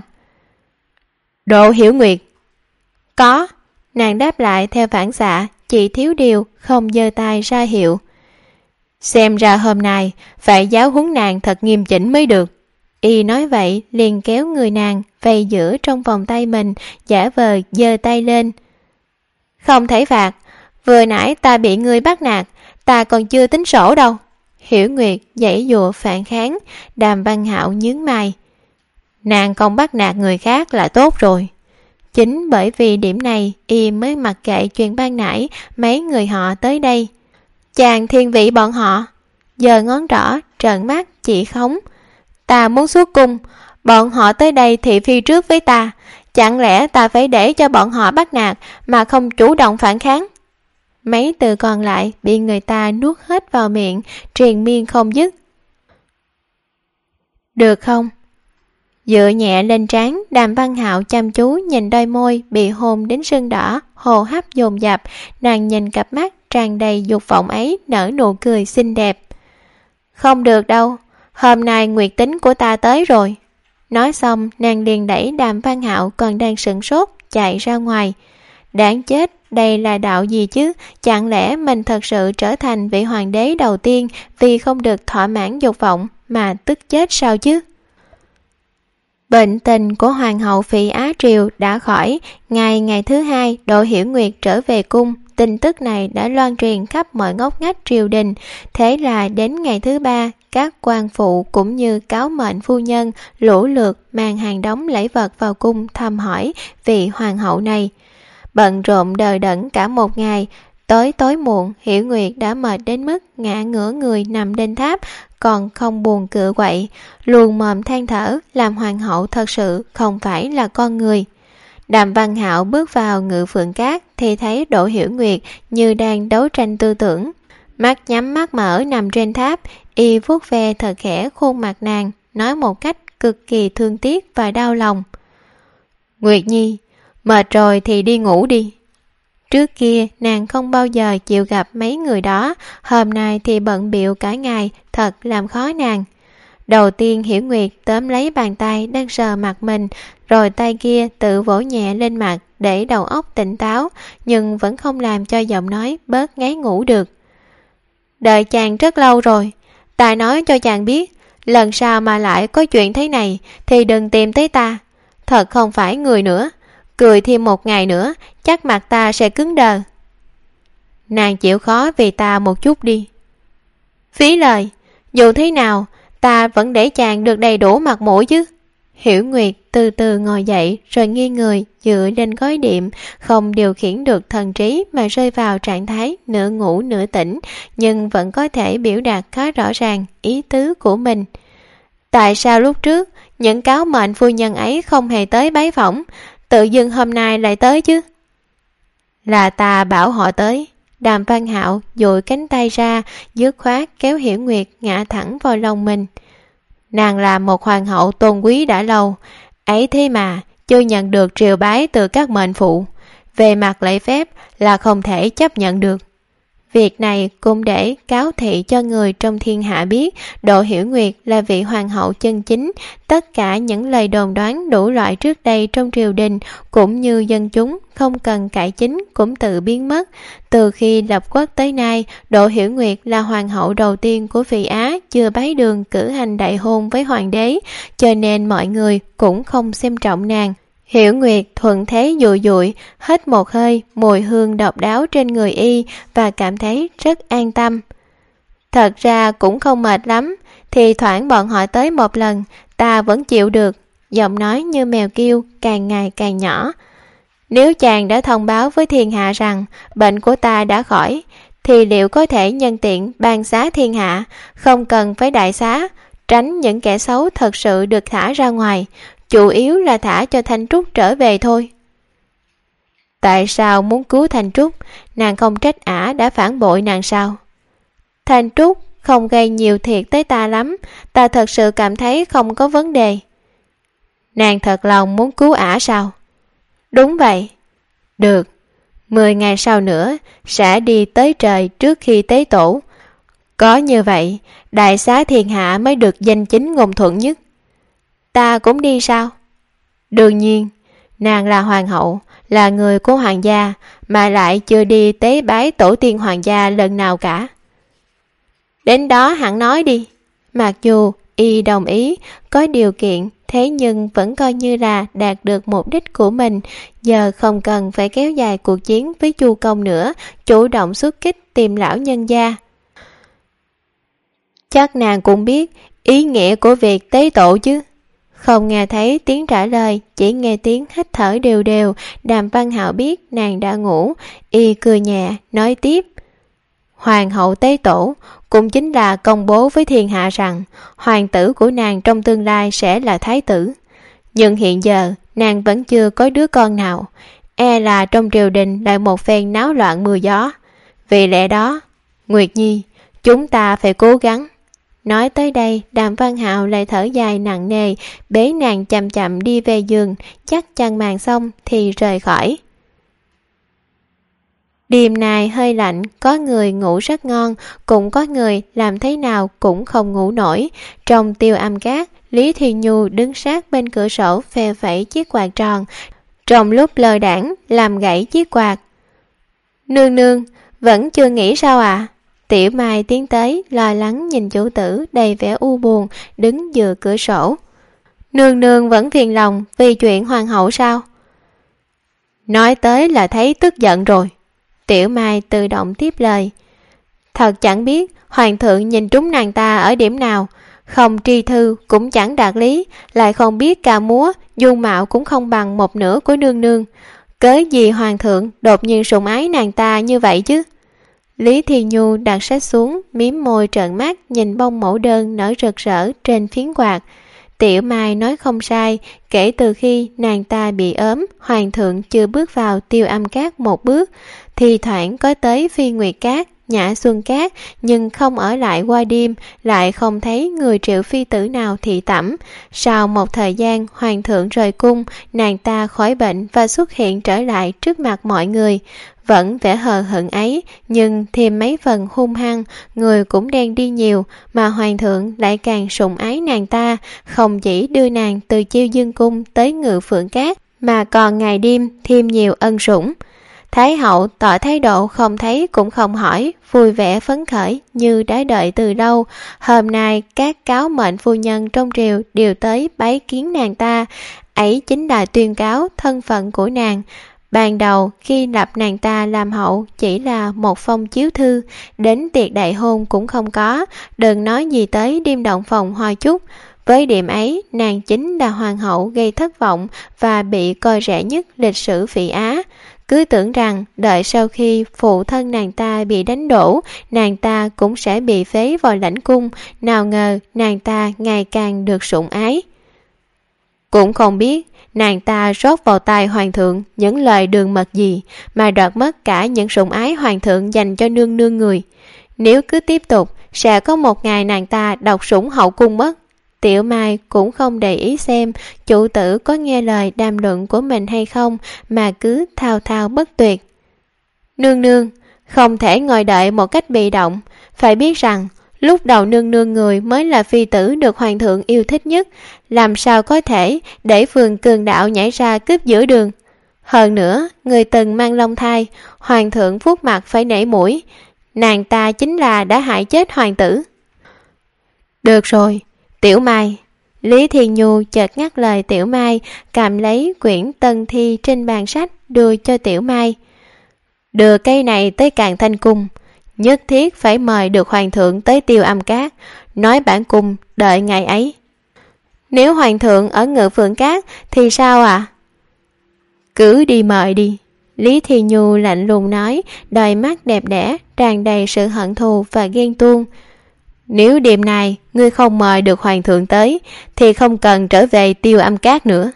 S2: Độ Hiểu Nguyệt. Có, nàng đáp lại theo phản xạ, chỉ thiếu điều không giơ tay ra hiệu. Xem ra hôm nay phải giáo huấn nàng thật nghiêm chỉnh mới được. Y nói vậy liền kéo người nàng vây giữa trong vòng tay mình, giả vờ giơ tay lên. Không thể phạt, vừa nãy ta bị ngươi bắt nạt, ta còn chưa tính sổ đâu. Hiểu Nguyệt giãy giụa phản kháng. Đàm Văn Hạo nhướng mày. Nàng không bắt nạt người khác là tốt rồi. Chính bởi vì điểm này y mới mặc kệ chuyện ban nãy mấy người họ tới đây. Chàng thiên vị bọn họ, giờ ngón trỏ trợn mắt chỉ khống. Ta muốn xuất cung, bọn họ tới đây thị phi trước với ta, chẳng lẽ ta phải để cho bọn họ bắt nạt mà không chủ động phản kháng? Mấy từ còn lại bị người ta nuốt hết vào miệng, triền miên không dứt. Được không? Dựa nhẹ lên trán, Đàm Văn Hạo chăm chú nhìn đôi môi bị hôn đến sưng đỏ, hô hấp dồn dập. Nàng nhìn cặp mắt tràn đầy dục vọng ấy, nở nụ cười xinh đẹp. Không được đâu, hôm nay nguyệt tính của ta tới rồi. Nói xong nàng liền đẩy Đàm Văn Hạo còn đang sửng sốt chạy ra ngoài. Đáng chết, đây là đạo gì chứ? Chẳng lẽ mình thật sự trở thành vị hoàng đế đầu tiên vì không được thỏa mãn dục vọng mà tức chết sao chứ? Bệnh tình của Hoàng hậu Phỉ Á Triều đã khỏi. Ngày thứ hai, Đỗ Hiểu Nguyệt trở về cung. Tin tức này đã loan truyền khắp mọi ngóc ngách triều đình. Thế là đến ngày thứ ba, các quan phụ cũng như cáo mệnh phu nhân lũ lượt mang hàng đống lễ vật vào cung thăm hỏi vị hoàng hậu này. Bận rộn đờ đẫn cả một ngày, tới tối muộn Hiểu Nguyệt đã mệt đến mức ngã ngửa người nằm trên tháp, còn không buồn cựa quậy, luồn mồm than thở, làm hoàng hậu thật sự không phải là con người. Đàm Văn Hạo bước vào Ngự Phượng Cát thì thấy Đỗ Hiểu Nguyệt như đang đấu tranh tư tưởng, mắt nhắm mắt mở nằm trên tháp. Y vuốt ve thật khẽ khuôn mặt nàng, nói một cách cực kỳ thương tiếc và đau lòng. Nguyệt Nhi, mệt rồi thì đi ngủ đi. Trước kia nàng không bao giờ chịu gặp mấy người đó, hôm nay thì bận bịu cả ngày, thật làm khó nàng. Đầu tiên Hiểu Nguyệt tóm lấy bàn tay đang sờ mặt mình, rồi tay kia tự vỗ nhẹ lên mặt để đầu óc tỉnh táo, nhưng vẫn không làm cho giọng nói bớt ngáy ngủ được. Đợi chàng rất lâu rồi, ta nói cho chàng biết, lần sau mà lại có chuyện thế này thì đừng tìm tới ta. Thật không phải người nữa, cười thêm một ngày nữa chắc mặt ta sẽ cứng đờ. Nàng chịu khó vì ta một chút đi. Phí lời, dù thế nào ta vẫn để chàng được đầy đủ mặt mũi chứ. Hiểu Nguyệt từ từ ngồi dậy rồi nghiêng người dựa lên gối đệm, không điều khiển được thần trí mà rơi vào trạng thái nửa ngủ nửa tỉnh, nhưng vẫn có thể biểu đạt khá rõ ràng ý tứ của mình. Tại sao lúc trước những cáo mệnh phu nhân ấy không hề tới bái phỏng, tự dưng hôm nay lại tới chứ? Là ta bảo họ tới. Đàm Văn Hạo dội cánh tay ra, dứt khoát kéo Hiểu Nguyệt ngã thẳng vào lòng mình. Nàng là một hoàng hậu tôn quý đã lâu, ấy thế mà chưa nhận được triều bái từ các mệnh phụ. Về mặt lễ phép là không thể chấp nhận được. Việc này cũng để cáo thị cho người trong thiên hạ biết Đỗ Hiểu Nguyệt là vị hoàng hậu chân chính. Tất cả những lời đồn đoán đủ loại trước đây trong triều đình cũng như dân chúng không cần cải chính cũng tự biến mất. Từ khi lập quốc tới nay, Đỗ Hiểu Nguyệt là hoàng hậu đầu tiên của Vị Á chưa bái đường cử hành đại hôn với hoàng đế, cho nên mọi người cũng không xem trọng nàng. Hiểu Nguyệt thuận thế dụi dụi, hít một hơi mùi hương độc đáo trên người y và cảm thấy rất an tâm. Thật ra cũng không mệt lắm, thì thoảng bọn họ tới một lần, ta vẫn chịu được. Giọng nói như mèo kêu càng ngày càng nhỏ. Nếu chàng đã thông báo với thiên hạ rằng bệnh của ta đã khỏi, thì liệu có thể nhân tiện ban xá thiên hạ, không cần phải đại xá, tránh những kẻ xấu thật sự được thả ra ngoài, chủ yếu là thả cho Thanh Trúc trở về thôi. Tại sao muốn cứu Thanh Trúc? Nàng không trách ả đã phản bội nàng sao? Thanh Trúc không gây nhiều thiệt tới ta lắm, ta thật sự cảm thấy không có vấn đề. Nàng thật lòng muốn cứu ả sao? Đúng vậy. Được, 10 ngày sau nữa sẽ đi tới trời trước khi tế tổ. Có như vậy, đại xá thiên hạ mới được danh chính ngôn thuận nhất. Ta cũng đi sao? Đương nhiên, nàng là hoàng hậu, là người của hoàng gia, mà lại chưa đi tế bái tổ tiên hoàng gia lần nào cả. Đến đó hẳn nói đi. Mặc dù y đồng ý, có điều kiện, thế nhưng vẫn coi như là đạt được mục đích của mình, giờ không cần phải kéo dài cuộc chiến với Chu Công nữa, chủ động xuất kích tìm lão nhân gia. Chắc nàng cũng biết ý nghĩa của việc tế tổ chứ. Không nghe thấy tiếng trả lời, chỉ nghe tiếng hít thở đều đều. Đàm Văn Hạo biết nàng đã ngủ, y cười nhẹ nói tiếp. Hoàng hậu tế tổ cũng chính là công bố với thiên hạ rằng hoàng tử của nàng trong tương lai sẽ là thái tử. Nhưng hiện giờ nàng vẫn chưa có đứa con nào, e là trong triều đình lại một phen náo loạn mưa gió. Vì lẽ đó, Nguyệt Nhi, chúng ta phải cố gắng. Nói tới đây, Đàm Văn Hạo lại thở dài nặng nề, bế nàng chậm chậm đi về giường, chắc chăn màn xong thì rời khỏi. Đêm nay hơi lạnh, có người ngủ rất ngon, cũng có người làm thế nào cũng không ngủ nổi. Trong Tiêu Âm Các, Lý Thiên Nhu đứng sát bên cửa sổ phe phẩy chiếc quạt tròn, trong lúc lơ đãng làm gãy chiếc quạt. Nương nương, vẫn chưa nghỉ sao ạ? Tiểu Mai tiến tới, lo lắng nhìn chủ tử đầy vẻ u buồn, đứng dựa cửa sổ. Nương nương vẫn phiền lòng vì chuyện hoàng hậu sao? Nói tới là thấy tức giận rồi. Tiểu Mai tự động tiếp lời. Thật chẳng biết hoàng thượng nhìn trúng nàng ta ở điểm nào, không tri thư cũng chẳng đạt lý, lại không biết ca múa, dung mạo cũng không bằng một nửa của nương nương. Cớ gì hoàng thượng đột nhiên sủng ái nàng ta như vậy chứ? Lý Thiên Nhu đặt sách xuống, mím môi trợn mắt nhìn bông mẫu đơn nở rực rỡ trên phiến quạt. Tiểu Mai nói không sai, kể từ khi nàng ta bị ốm, hoàng thượng chưa bước vào Tiêu Âm Các một bước. Thì thoảng có tới Phi Nguyệt Các, Nhã Xuân Các, nhưng không ở lại qua đêm, lại không thấy người triệu phi tử nào thị tẩm. Sau một thời gian hoàng thượng rời cung, nàng ta khỏi bệnh và xuất hiện trở lại trước mặt mọi người. Vẫn vẻ hờ hững ấy, nhưng thêm mấy phần hung hăng, người cũng đen đi nhiều, mà hoàng thượng lại càng sủng ái nàng ta, không chỉ đưa nàng từ Chiêu Dương Cung tới Ngự Phượng Các, mà còn ngày đêm thêm nhiều ân sủng. Thái hậu tỏ thái độ không thấy cũng không hỏi, vui vẻ phấn khởi như đã đợi từ lâu. Hôm nay các cáo mệnh phu nhân trong triều đều tới bái kiến nàng ta, ấy chính là tuyên cáo thân phận của nàng. Ban đầu khi lập nàng ta làm hậu chỉ là một phong chiếu thư, đến tiệc đại hôn cũng không có, đừng nói gì tới đêm động phòng hoa chúc. Với điểm ấy, nàng chính là hoàng hậu gây thất vọng và bị coi rẻ nhất lịch sử Phỉ Á. Cứ tưởng rằng đợi sau khi phụ thân nàng ta bị đánh đổ, nàng ta cũng sẽ bị phế vào lãnh cung, nào ngờ nàng ta ngày càng được sủng ái. Cũng không biết nàng ta rót vào tai hoàng thượng những lời đường mật gì mà đoạt mất cả những sủng ái hoàng thượng dành cho nương nương người. Nếu cứ tiếp tục, sẽ có một ngày nàng ta độc sủng hậu cung mất. Tiểu Mai cũng không để ý xem chủ tử có nghe lời đàm luận của mình hay không, mà cứ thao thao bất tuyệt. Nương nương, không thể ngồi đợi một cách bị động. Phải biết rằng lúc đầu nương nương người mới là phi tử được hoàng thượng yêu thích nhất, làm sao có thể để Phường Cường Đạo nhảy ra cướp giữa đường. Hơn nữa, người từng mang long thai, hoàng thượng vuốt mặt phải nể mũi, nàng ta chính là đã hại chết hoàng tử. Được rồi, Tiểu Mai. Lý Thiên Nhu chợt ngắt lời Tiểu Mai, cầm lấy quyển tân thi trên bàn sách đưa cho Tiểu Mai. Đưa cây này tới Càn Thanh Cung, nhất thiết phải mời được hoàng thượng tới Tiêu Âm Cát, nói bản cung đợi ngày ấy. Nếu hoàng thượng ở Ngự Phượng Cát thì sao ạ? Cứ đi mời đi. Lý Thiên Nhu lạnh lùng nói, đôi mắt đẹp đẽ tràn đầy sự hận thù và ghen tuông. Nếu đêm nay ngươi không mời được hoàng thượng tới thì không cần trở về Tiêu Âm Cát nữa.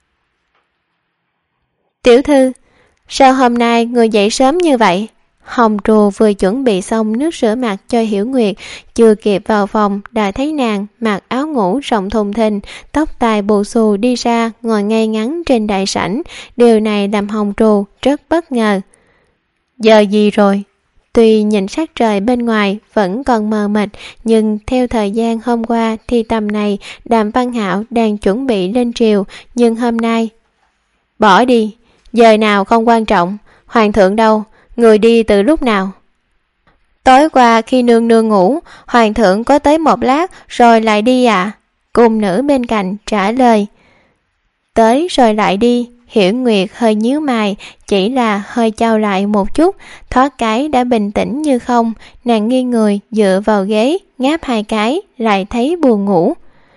S2: Tiểu thư, sao hôm nay ngươi dậy sớm như vậy? Hồng Trù vừa chuẩn bị xong nước rửa mặt cho Hiểu Nguyệt, chưa kịp vào phòng đã thấy nàng mặc áo ngủ rộng thùng thình, tóc tai bù xù đi ra ngồi ngay ngắn trên đại sảnh. Điều này làm Hồng Trù rất bất ngờ. Giờ gì rồi? Tuy nhìn sắc trời bên ngoài vẫn còn mờ mịt, nhưng theo thời gian hôm qua thì tầm này Đàm Văn Hạo đang chuẩn bị lên triều, nhưng hôm nay... Bỏ đi, giờ nào không quan trọng. Hoàng thượng đâu? Người đi từ lúc nào? Tối qua khi nương nương ngủ, hoàng thượng có tới một lát rồi lại đi à? Cung nữ bên cạnh trả lời. Tới rồi lại đi. Hiểu Nguyệt hơi nhíu mày, chỉ là hơi chau lại một chút, thoát cái đã bình tĩnh như không. Nàng nghiêng người dựa vào ghế, ngáp hai cái, lại thấy buồn ngủ.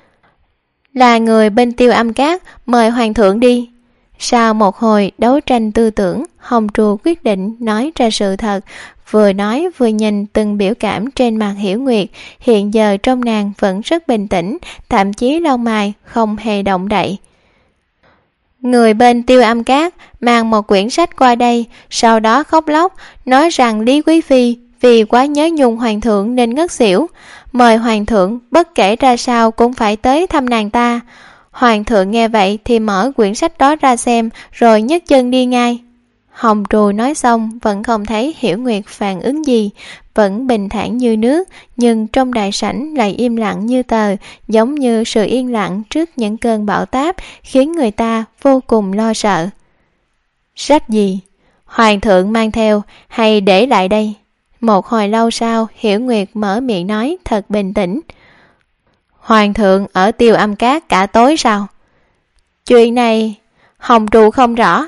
S2: Là người bên Tiêu Âm Cát mời hoàng thượng đi. Sau một hồi đấu tranh tư tưởng, Hồng Trù quyết định nói ra sự thật. Vừa nói vừa nhìn từng biểu cảm trên mặt Hiểu Nguyệt. Hiện giờ trong nàng vẫn rất bình tĩnh, thậm chí lông mày không hề động đậy. Người bên Tiêu Âm Cát mang một quyển sách qua đây, sau đó khóc lóc, nói rằng Lý Quý Phi vì quá nhớ nhung hoàng thượng nên ngất xỉu, mời hoàng thượng bất kể ra sao cũng phải tới thăm nàng ta. Hoàng thượng nghe vậy thì mở quyển sách đó ra xem, rồi nhấc chân đi ngay. Hồng Trù nói xong vẫn không thấy Hiểu Nguyệt phản ứng gì, vẫn bình thản như nước, nhưng trong đại sảnh lại im lặng như tờ, giống như sự yên lặng trước những cơn bão táp, khiến người ta vô cùng lo sợ. Sách gì? Hoàng thượng mang theo hay để lại đây? Một hồi lâu sau, Hiểu Nguyệt mở miệng nói thật bình tĩnh. Hoàng thượng ở Tiêu Âm Cát cả tối sao? Chuyện này Hồng Trù không rõ.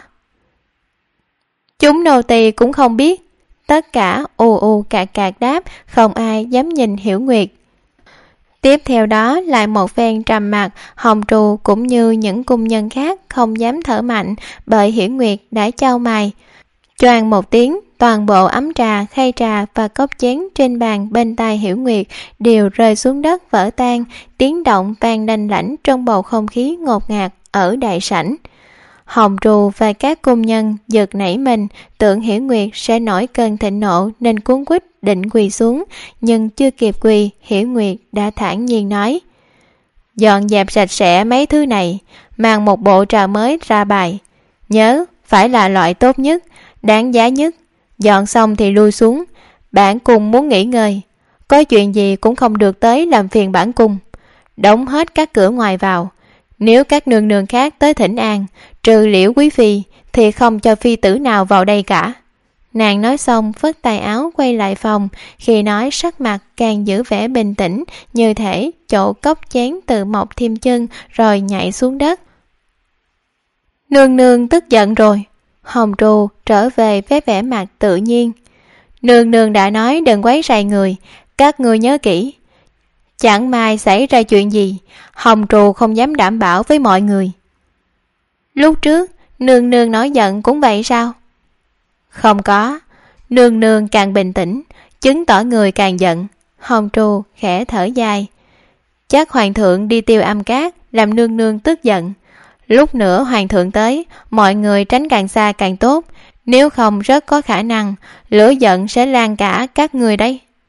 S2: Chúng nô tỳ cũng không biết. Tất cả ù cạc cạc đáp, không ai dám nhìn Hiểu Nguyệt. Tiếp theo đó lại một phen trầm mặc, Hồng Trù cũng như những cung nhân khác không dám thở mạnh, bởi Hiểu Nguyệt đã chau mày. Choàng một tiếng, toàn bộ ấm trà, khay trà và cốc chén trên bàn bên tai Hiểu Nguyệt đều rơi xuống đất vỡ tan, tiếng động vang đanh lãnh trong bầu không khí ngột ngạt ở đại sảnh. Hồng Trù và các cung nhân giật nảy mình, tưởng Hiểu Nguyệt sẽ nổi cơn thịnh nộ nên cuống quýt định quỳ xuống, nhưng chưa kịp quỳ, Hiểu Nguyệt đã thản nhiên nói: Dọn dẹp sạch sẽ mấy thứ này, mang một bộ trà mới ra bài. Nhớ, phải là loại tốt nhất, đáng giá nhất. Dọn xong thì lui xuống, bản cung muốn nghỉ ngơi. Có chuyện gì cũng không được tới làm phiền bản cung. Đóng hết các cửa ngoài vào. Nếu các nương nương khác tới thỉnh an, trừ Liễu Quý Phi, thì không cho phi tử nào vào đây cả. Nàng nói xong phất tay áo quay lại phòng, khi nói sắc mặt càng giữ vẻ bình tĩnh, như thể chỗ cốc chén tự mọc thêm chân rồi nhảy xuống đất. Nương nương tức giận rồi. Hồng Trù trở về với vẻ mặt tự nhiên. Nương nương đã nói đừng quấy rầy người, các ngươi nhớ kỹ. Chẳng may xảy ra chuyện gì, Hồng Trù không dám đảm bảo với mọi người. Lúc trước, nương nương nói giận cũng vậy sao? Không có, nương nương càng bình tĩnh, chứng tỏ người càng giận. Hồng Trù khẽ thở dài. Chắc hoàng thượng đi Tiêu Âm Cát làm nương nương tức giận. Lúc nữa hoàng thượng tới, mọi người tránh càng xa càng tốt, nếu không rất có khả năng lửa giận sẽ lan cả các người đấy.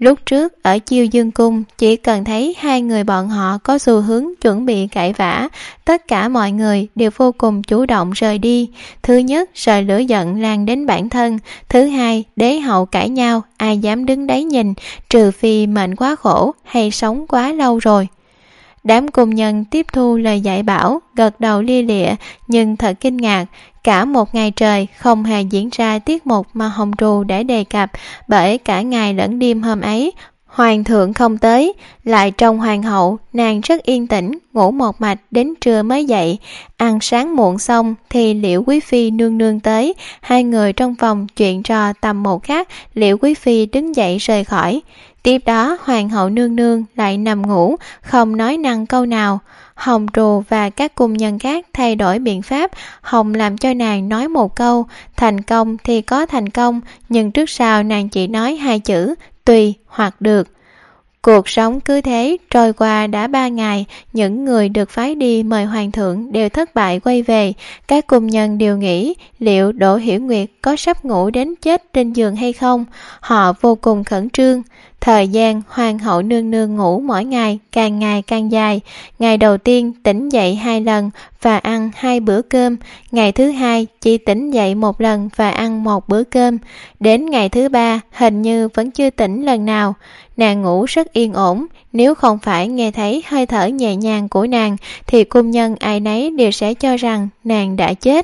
S2: Lúc trước ở Chiêu Dương Cung, chỉ cần thấy hai người bọn họ có xu hướng chuẩn bị cãi vã, tất cả mọi người đều vô cùng chủ động rời đi. Thứ nhất, sợ lửa giận lan đến bản thân. Thứ hai, đế hậu cãi nhau, ai dám đứng đấy nhìn, trừ phi mệnh quá khổ hay sống quá lâu rồi. Đám cung nhân tiếp thu lời dạy bảo, gật đầu lia lịa, nhưng thật kinh ngạc. Cả một ngày trời không hề diễn ra tiết mục mà Hồng Trù đã đề cập, bởi cả ngày lẫn đêm hôm ấy, hoàng thượng không tới, lại trong hoàng hậu, nàng rất yên tĩnh, ngủ một mạch đến trưa mới dậy. Ăn sáng muộn xong thì Liễu Quý Phi nương nương tới, hai người trong phòng chuyện trò tầm một khắc, Liễu Quý Phi đứng dậy rời khỏi. Tiếp đó hoàng hậu nương nương lại nằm ngủ, không nói năng câu nào. Hồng Trù và các cung nhân khác thay đổi biện pháp, Hồng làm cho nàng nói một câu, thành công thì có thành công, nhưng trước sau nàng chỉ nói hai chữ, tùy hoặc được. Cuộc sống cứ thế trôi qua đã 3 ngày, những người được phái đi mời hoàng thượng đều thất bại quay về. Các cung nhân đều nghĩ liệu Đỗ Hiểu Nguyệt có sắp ngủ đến chết trên giường hay không. Họ vô cùng khẩn trương. Thời gian hoàng hậu nương nương ngủ mỗi ngày càng dài. Ngày đầu tiên tỉnh dậy 2 lần và ăn 2 bữa cơm. Ngày thứ hai chỉ tỉnh dậy 1 lần và ăn 1 bữa cơm. Đến ngày thứ 3 hình như vẫn chưa tỉnh lần nào. Nàng ngủ rất yên ổn, nếu không phải nghe thấy hơi thở nhẹ nhàng của nàng thì cung nhân ai nấy đều sẽ cho rằng nàng đã chết.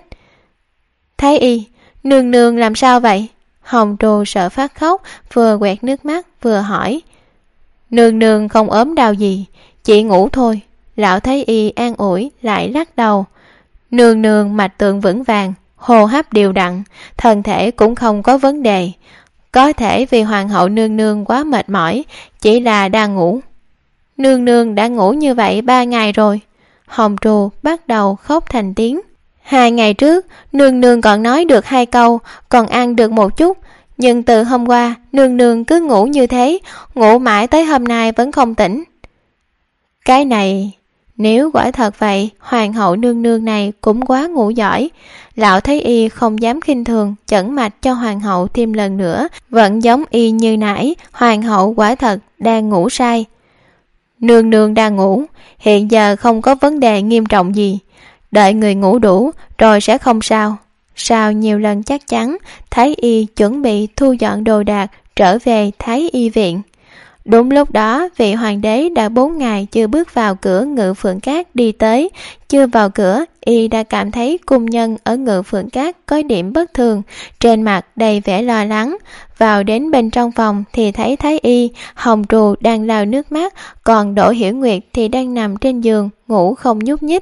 S2: Thái y, nương nương làm sao vậy? Hồng Trù sợ phát khóc, vừa quẹt nước mắt vừa hỏi. Nương nương không ốm đau gì, chỉ ngủ thôi. Lão Thái y an ủi lại lắc đầu. Nương nương mạch tượng vững vàng, hô hấp đều đặn, thân thể cũng không có vấn đề. Có thể vì hoàng hậu nương nương quá mệt mỏi, chỉ là đang ngủ. Nương nương đã ngủ như vậy 3 ngày rồi. Hồng Trù bắt đầu khóc thành tiếng. 2 ngày trước nương nương còn nói được 2 câu, còn ăn được một chút, nhưng từ hôm qua nương nương cứ ngủ như thế, ngủ mãi tới hôm nay vẫn không tỉnh. Cái này, nếu quả thật vậy, hoàng hậu nương nương này cũng quá ngủ giỏi. Lão Thái y không dám khinh thường, chẩn mạch cho hoàng hậu thêm lần nữa, vẫn giống y như nãy, hoàng hậu quả thật đang ngủ say. Nương nương đang ngủ, hiện giờ không có vấn đề nghiêm trọng gì, đợi người ngủ đủ rồi sẽ không sao. Sau nhiều lần chắc chắn, Thái y chuẩn bị thu dọn đồ đạc trở về Thái y viện. Đúng lúc đó, vị hoàng đế đã 4 ngày chưa bước vào cửa Ngự Phượng Cát đi tới. Chưa vào cửa, y đã cảm thấy cung nhân ở Ngự Phượng Cát có điểm bất thường, trên mặt đầy vẻ lo lắng. Vào đến bên trong phòng thì thấy Thái y, Hồng Trù đang lau nước mắt, còn Đỗ Hiểu Nguyệt thì đang nằm trên giường, ngủ không nhúc nhích.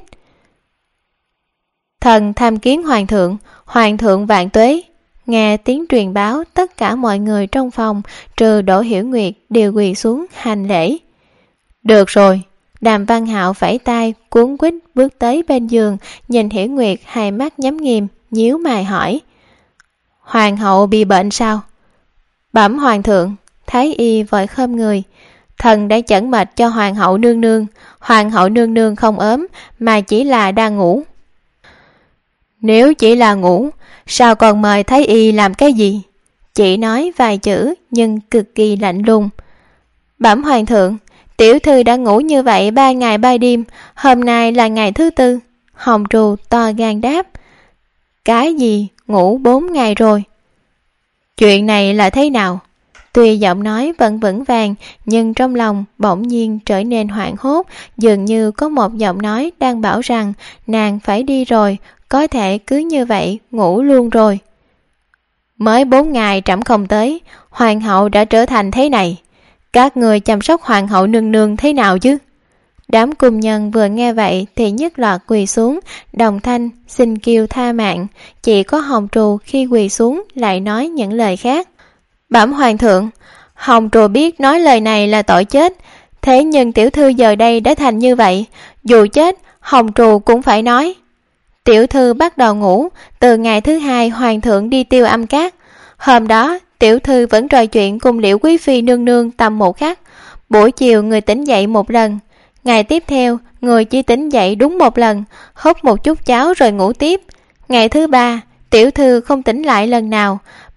S2: Thần tham kiến hoàng thượng vạn tuế. Nghe tiếng truyền báo, tất cả mọi người trong phòng trừ Đỗ Hiểu Nguyệt đều quỳ xuống hành lễ. Được rồi. Đàm Văn Hạo vẫy tay, cuống quýt bước tới bên giường, nhìn Hiểu Nguyệt hai mắt nhắm nghiền, nhíu mày hỏi. Hoàng hậu bị bệnh sao? Bẩm hoàng thượng. Thái y vội khom người. Thần đã chẩn mạch cho hoàng hậu nương nương không ốm, mà chỉ là đang ngủ. Nếu chỉ là ngủ, sao còn mời Thái y làm cái gì? Chỉ nói vài chữ nhưng cực kỳ lạnh lùng. Bẩm hoàng thượng, tiểu thư đã ngủ như vậy 3 ngày 3 đêm, hôm nay là ngày thứ 4. Hồng Trù to gan đáp. Cái gì? Ngủ 4 ngày rồi? Chuyện này là thế nào? Tuy giọng nói vẫn vững vàng, nhưng trong lòng bỗng nhiên trở nên hoảng hốt, dường như có một giọng nói đang bảo rằng nàng phải đi rồi, có thể cứ như vậy ngủ luôn rồi. Mới 4 ngày trẫm không tới, hoàng hậu đã trở thành thế này. Các người chăm sóc hoàng hậu nương nương thế nào chứ? Đám cung nhân vừa nghe vậy thì nhất loạt quỳ xuống, đồng thanh xin kêu tha mạng. Chỉ có Hồng Trù khi quỳ xuống lại nói những lời khác. Bẩm hoàng thượng, Hồng Trù biết nói lời này là tội chết, thế nhưng tiểu thư giờ đây đã thành như vậy, dù chết Hồng Trù cũng phải nói. Tiểu thư bắt đầu ngủ từ ngày thứ 2 hoàng thượng đi Tiêu Âm Cát. Hôm đó tiểu thư vẫn trò chuyện cùng Liễu Quý Phi nương nương tầm một khắc. Buổi chiều người tỉnh dậy 1 lần, ngày tiếp theo người chỉ tỉnh dậy đúng 1 lần, húp một chút cháo rồi ngủ tiếp. Ngày thứ 3 tiểu thư không tỉnh lại lần nào.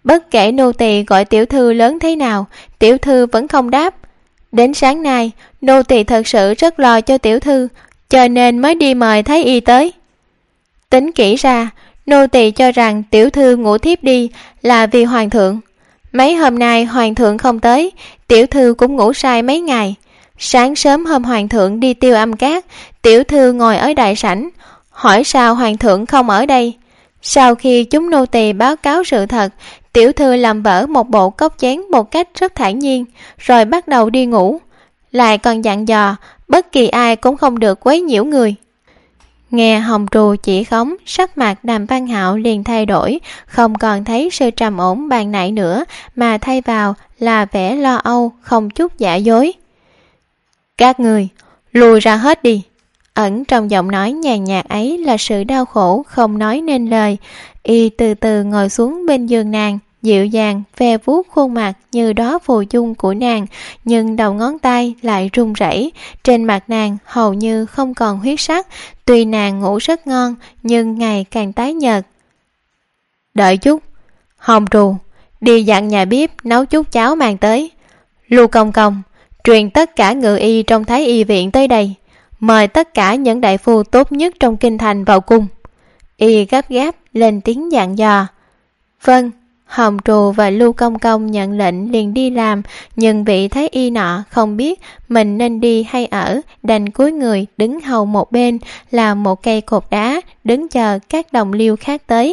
S2: Bất kể nô tỳ gọi tiểu thư lớn thế nào, tiểu thư vẫn không đáp. Đến sáng nay, nô tỳ thật sự rất lo cho tiểu thư, cho nên mới đi mời thái y tới. Tính kỹ ra, nô tỳ cho rằng tiểu thư ngủ thiếp đi là vì hoàng thượng. Mấy hôm nay hoàng thượng không tới, tiểu thư cũng ngủ sai mấy ngày. Sáng sớm hôm hoàng thượng đi tiêu âm cát, tiểu thư ngồi ở đại sảnh, hỏi sao hoàng thượng không ở đây. Sau khi chúng nô tỳ báo cáo sự thật, tiểu thư làm vỡ một bộ cốc chén một cách rất thản nhiên, rồi bắt đầu đi ngủ. Lại còn dặn dò, bất kỳ ai cũng không được quấy nhiễu người. Nghe Hồng Trù chỉ khống, sắc mặt Đàm Văn Hạo liền thay đổi, không còn thấy sự trầm ổn ban nãy nữa, mà thay vào là vẻ lo âu, không chút giả dối. Các người, lùi ra hết đi. Ẩn trong giọng nói nhàn nhạt ấy là sự đau khổ không nói nên lời. Y từ từ ngồi xuống bên giường nàng, dịu dàng ve vuốt khuôn mặt như đó phù dung của nàng, nhưng đầu ngón tay lại run rẩy. Trên mặt nàng hầu như không còn huyết sắc, tuy nàng ngủ rất ngon nhưng ngày càng tái nhợt. Đợi chút, Hồng Trù, đi dặn nhà bếp nấu chút cháo mang tới. Lưu Công Công, truyền tất cả ngự y trong Thái y viện tới đây, mời tất cả những đại phu tốt nhất trong kinh thành vào cung. Y gấp gáp lên tiếng dặn dò. Vâng. Hồng Trù và Lưu Công Công nhận lệnh liền đi làm, nhưng vị thái y nọ không biết mình nên đi hay ở, đành cúi người đứng hầu một bên là một cây cột đá, đứng chờ các đồng liêu khác tới.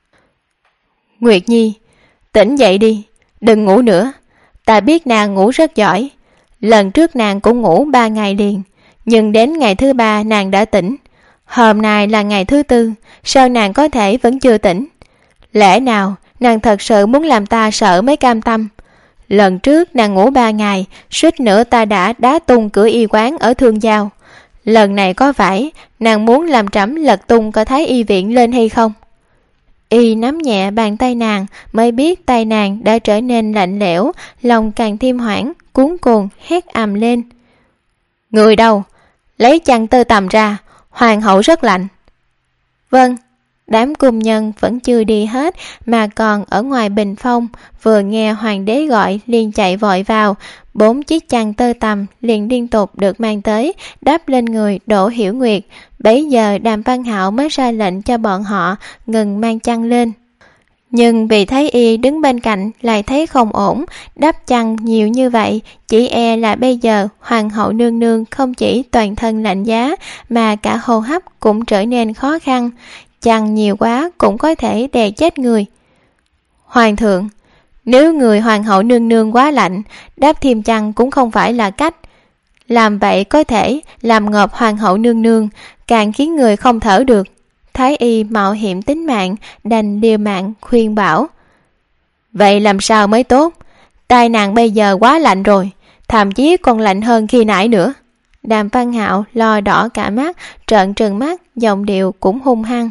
S2: Nguyệt Nhi, tỉnh dậy đi, đừng ngủ nữa. Ta biết nàng ngủ rất giỏi. Lần trước nàng cũng ngủ 3 ngày liền, nhưng đến ngày thứ 3 nàng đã tỉnh. Hôm nay là ngày thứ 4, sao nàng có thể vẫn chưa tỉnh? Lẽ nào nàng thật sự muốn làm ta sợ mới cam tâm? Lần trước nàng ngủ 3 ngày, suýt nữa ta đã đá tung cửa y quán ở Thương Giao. Lần này có phải nàng muốn làm trẫm lật tung cả Thái y viện lên hay không? Y nắm nhẹ bàn tay nàng, mới biết tay nàng đã trở nên lạnh lẽo, lòng càng thêm hoảng, cuống cuồng hét ầm lên. Người đâu? Lấy chăn tơ tằm ra, hoàng hậu rất lạnh. Vâng. Đám cung nhân vẫn chưa đi hết mà còn ở ngoài bình phong, vừa nghe hoàng đế gọi liền chạy vội vào. 4 chiếc chăn tơ tằm liền liên tục được mang tới, đắp lên người Đỗ Hiểu Nguyệt. Bấy giờ Đàm Văn Hạo mới ra lệnh cho bọn họ ngừng mang chăn lên. Nhưng vì thấy y đứng bên cạnh lại thấy không ổn, đắp chăn nhiều như vậy, chỉ e là bây giờ hoàng hậu nương nương không chỉ toàn thân lạnh giá mà cả hô hấp cũng trở nên khó khăn. Chăn nhiều quá cũng có thể đè chết người. Hoàng thượng, nếu người hoàng hậu nương nương quá lạnh, đắp thêm chăn cũng không phải là cách. Làm vậy có thể làm ngợp hoàng hậu nương nương, càng khiến người không thở được. Thái y mạo hiểm tính mạng, đành liều mạng khuyên bảo. Vậy làm sao mới tốt? Tai nàng bây giờ quá lạnh rồi, thậm chí còn lạnh hơn khi nãy nữa. Đàm Văn Hạo lo đỏ cả mắt, trợn trừng mắt, giọng điệu cũng hung hăng.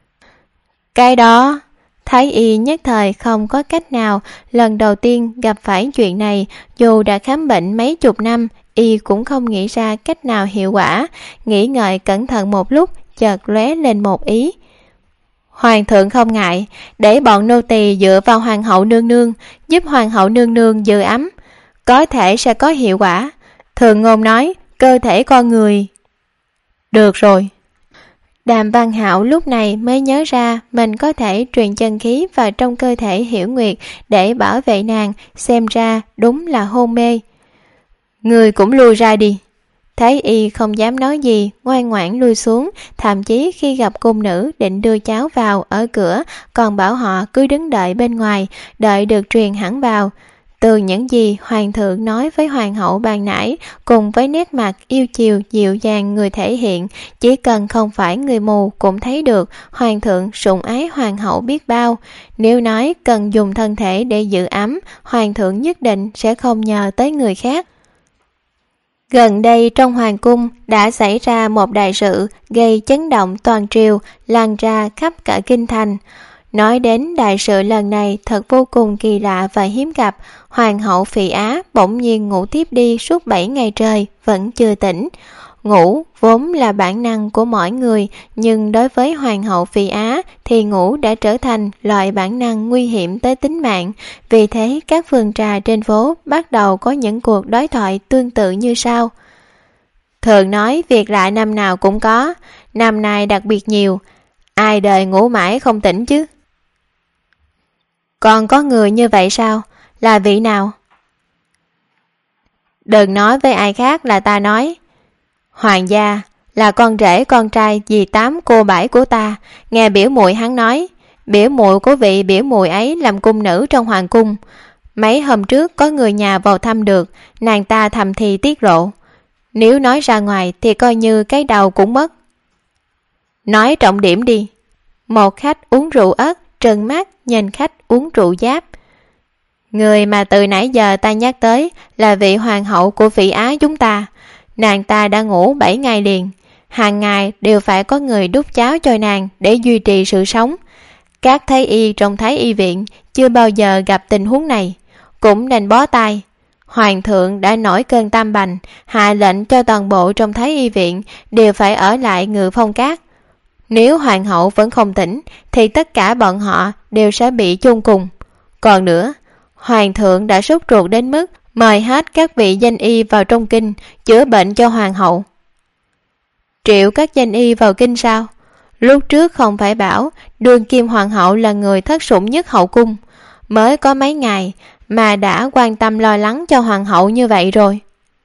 S2: Cái đó, Thái y nhất thời không có cách nào. Lần đầu tiên gặp phải chuyện này, dù đã khám bệnh mấy chục năm, y cũng không nghĩ ra cách nào hiệu quả. Nghĩ ngợi cẩn thận một lúc, chợt lóe lên một ý. Hoàng thượng không ngại, để bọn nô tỳ dựa vào hoàng hậu nương nương, giúp hoàng hậu nương nương giữ ấm, có thể sẽ có hiệu quả. Thường ngôn nói, cơ thể con người. Được rồi. Đàm Văn Hạo lúc này mới nhớ ra mình có thể truyền chân khí vào trong cơ thể Hiểu Nguyệt để bảo vệ nàng, xem ra đúng là hôn mê. Người cũng lui ra đi. Thái y không dám nói gì, ngoan ngoãn lui xuống, thậm chí khi gặp cung nữ định đưa cháo vào ở cửa, còn bảo họ cứ đứng đợi bên ngoài, đợi được truyền hẳn vào. Từ những gì hoàng thượng nói với hoàng hậu ban nãy, cùng với nét mặt yêu chiều dịu dàng người thể hiện, chỉ cần không phải người mù cũng thấy được hoàng thượng sủng ái hoàng hậu biết bao. Nếu nói cần dùng thân thể để giữ ấm, hoàng thượng nhất định sẽ không nhờ tới người khác. Gần đây trong hoàng cung đã xảy ra một đại sự gây chấn động toàn triều, lan ra khắp cả kinh thành. Nói đến đại sự lần này thật vô cùng kỳ lạ và hiếm gặp. Hoàng hậu Phỉ Á bỗng nhiên ngủ tiếp đi suốt 7 ngày trời vẫn chưa tỉnh. Ngủ vốn là bản năng của mỗi người, nhưng đối với hoàng hậu Phi Á thì ngủ đã trở thành loại bản năng nguy hiểm tới tính mạng. Vì thế các vườn trà trên phố bắt đầu có những cuộc đối thoại tương tự như sau. Thường nói việc lạ năm nào cũng có, năm nay đặc biệt nhiều, ai đời ngủ mãi không tỉnh chứ. Còn có người như vậy sao? Là vị nào? Đừng nói với ai khác là ta nói. Hoàng gia là con rể con trai dì Tám cô Bảy của ta. Nghe biểu muội hắn nói, biểu muội của vị biểu muội ấy làm cung nữ trong hoàng cung. Mấy hôm trước có người nhà vào thăm được, nàng ta thầm thì tiết lộ. Nếu nói ra ngoài thì coi như cái đầu cũng mất. Nói trọng điểm đi. Một khách uống rượu ớt trừng mắt nhìn khách uống rượu giáp. Người mà từ nãy giờ ta nhắc tới là vị hoàng hậu của Phỉ Á chúng ta. Nàng ta đã ngủ 7 ngày liền. Hàng ngày đều phải có người đút cháo cho nàng để duy trì sự sống. Các thái y trong thái y viện chưa bao giờ gặp tình huống này, cũng đành bó tay. Hoàng thượng đã nổi cơn tam bành, hạ lệnh cho toàn bộ trong thái y viện đều phải ở lại Ngự Phong Cát. Nếu hoàng hậu vẫn không tỉnh thì tất cả bọn họ đều sẽ bị chôn cùng. Còn nữa, hoàng thượng đã sốt ruột đến mức mời hết các vị danh y vào trong kinh chữa bệnh cho hoàng hậu. Triệu các danh y vào kinh sao? Lúc trước không phải bảo đương kim hoàng hậu là người thất sủng nhất hậu cung, mới có mấy ngày mà đã quan tâm lo lắng cho hoàng hậu như vậy rồi.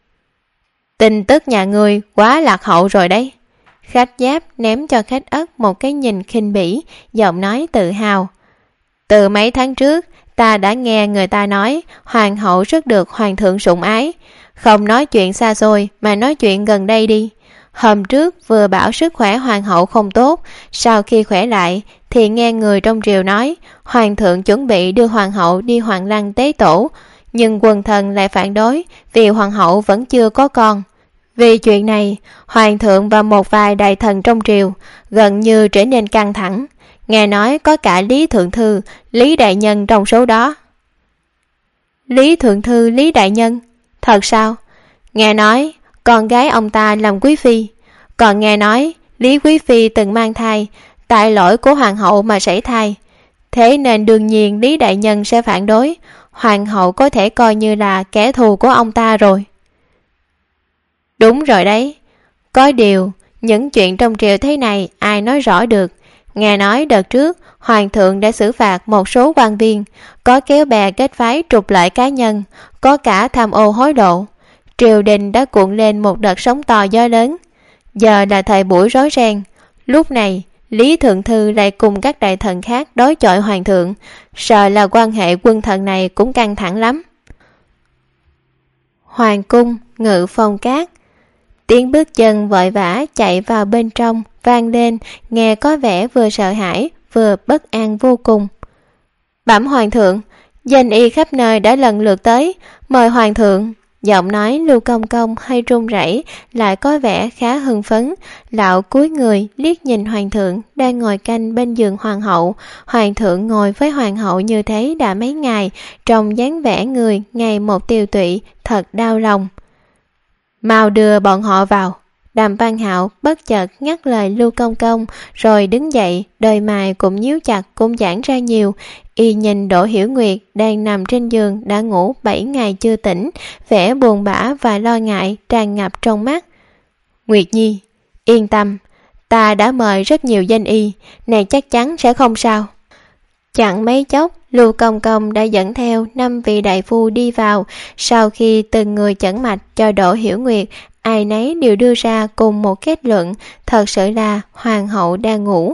S2: Tin tức nhà ngươi quá lạc hậu rồi đấy. Khách Giáp ném cho khách Ất một cái nhìn khinh bỉ, giọng nói tự hào. Từ mấy tháng trước ta đã nghe người ta nói hoàng hậu rất được hoàng thượng sủng ái. Không nói chuyện xa xôi mà nói chuyện gần đây đi. Hôm trước vừa bảo sức khỏe hoàng hậu không tốt, sau khi khỏe lại thì nghe người trong triều nói hoàng thượng chuẩn bị đưa hoàng hậu đi Hoàng Lăng tế tổ, nhưng quần thần lại phản đối vì hoàng hậu vẫn chưa có con. Vì chuyện này, hoàng thượng và một vài đại thần trong triều gần như trở nên căng thẳng. Nghe nói có cả Lý Thượng Thư, Lý Đại Nhân trong số đó. Lý Thượng Thư, Lý Đại Nhân? Thật sao? Nghe nói con gái ông ta làm quý phi. Còn nghe nói Lý quý phi từng mang thai, tại lỗi của hoàng hậu mà sảy thai. Thế nên đương nhiên Lý Đại Nhân sẽ phản đối. Hoàng hậu có thể coi như là kẻ thù của ông ta rồi. Đúng rồi đấy. Có điều, những chuyện trong triều thế này ai nói rõ được. Nghe nói đợt trước, hoàng thượng đã xử phạt một số quan viên, có kéo bè kết phái trục lợi cá nhân, có cả tham ô hối lộ. Triều đình đã cuộn lên một đợt sóng to gió lớn. Giờ là thời buổi rối ren. Lúc này, Lý Thượng Thư lại cùng các đại thần khác đối chọi hoàng thượng, sợ là quan hệ quân thần này cũng căng thẳng lắm. Hoàng cung, Ngự Phong Cát. Tiếng bước chân vội vã chạy vào bên trong vang lên, nghe có vẻ vừa sợ hãi vừa bất an vô cùng. Bẩm hoàng thượng, danh y khắp nơi đã lần lượt tới, mời hoàng thượng. Giọng nói Lưu Công Công hơi run rẩy, lại có vẻ khá hưng phấn. Lão cúi người liếc nhìn hoàng thượng đang ngồi canh bên giường hoàng hậu. Hoàng thượng ngồi với hoàng hậu như thế đã mấy ngày, trông dáng vẻ người ngày một tiêu tụy, thật đau lòng. Mau đưa bọn họ vào. Đàm Văn Hạo bất chợt ngắt lời Lưu Công Công, rồi đứng dậy, đôi mày cũng nhíu chặt cũng giãn ra nhiều. Y nhìn Đỗ Hiểu Nguyệt đang nằm trên giường đã ngủ 7 ngày chưa tỉnh, vẻ buồn bã và lo ngại tràn ngập trong mắt. Nguyệt Nhi, yên tâm, ta đã mời rất nhiều danh y, này chắc chắn sẽ không sao. Chẳng mấy chốc, Lưu Công Công đã dẫn theo 5 vị đại phu đi vào. Sau khi từng người chẩn mạch cho Đỗ Hiểu Nguyệt, ai nấy đều đưa ra cùng một kết luận, thật sự là hoàng hậu đang ngủ.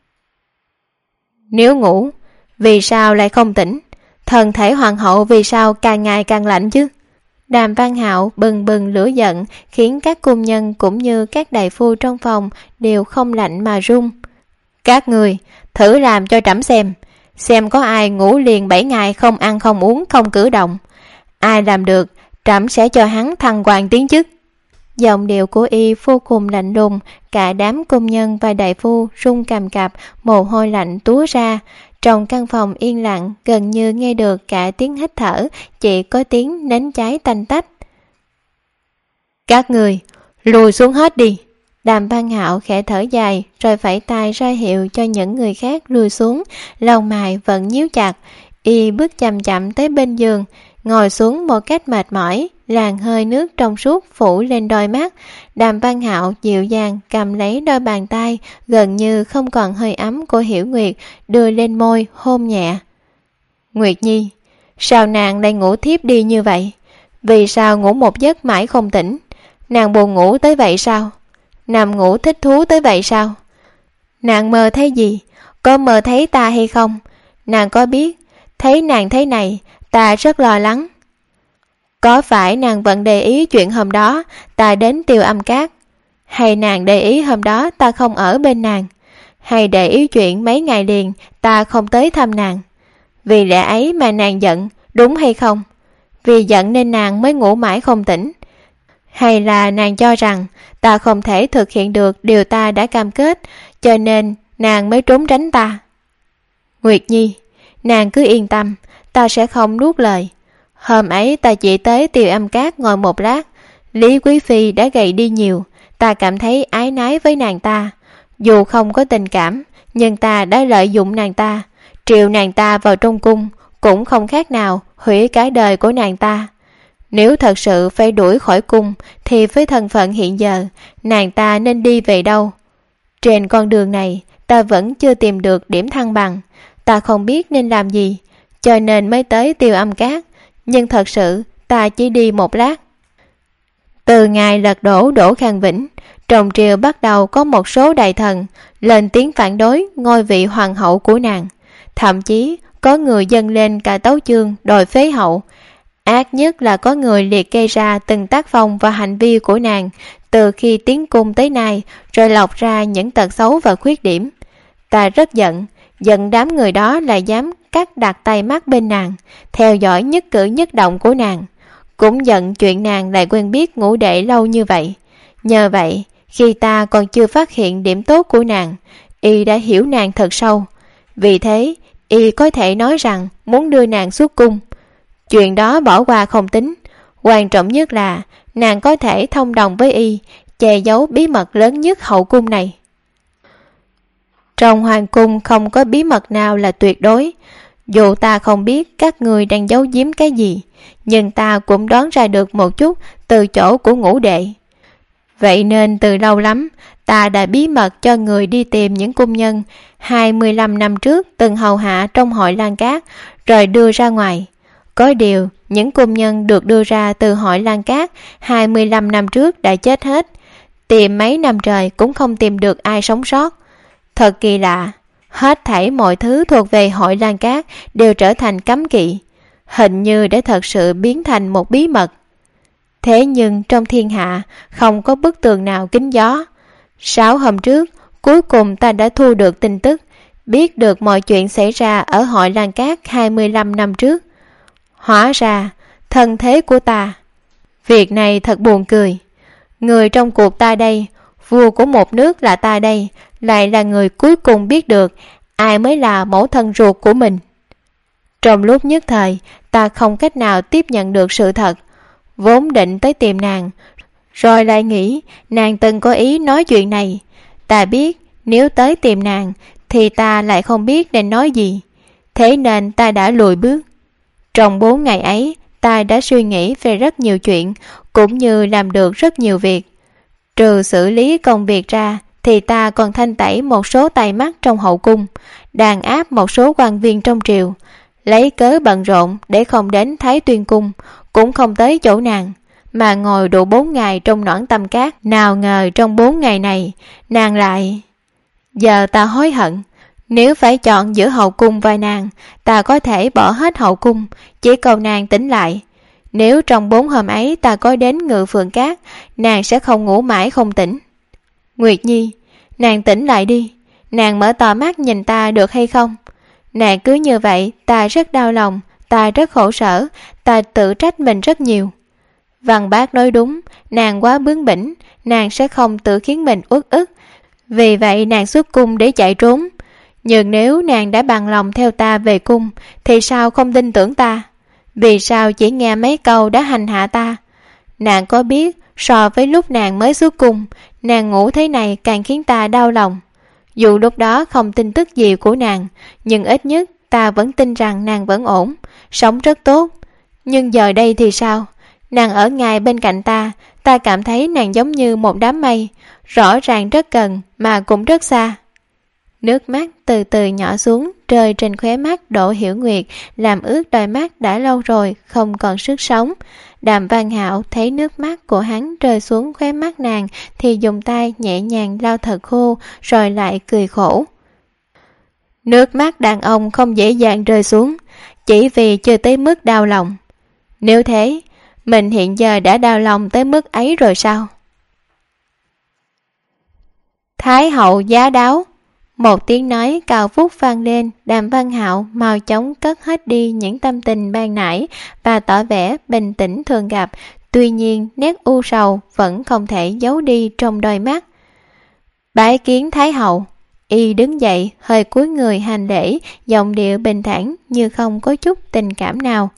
S2: Nếu ngủ, vì sao lại không tỉnh? Thân thể hoàng hậu vì sao càng ngày càng lạnh chứ? Đàm Văn Hạo bừng bừng lửa giận, khiến các cung nhân cũng như các đại phu trong phòng đều không lạnh mà run. Các người thử làm cho trẫm xem có ai ngủ liền 7 ngày không ăn không uống không cử động. Ai làm được, trẫm sẽ cho hắn thăng quan tiến chức. Giọng điệu của y vô cùng lạnh lùng, cả đám công nhân và đại phu run cằm cặp, mồ hôi lạnh túa ra. Trong căn phòng yên lặng, gần như nghe được cả tiếng hít thở, chỉ có tiếng nến cháy tanh tách. Các người, Lùi xuống hết đi. Đàm Văn Hạo khẽ thở dài rồi vẫy tay ra hiệu cho những người khác lùi xuống, lông mày vẫn nhíu chặt. Y bước chậm chậm tới bên giường, ngồi xuống một cách mệt mỏi, làn hơi nước trong suốt phủ lên đôi mắt. Đàm Văn Hạo dịu dàng cầm lấy đôi bàn tay gần như không còn hơi ấm của Hiểu Nguyệt, đưa lên môi hôn nhẹ. Nguyệt Nhi, sao nàng lại ngủ thiếp đi như vậy? Vì sao ngủ một giấc mãi không tỉnh? Nàng buồn ngủ tới vậy sao? Nằm ngủ thích thú tới vậy sao? Nàng mơ thấy gì? Có mơ thấy ta hay không? Nàng có biết, thấy nàng thế này, ta rất lo lắng. Có phải nàng vẫn để ý chuyện hôm đó ta đến Tiêu Âm Các? Hay nàng để ý hôm đó ta không ở bên nàng? Hay để ý chuyện mấy ngày liền ta không tới thăm nàng? Vì lẽ ấy mà nàng giận, đúng hay không? Vì giận nên nàng mới ngủ mãi không tỉnh? Hay là nàng cho rằng ta không thể thực hiện được điều ta đã cam kết, cho nên nàng mới trốn tránh ta? Nguyệt Nhi, nàng cứ yên tâm, ta sẽ không nuốt lời. Hôm ấy ta chỉ tới Tiêu Âm Các ngồi một lát, Lý Quý Phi đã gầy đi nhiều, ta cảm thấy ái nái với nàng ta. Dù không có tình cảm, nhưng ta đã lợi dụng nàng ta, triệu nàng ta vào trong cung, cũng không khác nào hủy cái đời của nàng ta. Nếu thật sự phải đuổi khỏi cung, thì với thân phận hiện giờ, nàng ta nên đi về đâu? Trên con đường này, ta vẫn chưa tìm được điểm thăng bằng. Ta không biết nên làm gì, cho nên mới tới Tiêu Âm Các. Nhưng thật sự, ta chỉ đi một lát. Từ ngày lật đổ Đỗ Khang Vĩnh, trong triều bắt đầu có một số đại thần lên tiếng phản đối ngôi vị hoàng hậu của nàng. Thậm chí, có người dâng lên cả tấu chương đòi phế hậu. Ác nhất là có người liệt kê ra từng tác phong và hành vi của nàng từ khi tiến cung tới nay, rồi lọc ra những tật xấu và khuyết điểm. Ta rất giận đám người đó là dám cắt đặt tay mắt bên nàng, theo dõi nhất cử nhất động của nàng. Cũng giận chuyện nàng lại quen biết ngũ đệ lâu như vậy. Nhờ vậy, khi ta còn chưa phát hiện điểm tốt của nàng, y đã hiểu nàng thật sâu. Vì thế, y có thể nói rằng muốn đưa nàng xuất cung. Chuyện đó bỏ qua không tính, quan trọng nhất là nàng có thể thông đồng với y, che giấu bí mật lớn nhất hậu cung này. Trong hoàng cung không có bí mật nào là tuyệt đối. Dù ta không biết các người đang giấu giếm cái gì, nhưng ta cũng đoán ra được một chút từ chỗ của ngũ đệ. Vậy nên từ lâu lắm, ta đã bí mật cho người đi tìm những cung nhân 25 năm trước từng hầu hạ trong hội Lan Cát, rồi đưa ra ngoài. Có điều, những cung nhân được đưa ra từ hội Lan Cát 25 năm trước đã chết hết. Tìm mấy năm trời cũng không tìm được ai sống sót. Thật kỳ lạ, hết thảy mọi thứ thuộc về hội Lan Cát đều trở thành cấm kỵ, hình như đã thật sự biến thành một bí mật. Thế nhưng trong thiên hạ không có bức tường nào kín gió. 6 hôm trước, cuối cùng ta đã thu được tin tức, biết được mọi chuyện xảy ra ở hội Lan Cát 25 năm trước. Hóa ra, thân thế của ta. Việc này thật buồn cười. Người trong cuộc ta đây, vua của một nước là ta đây, lại là người cuối cùng biết được ai mới là mẫu thân ruột của mình. Trong lúc nhất thời, ta không cách nào tiếp nhận được sự thật. Vốn định tới tìm nàng, rồi lại nghĩ nàng từng có ý nói chuyện này. Ta biết nếu tới tìm nàng thì ta lại không biết nên nói gì, thế nên ta đã lùi bước. Trong 4 ngày ấy, ta đã suy nghĩ về rất nhiều chuyện, cũng như làm được rất nhiều việc. Trừ xử lý công việc ra, thì ta còn thanh tẩy một số tay mắt trong hậu cung, đàn áp một số quan viên trong triều, lấy cớ bận rộn để không đến Thái Tuyên cung, cũng không tới chỗ nàng, mà ngồi đủ 4 ngày trong Noãn Tâm Cát. Nào ngờ trong 4 ngày này, nàng lại... Giờ ta hối hận. Nếu phải chọn giữa hậu cung và nàng, ta có thể bỏ hết hậu cung, chỉ cầu nàng tỉnh lại. Nếu trong 4 hôm ấy ta có đến Ngự Phượng Cát, nàng sẽ không ngủ mãi không tỉnh. Nguyệt Nhi, nàng tỉnh lại đi. Nàng mở to mắt nhìn ta được hay không? Nàng cứ như vậy, ta rất đau lòng, ta rất khổ sở, ta tự trách mình rất nhiều. Văn Bác nói đúng, nàng quá bướng bỉnh, nàng sẽ không tự khiến mình uất ức. Vì vậy nàng xuất cung để chạy trốn. Nhưng nếu nàng đã bằng lòng theo ta về cung, thì sao không tin tưởng ta? Vì sao chỉ nghe mấy câu đã hành hạ ta? Nàng có biết So với lúc nàng mới xuất cung, nàng ngủ thế này càng khiến ta đau lòng. Dù lúc đó không tin tức gì của nàng, nhưng ít nhất ta vẫn tin rằng nàng vẫn ổn, sống rất tốt. Nhưng giờ đây thì sao? Nàng ở ngay bên cạnh ta, ta cảm thấy nàng giống như một đám mây, rõ ràng rất gần mà cũng rất xa. Nước mắt từ từ nhỏ xuống, rơi trên khóe mắt Đỗ Hiểu Nguyệt, làm ướt đôi mắt đã lâu rồi không còn sức sống. Đàm Văn Hạo thấy nước mắt của hắn rơi xuống khóe mắt nàng thì dùng tay nhẹ nhàng lau thật khô, rồi lại cười khổ. Nước mắt đàn ông không dễ dàng rơi xuống, chỉ vì chưa tới mức đau lòng. Nếu thế, mình hiện giờ đã đau lòng tới mức ấy rồi sao? Thái hậu giá đáo. Một tiếng nói cao vút vang lên, Đàm Văn Hạo mau chóng cất hết đi những tâm tình ban nãy và tỏ vẻ bình tĩnh thường gặp, tuy nhiên nét u sầu vẫn không thể giấu đi trong đôi mắt. Bái kiến Thái hậu. Y đứng dậy, hơi cúi người hành lễ, giọng điệu bình thản như không có chút tình cảm nào.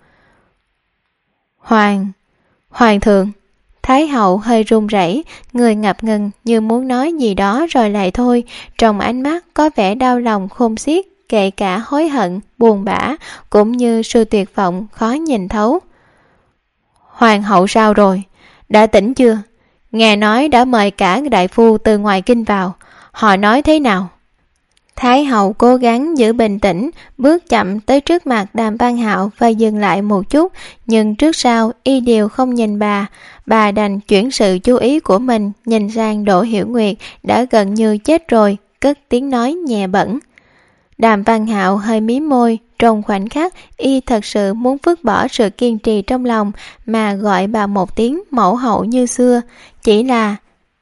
S2: Hoàng thượng. Thái hậu hơi run rẩy, người ngập ngừng như muốn nói gì đó rồi lại thôi, trong ánh mắt có vẻ đau lòng khôn xiết, kể cả hối hận, buồn bã, cũng như sự tuyệt vọng khó nhìn thấu. Hoàng hậu sao rồi? Đã tỉnh chưa? Nghe nói đã mời cả đại phu từ ngoài kinh vào, họ nói thế nào? Thái hậu cố gắng giữ bình tĩnh, bước chậm tới trước mặt Đàm Văn Hạo và dừng lại một chút, nhưng trước sau y đều không nhìn bà đành chuyển sự chú ý của mình nhìn sang Đỗ Hiểu Nguyệt đã gần như chết rồi, cất tiếng nói nhẹ bẫng. Đàm Văn Hạo hơi mím môi, trong khoảnh khắc y thật sự muốn vứt bỏ sự kiên trì trong lòng mà gọi bà một tiếng mẫu hậu như xưa, chỉ là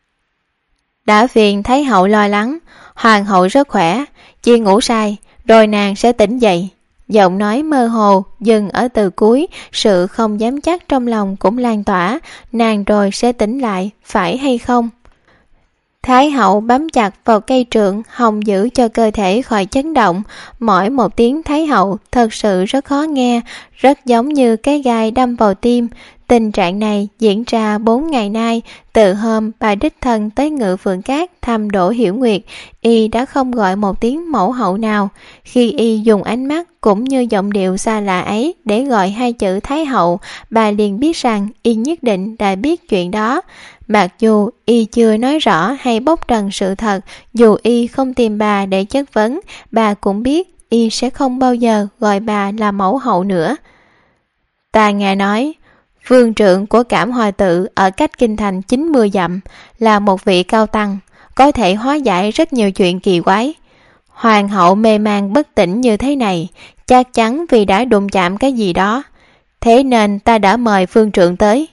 S2: đã phiền Thái hậu lo lắng. Hoàng hậu rất khỏe, chỉ ngủ sai, rồi nàng sẽ tỉnh dậy. Giọng nói mơ hồ, dừng ở từ cuối, sự không dám chắc trong lòng cũng lan tỏa, nàng rồi sẽ tỉnh lại, phải hay không? Thái hậu bám chặt vào cây trượng, hòng giữ cho cơ thể khỏi chấn động. Mỗi một tiếng Thái hậu thật sự rất khó nghe, rất giống như cái gai đâm vào tim. Tình trạng này diễn ra 4 ngày nay, từ hôm bà đích thân tới Ngự Phượng Cát thăm Đỗ Hiểu Nguyệt, y đã không gọi một tiếng mẫu hậu nào. Khi y dùng ánh mắt cũng như giọng điệu xa lạ ấy để gọi hai chữ Thái hậu, bà liền biết rằng y nhất định đã biết chuyện đó. Mặc dù y chưa nói rõ hay bóc trần sự thật, dù y không tìm bà để chất vấn, bà cũng biết y sẽ không bao giờ gọi bà là mẫu hậu nữa. Ta nghe nói phương trượng của Cảm Hòa Tự ở cách kinh thành 90 dặm là một vị cao tăng, có thể hóa giải rất nhiều chuyện kỳ quái. Hoàng hậu mê man bất tỉnh như thế này, chắc chắn vì đã đụng chạm cái gì đó, thế nên ta đã mời phương trượng tới.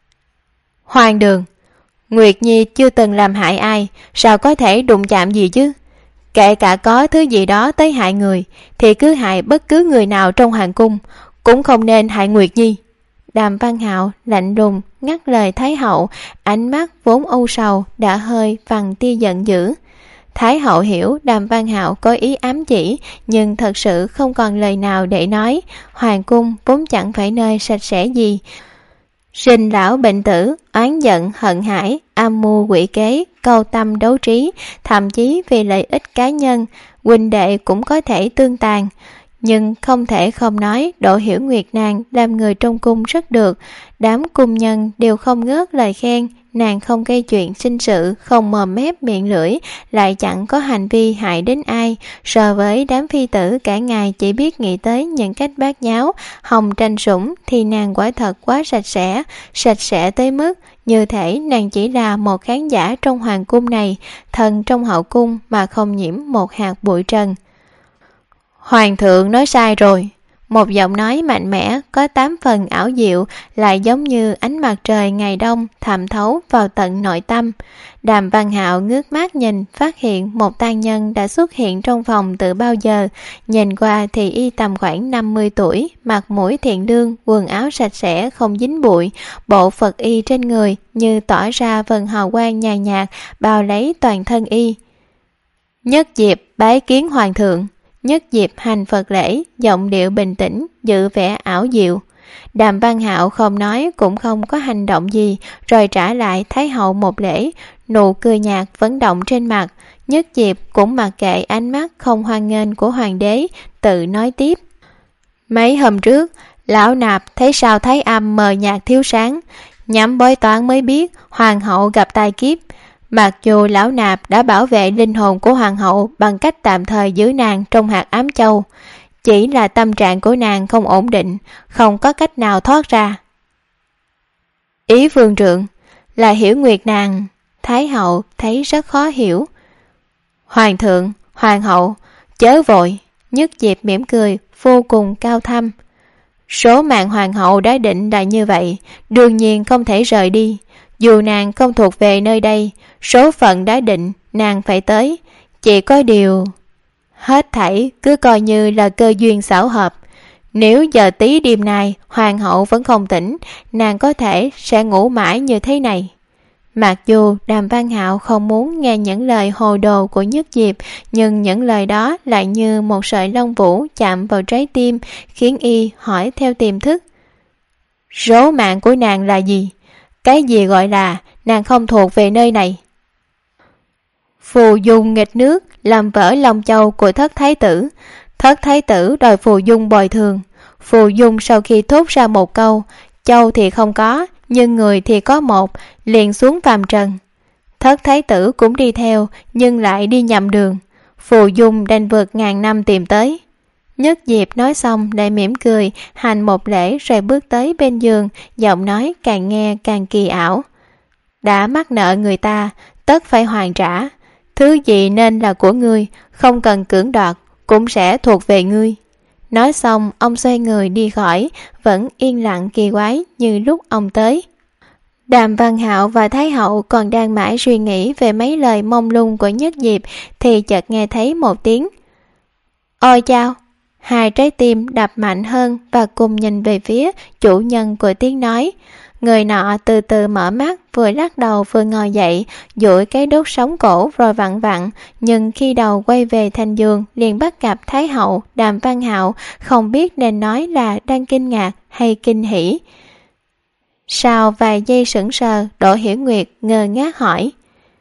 S2: Hoàng đường, Nguyệt Nhi chưa từng làm hại ai, sao có thể đụng chạm gì chứ? Kể cả có thứ gì đó tới hại người, thì cứ hại bất cứ người nào trong hoàng cung, cũng không nên hại Nguyệt Nhi. Đàm Văn Hạo lạnh lùng ngắt lời Thái hậu, ánh mắt vốn âu sầu đã hơi vằn tia giận dữ. Thái hậu hiểu Đàm Văn Hạo có ý ám chỉ, nhưng thật sự không còn lời nào để nói. Hoàng cung vốn chẳng phải nơi sạch sẽ gì. Sinh lão bệnh tử, oán giận hận hải, âm mưu quỷ kế, câu tâm đấu trí, thậm chí vì lợi ích cá nhân, huynh đệ cũng có thể tương tàn. Nhưng không thể không nói Đỗ Hiểu Nguyệt nàng làm người trong cung rất được, đám cung nhân đều không ngớt lời khen. Nàng không gây chuyện sinh sự, không mồm mép miệng lưỡi, lại chẳng có hành vi hại đến ai. So với đám phi tử cả ngày chỉ biết nghĩ tới những cách bát nháo, hòng tranh sủng, thì nàng quả thật quá sạch sẽ tới mức như thể nàng chỉ là một khán giả trong hoàng cung này, thần trong hậu cung mà không nhiễm một hạt bụi trần. Hoàng thượng nói sai rồi. Một giọng nói mạnh mẽ có 8 phần ảo diệu, lại giống như ánh mặt trời ngày đông thẩm thấu vào tận nội tâm. Đàm Văn Hạo ngước mắt nhìn, phát hiện một tang nhân đã xuất hiện trong phòng từ bao giờ. Nhìn qua thì y tầm khoảng 50 tuổi, mặt mũi thiện lương, quần áo sạch sẽ không dính bụi, bộ Phật y trên người như tỏa ra vầng hào quang nhàn nhạt bao lấy toàn thân y. Nhất Diệp bái kiến hoàng thượng. Nhất Diệp hành Phật lễ, giọng điệu bình tĩnh, giữ vẻ ảo diệu. Đàm Văn Hạo không nói cũng không có hành động gì, rồi trả lại Thái hậu một lễ, nụ cười nhạt vẫn động trên mặt. Nhất Diệp cũng mặc kệ ánh mắt không hoan nghênh của hoàng đế, tự nói tiếp. Mấy hôm trước, lão nạp thấy sao Thái âm mờ nhạt thiếu sáng, nhắm bói toán mới biết hoàng hậu gặp tai kiếp. Mặc dù lão nạp đã bảo vệ linh hồn của hoàng hậu bằng cách tạm thời giữ nàng trong hạt ám châu, chỉ là tâm trạng của nàng không ổn định, không có cách nào thoát ra. Ý vương trượng là Hiểu Nguyệt nàng. Thái hậu thấy rất khó hiểu. Hoàng thượng, hoàng hậu, chớ vội. Nhất Diệp mỉm cười vô cùng cao thâm. Số mạng hoàng hậu đã định là như vậy, đương nhiên không thể rời đi. Dù nàng không thuộc về nơi đây, số phận đã định nàng phải tới. Chỉ có điều hết thảy cứ coi như là cơ duyên xảo hợp. Nếu giờ tí đêm nay hoàng hậu vẫn không tỉnh, nàng có thể sẽ ngủ mãi như thế này. Mặc dù Đàm Văn Hạo không muốn nghe những lời hồ đồ của Nhất Diệp, nhưng những lời đó lại như một sợi lông vũ chạm vào trái tim, khiến y hỏi theo tiềm thức. Số mạng của nàng là gì? Cái gì gọi là nàng không thuộc về nơi này? Phù Dung nghịch nước làm vỡ lòng châu của Thất Thái tử. Thất Thái tử đòi Phù Dung bồi thường. Phù Dung sau khi thốt ra một câu, châu thì không có, nhưng người thì có một, liền xuống phàm trần. Thất Thái tử cũng đi theo, nhưng lại đi nhầm đường. Phù Dung đành vượt ngàn năm tìm tới. Nhất Diệp nói xong lại mỉm cười, hành một lễ rồi bước tới bên giường, giọng nói càng nghe càng kỳ ảo. Đã mắc nợ người ta, tất phải hoàn trả. Thứ gì nên là của ngươi, không cần cưỡng đoạt, cũng sẽ thuộc về ngươi. Nói xong ông xoay người đi khỏi, vẫn yên lặng kỳ quái như lúc ông tới. Đàm Văn Hạo và Thái hậu còn đang mãi suy nghĩ về mấy lời mông lung của Nhất Diệp, thì chợt nghe thấy một tiếng ôi chao. Hai trái tim đập mạnh hơn và cùng nhìn về phía chủ nhân của tiếng nói. Người nọ từ từ mở mắt, vừa lắc đầu vừa ngồi dậy, duỗi cái đốt sống cổ rồi vặn vặn, nhưng khi đầu quay về thành giường liền bắt gặp Thái hậu. Đàm Văn Hạo không biết nên nói là đang kinh ngạc hay kinh hỉ. Sau vài giây sững sờ, Đỗ Hiểu Nguyệt ngơ ngác hỏi.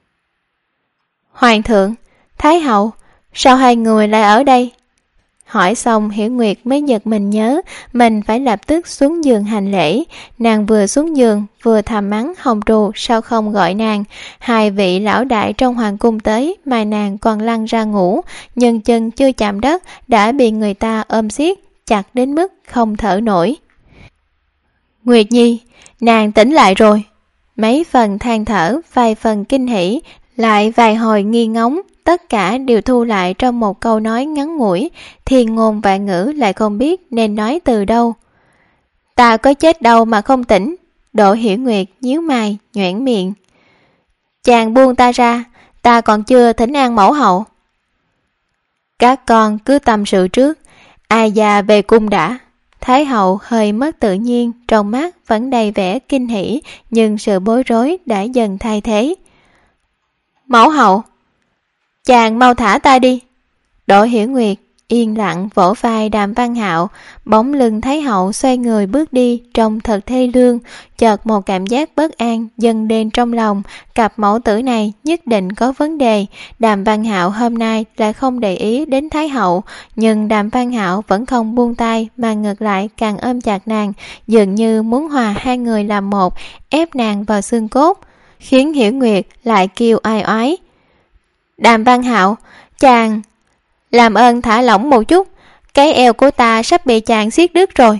S2: Hoàng thượng, Thái hậu, sao hai người lại ở đây? Hỏi xong Hiểu Nguyệt mới giật mình nhớ mình phải lập tức xuống giường hành lễ. Nàng vừa xuống giường vừa thầm mắng Hồng Trù sao không gọi nàng. Hai vị lão đại trong hoàng cung tới mà nàng còn lăn ra ngủ, nhưng chân chưa chạm đất đã bị người ta ôm siết chặt đến mức không thở nổi. Nguyệt Nhi, nàng tỉnh lại rồi. Mấy phần than thở, vài phần kinh hỉ, lại vài hồi nghi ngóng, tất cả đều thu lại trong một câu nói ngắn ngủi, thiên ngôn vạn ngữ lại không biết nên nói từ đâu. Ta có chết đâu mà không tỉnh. Đỗ Hiểu Nguyệt nhíu mày, nhoẻn miệng. Chàng buông ta ra, ta còn chưa thỉnh an mẫu hậu. Các con cứ tâm sự trước, ai già về cung đã. Thái hậu hơi mất tự nhiên, trong mắt vẫn đầy vẻ kinh hỉ, nhưng sự bối rối đã dần thay thế. Mẫu hậu, chàng mau thả ta đi. Đỗ Hiểu Nguyệt yên lặng vỗ vai Đàm Văn Hạo, bóng lưng Thái hậu xoay người bước đi trông thật thê lương. Chợt một cảm giác bất an dâng lên trong lòng, cặp mẫu tử này nhất định có vấn đề. Đàm Văn Hạo hôm nay lại không để ý đến Thái hậu, nhưng Đàm Văn Hạo vẫn không buông tay mà ngược lại càng ôm chặt nàng, dường như muốn hòa hai người làm một, ép nàng vào xương cốt, khiến Hiểu Nguyệt lại kêu ai oái. Đàm Văn Hạo, chàng làm ơn thả lỏng một chút, cái eo của ta sắp bị chàng siết đứt rồi.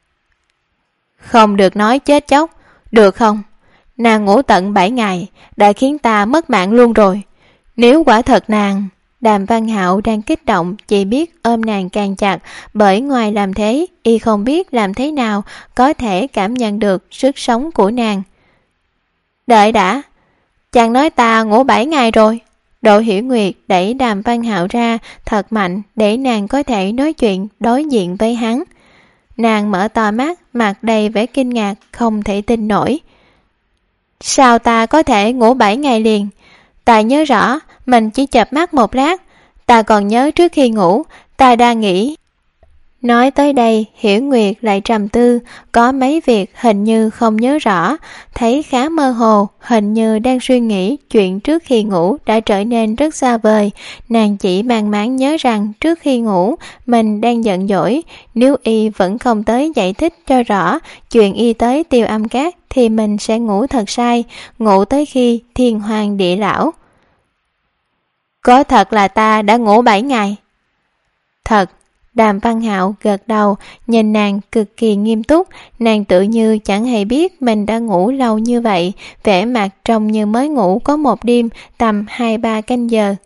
S2: Không được nói chết chóc, được không? Nàng ngủ tận 7 ngày, đã khiến ta mất mạng luôn rồi. Nếu quả thật nàng... Đàm Văn Hạo đang kích động, chỉ biết ôm nàng càng chặt, bởi ngoài làm thế, y không biết làm thế nào có thể cảm nhận được sức sống của nàng. Đợi đã, chàng nói ta ngủ 7 ngày rồi. Đỗ Hiểu Nguyệt đẩy Đàm Văn Hạo ra thật mạnh để nàng có thể nói chuyện đối diện với hắn. Nàng mở to mắt, mặt đầy vẻ kinh ngạc, không thể tin nổi. Sao ta có thể ngủ 7 ngày liền? Ta nhớ rõ mình chỉ chợp mắt một lát. Ta còn nhớ trước khi ngủ ta đang nghĩ Nói tới đây, Hiểu Nguyệt lại trầm tư, có mấy việc hình như không nhớ rõ, thấy khá mơ hồ, hình như đang suy nghĩ chuyện trước khi ngủ đã trở nên rất xa vời. Nàng chỉ mang máng nhớ rằng trước khi ngủ mình đang giận dỗi, nếu y vẫn không tới giải thích cho rõ chuyện y tới Tiêu Âm Các thì mình sẽ ngủ thật say, ngủ tới khi thiên hoàng địa lão. Có thật là ta đã ngủ 7 ngày? Thật. Đàm Văn Hạo gật đầu, nhìn nàng cực kỳ nghiêm túc, nàng tự như chẳng hề biết mình đã ngủ lâu như vậy, vẻ mặt trông như mới ngủ có một đêm tầm 2-3 canh giờ.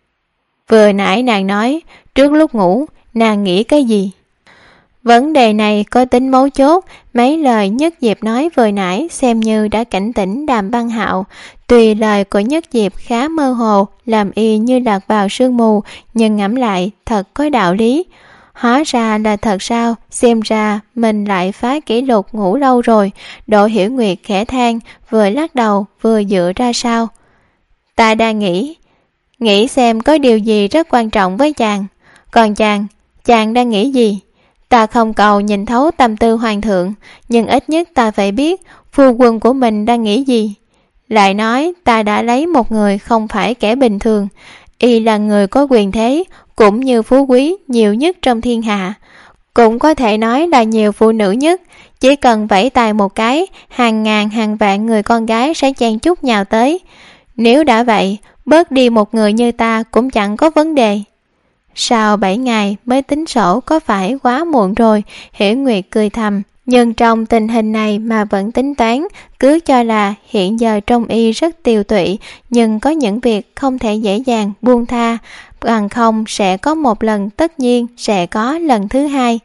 S2: Vừa nãy nàng nói, trước lúc ngủ, nàng nghĩ cái gì? Vấn đề này có tính mấu chốt, mấy lời Nhất Diệp nói vừa nãy xem như đã cảnh tỉnh Đàm Văn Hạo. Tuy lời của Nhất Diệp khá mơ hồ, làm y như lạc vào sương mù, nhưng ngẫm lại thật có đạo lý. Hóa ra là thật sao, xem ra mình lại phá kỷ lục ngủ lâu rồi. Đỗ Hiểu Nguyệt khẽ than, vừa lắc đầu vừa dựa ra sau. Ta đang nghĩ xem có điều gì rất quan trọng với chàng. Còn chàng đang nghĩ gì? Ta không cầu nhìn thấu tâm tư hoàng thượng, nhưng ít nhất ta phải biết phu quân của mình đang nghĩ gì. Lại nói ta đã lấy một người không phải kẻ bình thường, y là người có quyền thế, cũng như phú quý nhiều nhất trong thiên hạ, cũng có thể nói là nhiều phụ nữ nhất. Chỉ cần vẫy tay một cái, hàng ngàn hàng vạn người con gái sẽ chen chúc nhào tới. Nếu đã vậy, bớt đi một người như ta cũng chẳng có vấn đề. Sau 7 ngày mới tính sổ có phải quá muộn rồi? Hiểu Nguyệt cười thầm, nhưng trong tình hình này mà vẫn tính toán, cứ cho là hiện giờ trong y rất tiều tụy, nhưng có những việc không thể dễ dàng buông tha, bằng không sẽ có một lần, tất nhiên sẽ có lần thứ hai.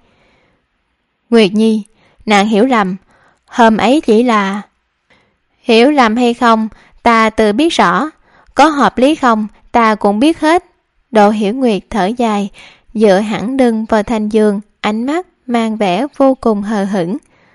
S2: Nguyệt Nhi, nàng hiểu lầm, hôm ấy chỉ là... Hiểu lầm hay không, ta tự biết rõ, có hợp lý không, ta cũng biết hết. Đỗ Hiểu Nguyệt thở dài, dựa hẳn lưng vào thành giường, ánh mắt mang vẻ vô cùng hờ hững.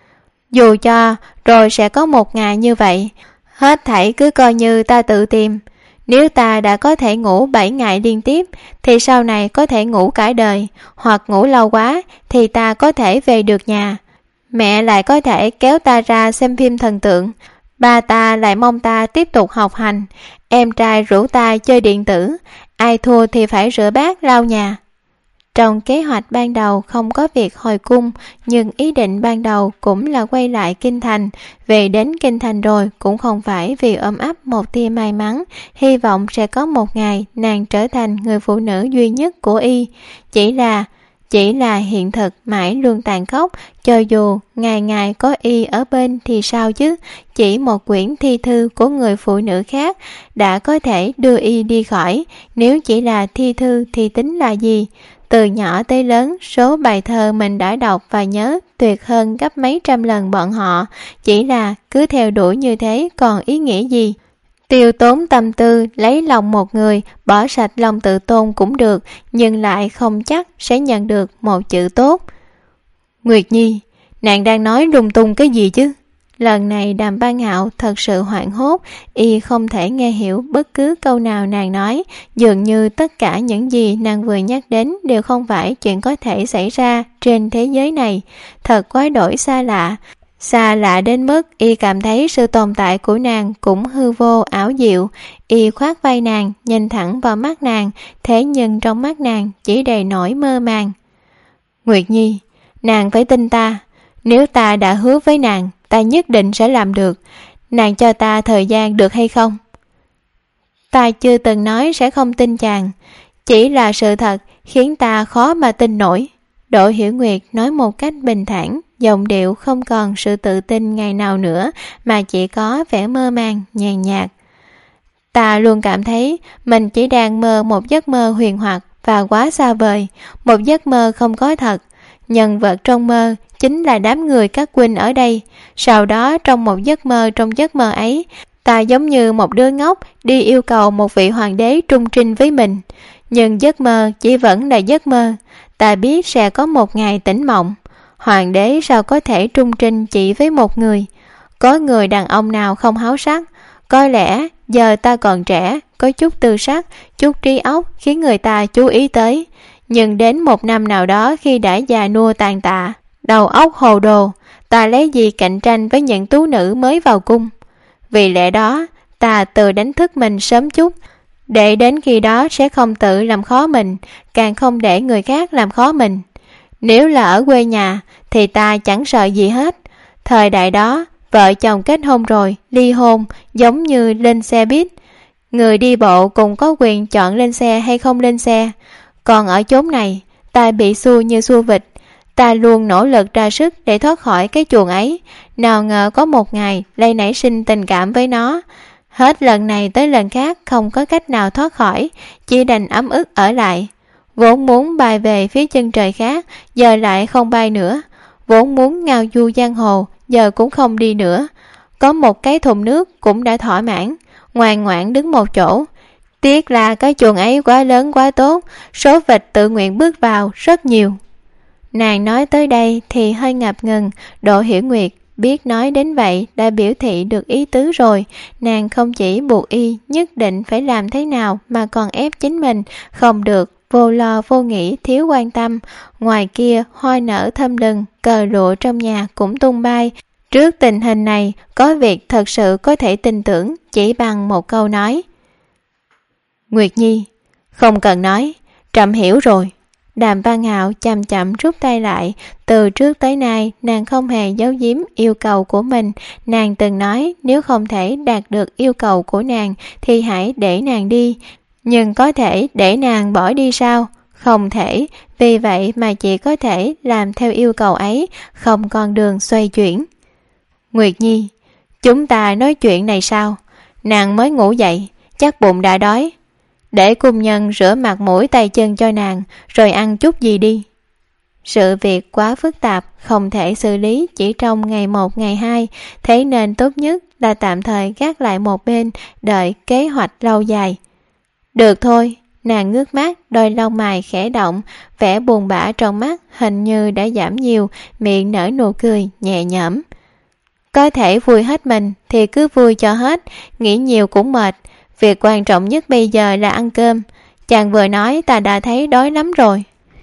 S2: Dù cho rồi sẽ có một ngày như vậy, hết thảy cứ coi như ta tự tìm. Nếu ta đã có thể ngủ 7 ngày liên tiếp thì sau này có thể ngủ cả đời, hoặc ngủ lâu quá thì ta có thể về được nhà. Mẹ lại có thể kéo ta ra xem phim thần tượng, ba ta lại mong ta tiếp tục học hành, em trai rủ ta chơi điện tử, ai thua thì phải rửa bát lau nhà. Trong kế hoạch ban đầu không có việc hồi cung, nhưng ý định ban đầu cũng là quay lại kinh thành. Về đến kinh thành rồi cũng không phải vì ôm ấp một tia may mắn, hy vọng sẽ có một ngày nàng trở thành người phụ nữ duy nhất của y. Chỉ là hiện thực mãi luôn tàn khốc, cho dù ngày ngày có y ở bên thì sao chứ, chỉ một quyển thi thư của người phụ nữ khác đã có thể đưa y đi khỏi, nếu chỉ là thi thư thì tính là gì? Từ nhỏ tới lớn, số bài thơ mình đã đọc và nhớ tuyệt hơn gấp mấy trăm lần bọn họ, chỉ là cứ theo đuổi như thế còn ý nghĩa gì? Tiêu tốn tâm tư lấy lòng một người, bỏ sạch lòng tự tôn cũng được, nhưng lại không chắc sẽ nhận được một chữ tốt. Nguyệt Nhi, nàng đang nói lung tung cái gì chứ? Lần này Đàm Văn Hạo thật sự hoảng hốt, y không thể nghe hiểu bất cứ câu nào nàng nói, dường như tất cả những gì nàng vừa nhắc đến đều không phải chuyện có thể xảy ra trên thế giới này. Thật quá đổi xa lạ đến mức y cảm thấy sự tồn tại của nàng cũng hư vô ảo diệu. Y khoác vai nàng, nhìn thẳng vào mắt nàng, thế nhưng trong mắt nàng chỉ đầy nỗi mơ màng. Nguyệt Nhi, nàng phải tin ta, nếu ta đã hứa với nàng, ta nhất định sẽ làm được. Nàng cho ta thời gian được hay không? Ta chưa từng nói sẽ không tin chàng, chỉ là sự thật khiến ta khó mà tin nổi. Đỗ Hiểu Nguyệt nói một cách bình thản, giọng điệu không còn sự tự tin ngày nào nữa, mà chỉ có vẻ mơ màng, nhàn nhạt. Ta luôn cảm thấy mình chỉ đang mơ một giấc mơ huyền hoặc và quá xa vời, một giấc mơ không có thật. Nhân vật trong mơ chính là đám người các huynh ở đây. Sau đó trong giấc mơ ấy, ta giống như một đứa ngốc đi yêu cầu một vị hoàng đế trung trinh với mình. Nhưng giấc mơ chỉ vẫn là giấc mơ. Ta biết sẽ có một ngày tỉnh mộng. Hoàng đế sao có thể trung trinh chỉ với một người? Có người đàn ông nào không háo sắc? Có lẽ giờ ta còn trẻ, có chút tư sắc, chút trí óc khiến người ta chú ý tới. Nhưng đến một năm nào đó khi đã già nua tàn tạ, đầu óc hồ đồ, ta lấy gì cạnh tranh với những tú nữ mới vào cung. Vì lẽ đó, ta tự đánh thức mình sớm chút, để đến khi đó sẽ không tự làm khó mình, càng không để người khác làm khó mình. Nếu là ở quê nhà thì ta chẳng sợ gì hết. Thời đại đó, vợ chồng kết hôn rồi, ly hôn giống như lên xe buýt. Người đi bộ cũng có quyền chọn lên xe hay không lên xe. Còn ở chốn này, ta bị xua như xua vịt. Ta luôn nỗ lực ra sức để thoát khỏi cái chuồng ấy. Nào ngờ có một ngày lại nảy sinh tình cảm với nó. Hết lần này tới lần khác không có cách nào thoát khỏi, chỉ đành ấm ức ở lại. Vốn muốn bay về phía chân trời khác, giờ lại không bay nữa. Vốn muốn ngao du giang hồ, giờ cũng không đi nữa. Có một cái thùng nước cũng đã thỏa mãn, ngoan ngoãn đứng một chỗ. Tiếc là cái chuồng ấy quá lớn quá tốt, số vịt tự nguyện bước vào rất nhiều. Nàng nói tới đây thì hơi ngập ngừng. Đỗ Hiểu Nguyệt biết nói đến vậy đã biểu thị được ý tứ rồi. Nàng không chỉ buộc y nhất định phải làm thế nào, mà còn ép chính mình không được vô lo vô nghĩ thiếu quan tâm. Ngoài kia hoa nở thơm lừng, cờ lụa trong nhà cũng tung bay. Trước tình hình này, có việc thật sự có thể tin tưởng chỉ bằng một câu nói. Nguyệt Nhi, không cần nói, trẫm hiểu rồi. Đàm Văn Hạo chậm chậm rút tay lại. Từ trước tới nay nàng không hề giấu giếm yêu cầu của mình. Nàng từng nói nếu không thể đạt được yêu cầu của nàng thì hãy để nàng đi. Nhưng có thể để nàng bỏ đi sao? Không thể. Vì vậy mà chỉ có thể làm theo yêu cầu ấy, không còn đường xoay chuyển. Nguyệt Nhi, chúng ta nói chuyện này sao? Nàng mới ngủ dậy, chắc bụng đã đói. Để cung nhân rửa mặt mũi tay chân cho nàng, rồi ăn chút gì đi. Sự việc quá phức tạp, không thể xử lý chỉ trong ngày 1 ngày 2, thế nên tốt nhất là tạm thời gác lại một bên, đợi kế hoạch lâu dài. Được thôi. Nàng ngước mắt, đôi lông mày khẽ động, vẻ buồn bã trong mắt hình như đã giảm nhiều, miệng nở nụ cười nhẹ nhõm. Có thể vui hết mình thì cứ vui cho hết, nghĩ nhiều cũng mệt. Việc quan trọng nhất bây giờ là ăn cơm. Chàng vừa nói ta đã thấy đói lắm rồi.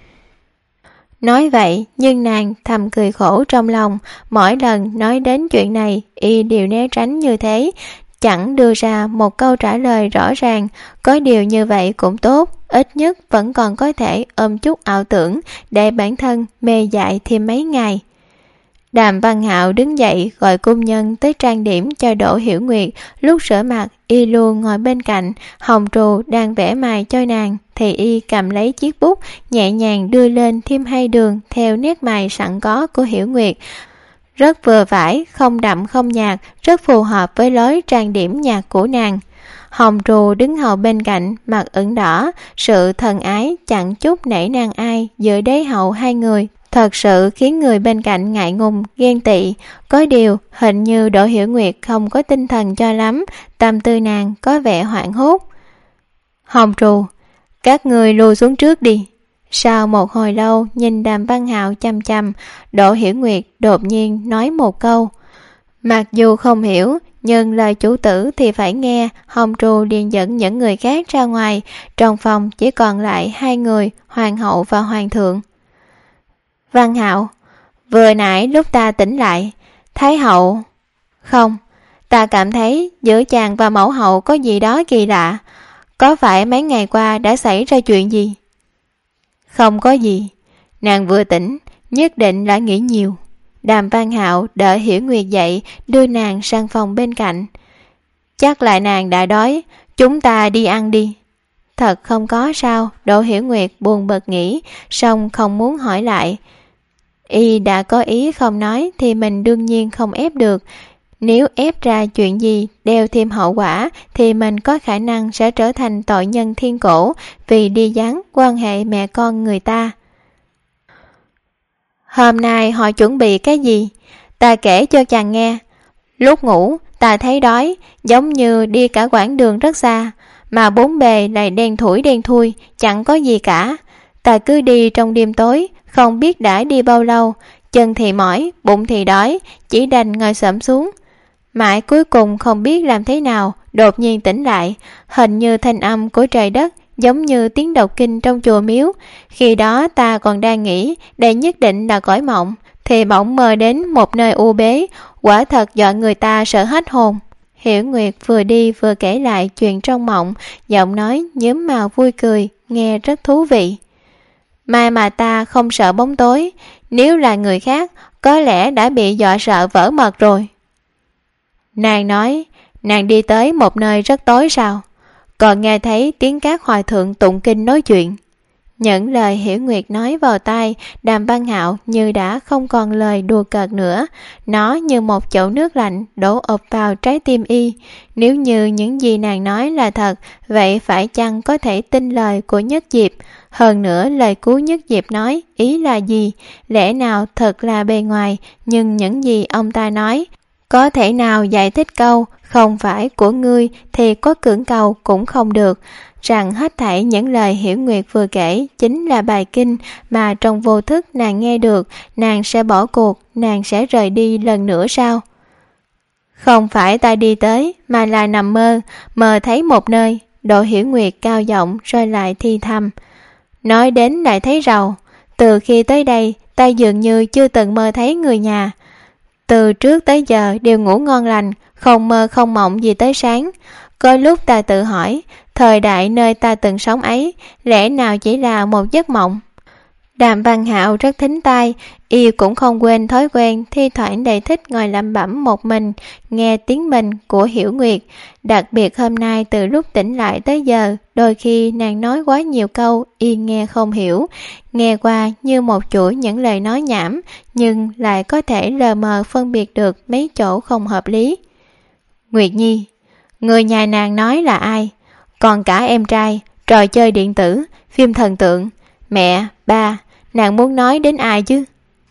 S2: Nói vậy nhưng nàng thầm cười khổ trong lòng. Mỗi lần nói đến chuyện này y đều né tránh như thế, chẳng đưa ra một câu trả lời rõ ràng. Có điều như vậy cũng tốt, ít nhất vẫn còn có thể ôm chút ảo tưởng để bản thân mê dại thêm mấy ngày. Đàm Văn Hạo đứng dậy gọi cung nhân tới trang điểm cho Đỗ Hiểu Nguyệt. Lúc rửa mặt y luôn ngồi bên cạnh. Hồng Trù đang vẽ mài cho nàng thì y cầm lấy chiếc bút nhẹ nhàng đưa lên thêm 2 đường theo nét mài sẵn có của Hiểu Nguyệt. Rất vừa vải, không đậm không nhạt, rất phù hợp với lối trang điểm nhạt của nàng. Hồng Trù đứng hầu bên cạnh, mặt ửng đỏ. Sự thần ái chẳng chút nể nang ai giữa đế hậu hai người thật sự khiến người bên cạnh ngại ngùng, ghen tị. Có điều hình như Đỗ Hiểu Nguyệt không có tinh thần cho lắm, tâm tư nàng có vẻ hoảng hốt. Hồng Trù, các người lùi xuống trước đi. Sau một hồi lâu nhìn Đàm Văn Hạo chăm chăm, Đỗ Hiểu Nguyệt đột nhiên nói một câu. Mặc dù không hiểu, nhưng lời chủ tử thì phải nghe. Hồng Trù liền dẫn những người khác ra ngoài. Trong phòng chỉ còn lại 2 người, hoàng hậu và hoàng thượng. Văn Hạo, vừa nãy lúc ta tỉnh lại, Thái hậu... Không, ta cảm thấy giữa chàng và mẫu hậu có gì đó kỳ lạ. Có phải mấy ngày qua đã xảy ra chuyện gì? Không có gì. Nàng vừa tỉnh, nhất định đã nghĩ nhiều. Đàm Văn Hạo đỡ Hiểu Nguyệt dậy, đưa nàng sang phòng bên cạnh. Chắc là nàng đã đói, chúng ta đi ăn đi. Thật không có sao. Đỗ Hiểu Nguyệt buồn bực nghĩ, song không muốn hỏi lại. Y đã có ý không nói thì mình đương nhiên không ép được. Nếu ép ra chuyện gì đeo thêm hậu quả thì mình có khả năng sẽ trở thành tội nhân thiên cổ vì đi gián quan hệ mẹ con người ta. Hôm nay họ chuẩn bị cái gì? Ta kể cho chàng nghe. Lúc ngủ ta thấy đói, giống như đi cả quãng đường rất xa, mà bốn bề lại đen thủi đen thui, chẳng có gì cả. Ta cứ đi trong đêm tối, không biết đã đi bao lâu, chân thì mỏi, bụng thì đói, chỉ đành ngồi xổm xuống. Mãi cuối cùng không biết làm thế nào, đột nhiên tỉnh lại, hình như thanh âm của trời đất giống như tiếng đọc kinh trong chùa miếu. Khi đó ta còn đang nghĩ đây nhất định là cõi mộng, thì bỗng mơ đến một nơi u bế, quả thật dọa người ta sợ hết hồn. Hiểu Nguyệt vừa đi vừa kể lại chuyện trong mộng, giọng nói nhuốm màu vui cười, nghe rất thú vị. May mà ta không sợ bóng tối, nếu là người khác có lẽ đã bị dọa sợ vỡ mật rồi. Nàng nói, nàng đi tới một nơi rất tối sao? Còn nghe thấy tiếng các hòa thượng tụng kinh nói chuyện. Những lời Hiểu Nguyệt nói vào tai Đàm Văn Hạo như đã không còn lời đùa cợt nữa. Nó như một chậu nước lạnh đổ ập vào trái tim y. Nếu như những gì nàng nói là thật, vậy phải chăng có thể tin lời của Nhất Diệp? Hơn nữa lời cứu Nhất Diệp nói ý là gì? Lẽ nào thật là bề ngoài, nhưng những gì ông ta nói có thể nào giải thích câu không phải của ngươi thì có cưỡng cầu cũng không được, rằng hết thảy những lời Hiểu Nguyệt vừa kể chính là bài kinh mà trong vô thức nàng nghe được. Nàng sẽ bỏ cuộc, nàng sẽ rời đi lần nữa sao? Không phải ta đi tới, mà là nằm mơ, mơ thấy một nơi. Độ Hiểu Nguyệt cao giọng rồi lại thi thầm. Nói đến lại thấy rầu. Từ khi tới đây, ta dường như chưa từng mơ thấy người nhà. Từ trước tới giờ đều ngủ ngon lành, không mơ không mộng gì tới sáng. Có lúc ta tự hỏi, thời đại nơi ta từng sống ấy, lẽ nào chỉ là một giấc mộng? Đàm Văn Hạo rất thính tai, y cũng không quên thói quen thi thoảng đầy thích ngồi lẩm bẩm một mình, nghe tiếng mình của Hiểu Nguyệt. Đặc biệt hôm nay từ lúc tỉnh lại tới giờ, đôi khi nàng nói quá nhiều câu y nghe không hiểu, nghe qua như một chuỗi những lời nói nhảm, nhưng lại có thể lờ mờ phân biệt được mấy chỗ không hợp lý. Nguyệt Nhi, người nhà nàng nói là ai? Còn cả em trai, trò chơi điện tử, phim thần tượng, mẹ, ba, nàng muốn nói đến ai chứ?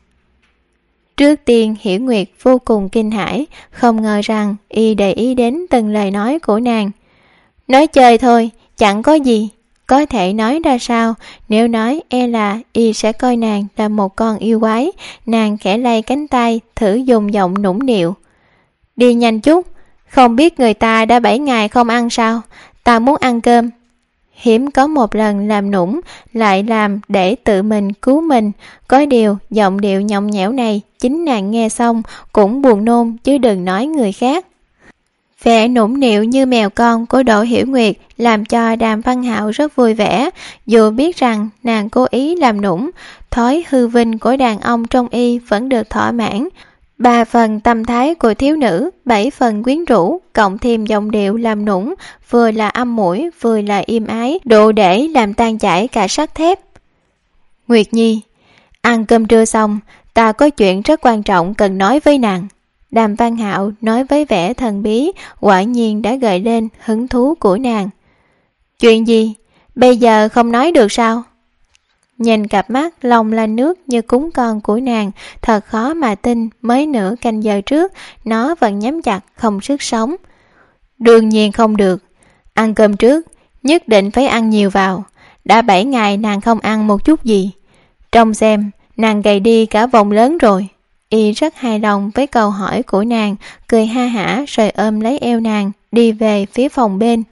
S2: Trước tiên Hiểu Nguyệt vô cùng kinh hãi, không ngờ rằng y để ý đến từng lời nói của nàng. Nói chơi thôi, chẳng có gì, có thể nói ra sao? Nếu nói e là y sẽ coi nàng là một con yêu quái. Nàng khẽ lay cánh tay, thử dùng giọng nũng nịu. Đi nhanh chút, không biết người ta đã 7 ngày không ăn sao? Ta muốn ăn cơm. Hiếm có một lần làm nũng lại làm để tự mình cứu mình. Có điều giọng điệu nhõng nhẽo này chính nàng nghe xong cũng buồn nôn, chứ đừng nói người khác. Vẻ nũng nịu như mèo con của Đỗ Hiểu Nguyệt làm cho Đàm Văn Hạo rất vui vẻ. Dù biết rằng nàng cố ý làm nũng, thói hư vinh của đàn ông trong y vẫn được thỏa mãn. 3 phần tâm thái của thiếu nữ, 7 phần quyến rũ, cộng thêm giọng điệu làm nũng, vừa là âm mũi, vừa là im ái, đủ để làm tan chảy cả sắt thép. Nguyệt Nhi, ăn cơm trưa xong, ta có chuyện rất quan trọng cần nói với nàng. Đàm Văn Hạo nói với vẻ thần bí, quả nhiên đã gợi lên hứng thú của nàng. Chuyện gì? Bây giờ không nói được sao? Nhìn cặp mắt long lanh nước như cún con của nàng, thật khó mà tin mới nửa canh giờ trước nó vẫn nhắm chặt không sức sống. Đương nhiên không được. Ăn cơm trước, nhất định phải ăn nhiều vào. Đã 7 ngày nàng không ăn một chút gì. Trông xem, nàng gầy đi cả vòng lớn rồi. Y rất hài lòng với câu hỏi của nàng, cười ha hả rồi ôm lấy eo nàng, đi về phía phòng bên.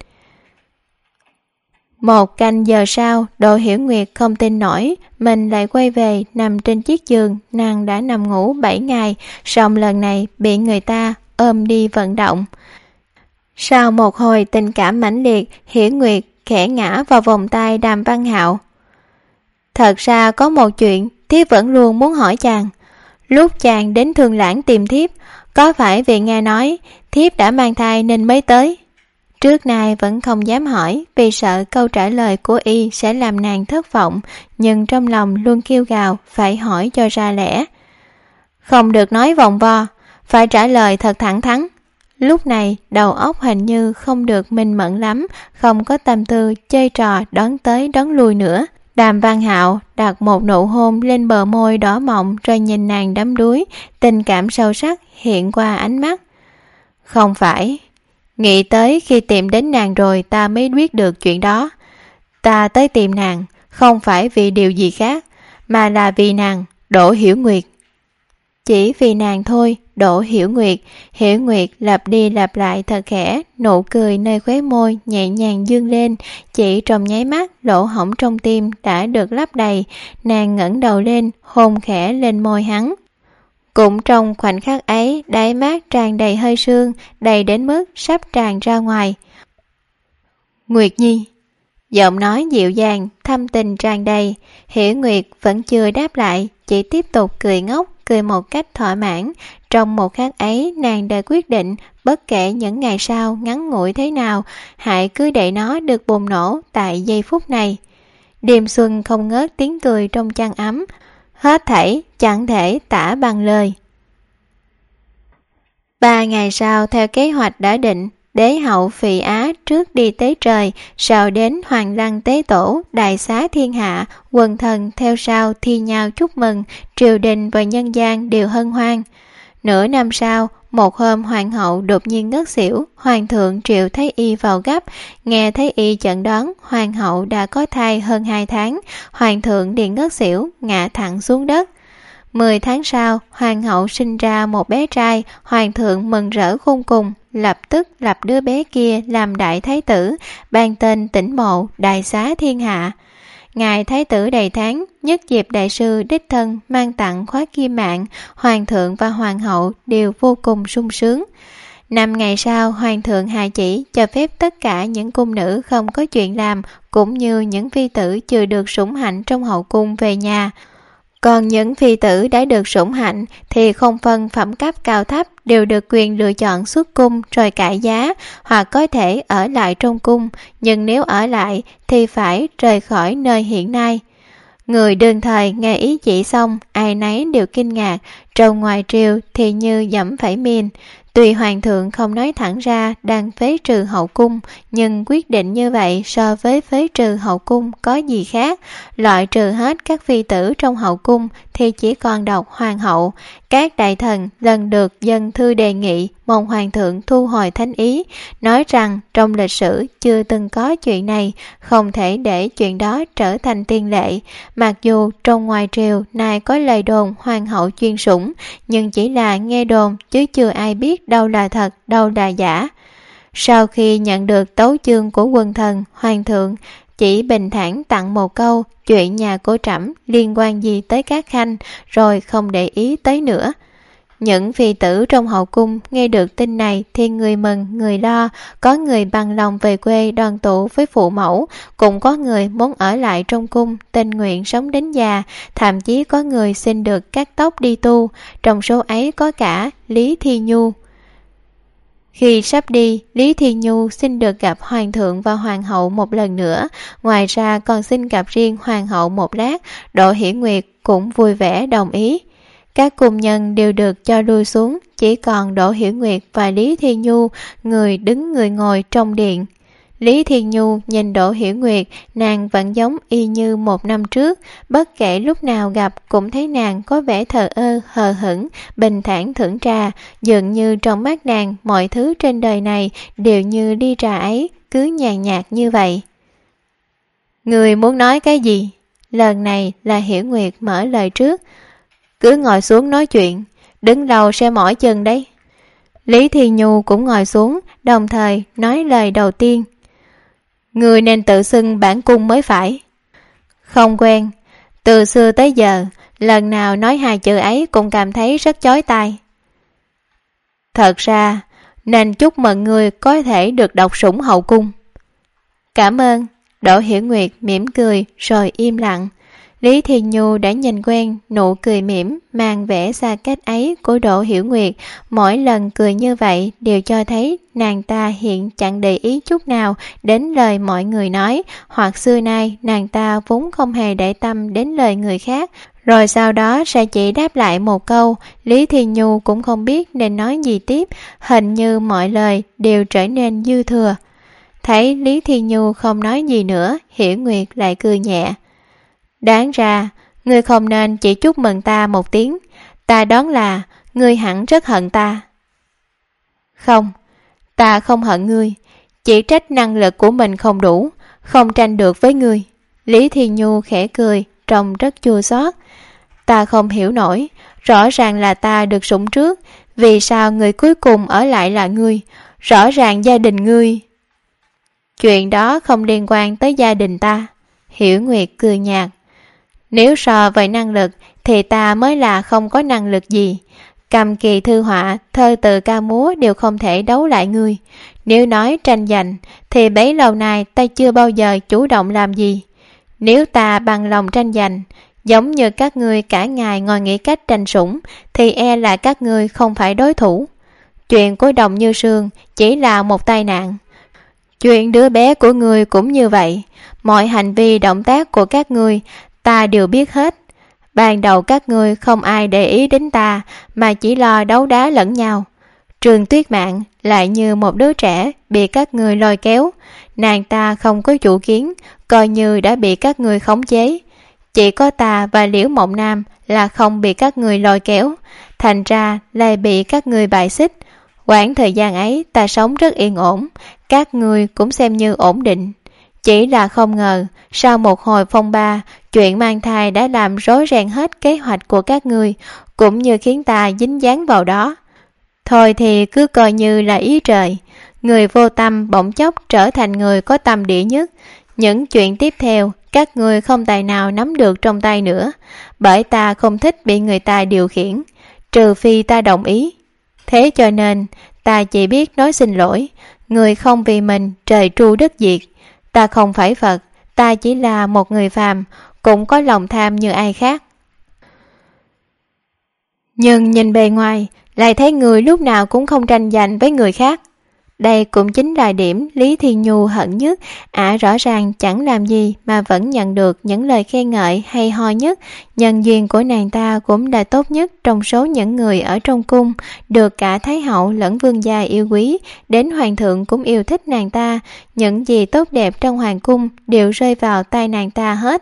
S2: 1 canh giờ sau, Đỗ Hiểu Nguyệt không tin nổi, mình lại quay về nằm trên chiếc giường nàng đã nằm ngủ 7 ngày, song lần này bị người ta ôm đi vận động. Sau một hồi tình cảm mãnh liệt, Hiểu Nguyệt khẽ ngã vào vòng tay Đàm Văn Hạo. Thật ra có một chuyện thiếp vẫn luôn muốn hỏi chàng. Lúc chàng đến Thường Lãng tìm thiếp, có phải vì nghe nói thiếp đã mang thai nên mới tới? Trước nay vẫn không dám hỏi vì sợ câu trả lời của y sẽ làm nàng thất vọng, nhưng trong lòng luôn kêu gào phải hỏi cho ra lẽ. Không được nói vòng vo, phải trả lời thật thẳng thắn. Lúc này đầu óc hình như không được minh mẫn lắm, không có tâm tư chơi trò đón tới đón lui nữa. Đàm Văn Hạo đặt một nụ hôn lên bờ môi đỏ mọng rồi nhìn nàng đắm đuối, tình cảm sâu sắc hiện qua ánh mắt. Không phải, nghĩ tới khi tìm đến nàng rồi ta mới biết được chuyện đó. Ta tới tìm nàng không phải vì điều gì khác, mà là vì nàng, Đỗ Hiểu Nguyệt. chỉ vì nàng thôi, Đỗ Hiểu Nguyệt. Hiểu Nguyệt lặp đi lặp lại thật khẽ, nụ cười nơi khóe môi nhẹ nhàng dương lên, chỉ trong nháy mắt lỗ hổng trong tim đã được lấp đầy. Nàng ngẩng đầu lên, hôn khẽ lên môi hắn. Cũng trong khoảnh khắc ấy, đáy mắt tràn đầy hơi sương, đầy đến mức sắp tràn ra ngoài. Nguyệt Nhi. Giọng nói dịu dàng, thâm tình tràn đầy. Hiểu Nguyệt vẫn chưa đáp lại, chỉ tiếp tục cười ngốc, cười một cách thỏa mãn. Trong một khắc ấy, nàng đã quyết định, bất kể những ngày sau ngắn ngủi thế nào, hãy cứ để nó được bùng nổ tại giây phút này. Đêm xuân không ngớt tiếng cười trong chăn ấm, hết thảy chẳng thể tả bằng lời. 3 ngày sau, theo kế hoạch đã định, Đế hậu Phì Á trước đi tế trời, sau đến Hoàng Lăng tế tổ, đại xá thiên hạ, quần thần theo sau thi nhau chúc mừng, triều đình và nhân gian đều hân hoan. Nửa năm sau, một hôm hoàng hậu đột nhiên ngất xỉu, hoàng thượng triệu Thái Y vào gấp, nghe Thái Y chẩn đoán hoàng hậu đã có thai hơn 2 tháng, hoàng thượng liền ngất xỉu, ngã thẳng xuống đất. 10 tháng sau, hoàng hậu sinh ra một bé trai, hoàng thượng mừng rỡ khôn cùng, lập tức lập đứa bé kia làm đại thái tử, ban tên Tỉnh Mộ, đại xá thiên hạ. Ngài thái tử đầy tháng, nhất dịp đại sư đích thân mang tặng khóa kim mạng, hoàng thượng và hoàng hậu đều vô cùng sung sướng. 5 ngày sau, hoàng thượng hạ chỉ cho phép tất cả những cung nữ không có chuyện làm, cũng như những phi tử chưa được sủng hạnh trong hậu cung về nhà. Còn những phi tử đã được sủng hạnh thì không phân phẩm cấp cao thấp, đều được quyền lựa chọn xuất cung rồi cải giá, hoặc có thể ở lại trong cung, nhưng nếu ở lại thì phải rời khỏi nơi hiện nay. Người đương thời nghe ý chỉ xong, ai nấy đều kinh ngạc, trong ngoài triều thì như dẫm phải miền. Tuy hoàng thượng không nói thẳng ra đang phế trừ hậu cung, nhưng quyết định như vậy so với phế trừ hậu cung có gì khác. Loại trừ hết các phi tử trong hậu cung thì chỉ còn độc hoàng hậu. Các đại thần lần được dân thư đề nghị mong hoàng thượng thu hồi thánh ý, nói rằng trong lịch sử chưa từng có chuyện này, không thể để chuyện đó trở thành tiền lệ. Mặc dù trong ngoài triều nay có lời đồn hoàng hậu chuyên sủng, nhưng chỉ là nghe đồn chứ chưa ai biết đâu là thật, đâu là giả. Sau khi nhận được tấu chương của quần thần, hoàng thượng chỉ bình thản tặng một câu chuyện nhà của trẫm liên quan gì tới các khanh, rồi không để ý tới nữa. Những phi tử trong hậu cung nghe được tin này thì người mừng người lo, có người bằng lòng về quê đoàn tụ với phụ mẫu, cũng có người muốn ở lại trong cung tình nguyện sống đến già, thậm chí có người xin được cắt tóc đi tu, trong số ấy có cả Lý Thi Nhu. Khi sắp đi, Lý Thi Nhu xin được gặp hoàng thượng và hoàng hậu một lần nữa, ngoài ra còn xin gặp riêng hoàng hậu một lát. Đỗ Hiểu Nguyệt cũng vui vẻ đồng ý. Các cung nhân đều được cho lui xuống, chỉ còn Đỗ Hiểu Nguyệt và Lý Thi Nhu, người đứng người ngồi trong điện. Lý Thi Nhu nhìn Đỗ Hiểu Nguyệt, nàng vẫn giống y như 1 năm trước, bất kể lúc nào gặp cũng thấy nàng có vẻ thờ ơ, hờ hững, bình thản thưởng trà, dường như trong mắt nàng mọi thứ trên đời này đều như ly trà ấy, cứ nhàn nhạt như vậy. Người muốn nói cái gì? Lần này là Hiểu Nguyệt mở lời trước. Cứ ngồi xuống nói chuyện, đứng lâu sẽ mỏi chân đấy. Lý Thi Nhu cũng ngồi xuống, đồng thời nói lời đầu tiên. Người nên tự xưng bản cung mới phải. Không quen, từ xưa tới giờ, lần nào nói 2 chữ ấy cũng cảm thấy rất chói tai. Thật ra, nên chúc mừng người có thể được độc sủng hậu cung. Cảm ơn. Đỗ Hiểu Nguyệt mỉm cười rồi im lặng. Lý Thi Nhu đã nhìn quen nụ cười mỉm mang vẻ xa cách ấy của Đỗ Hiểu Nguyệt, mỗi lần cười như vậy đều cho thấy nàng ta hiện chẳng để ý chút nào đến lời mọi người nói, hoặc xưa nay nàng ta vốn không hề để tâm đến lời người khác, rồi sau đó sẽ chỉ đáp lại một câu. Lý Thi Nhu cũng không biết nên nói gì tiếp, hình như mọi lời đều trở nên dư thừa. Thấy Lý Thi Nhu không nói gì nữa, Hiểu Nguyệt lại cười nhẹ. Đáng ra, ngươi không nên chỉ chúc mừng ta một tiếng, ta đoán là ngươi hẳn rất hận ta. Không, ta không hận ngươi, chỉ trách năng lực của mình không đủ, không tranh được với ngươi. Lý Thi Nhu khẽ cười, trông rất chua xót. Ta không hiểu nổi, Rõ ràng là ta được sủng trước, vì sao người cuối cùng ở lại là ngươi? Rõ ràng gia đình ngươi. Chuyện đó không liên quan tới gia đình ta. Hiểu Nguyệt cười nhạt. Nếu so với năng lực thì ta mới là không có năng lực gì. Cầm kỳ thư họa, thơ từ ca múa đều không thể đấu lại ngươi. Nếu nói tranh giành thì bấy lâu nay ta chưa bao giờ chủ động làm gì. Nếu ta bằng lòng tranh giành, giống như các ngươi cả ngày ngồi nghĩ cách tranh sủng, thì e là các ngươi không phải đối thủ. Chuyện của Đồng Như Sương chỉ là một tai nạn. Chuyện đứa bé của ngươi cũng như vậy. Mọi hành vi động tác của các ngươi ta đều biết hết. Ban đầu các ngươi không ai để ý đến ta, mà chỉ lo đấu đá lẫn nhau. Trương Tuyết Mạn lại như một đứa trẻ bị các ngươi lôi kéo. Nàng ta không có chủ kiến, coi như đã bị các ngươi khống chế. Chỉ có ta và Liễu Mộng Nam là không bị các ngươi lôi kéo, thành ra lại bị các ngươi bài xích. Quãng thời gian ấy ta sống rất yên ổn, các ngươi cũng xem như ổn định. Chỉ là không ngờ, sau một hồi phong ba, chuyện mang thai đã làm rối ren hết kế hoạch của các ngươi, cũng như khiến ta dính dáng vào đó. Thôi thì cứ coi như là ý trời. Người vô tâm bỗng chốc trở thành người có tâm địa nhất. Những chuyện tiếp theo các ngươi không tài nào nắm được trong tay nữa, bởi ta không thích bị người ta điều khiển, trừ phi ta đồng ý. Thế cho nên ta chỉ biết nói xin lỗi. Người không vì mình trời tru đất diệt. Ta không phải Phật, ta chỉ là một người phàm, cũng có lòng tham như ai khác. Nhưng nhìn bề ngoài lại thấy người lúc nào cũng không tranh giành với người khác. Đây cũng chính là điểm Lý Thiên Nhu hận nhất. Rõ ràng chẳng làm gì mà vẫn nhận được những lời khen ngợi hay ho nhất. Nhân duyên của nàng ta cũng là tốt nhất trong số những người ở trong cung, được cả Thái hậu lẫn vương gia yêu quý, đến hoàng thượng cũng yêu thích nàng ta. Những gì tốt đẹp trong hoàng cung đều rơi vào tay nàng ta hết.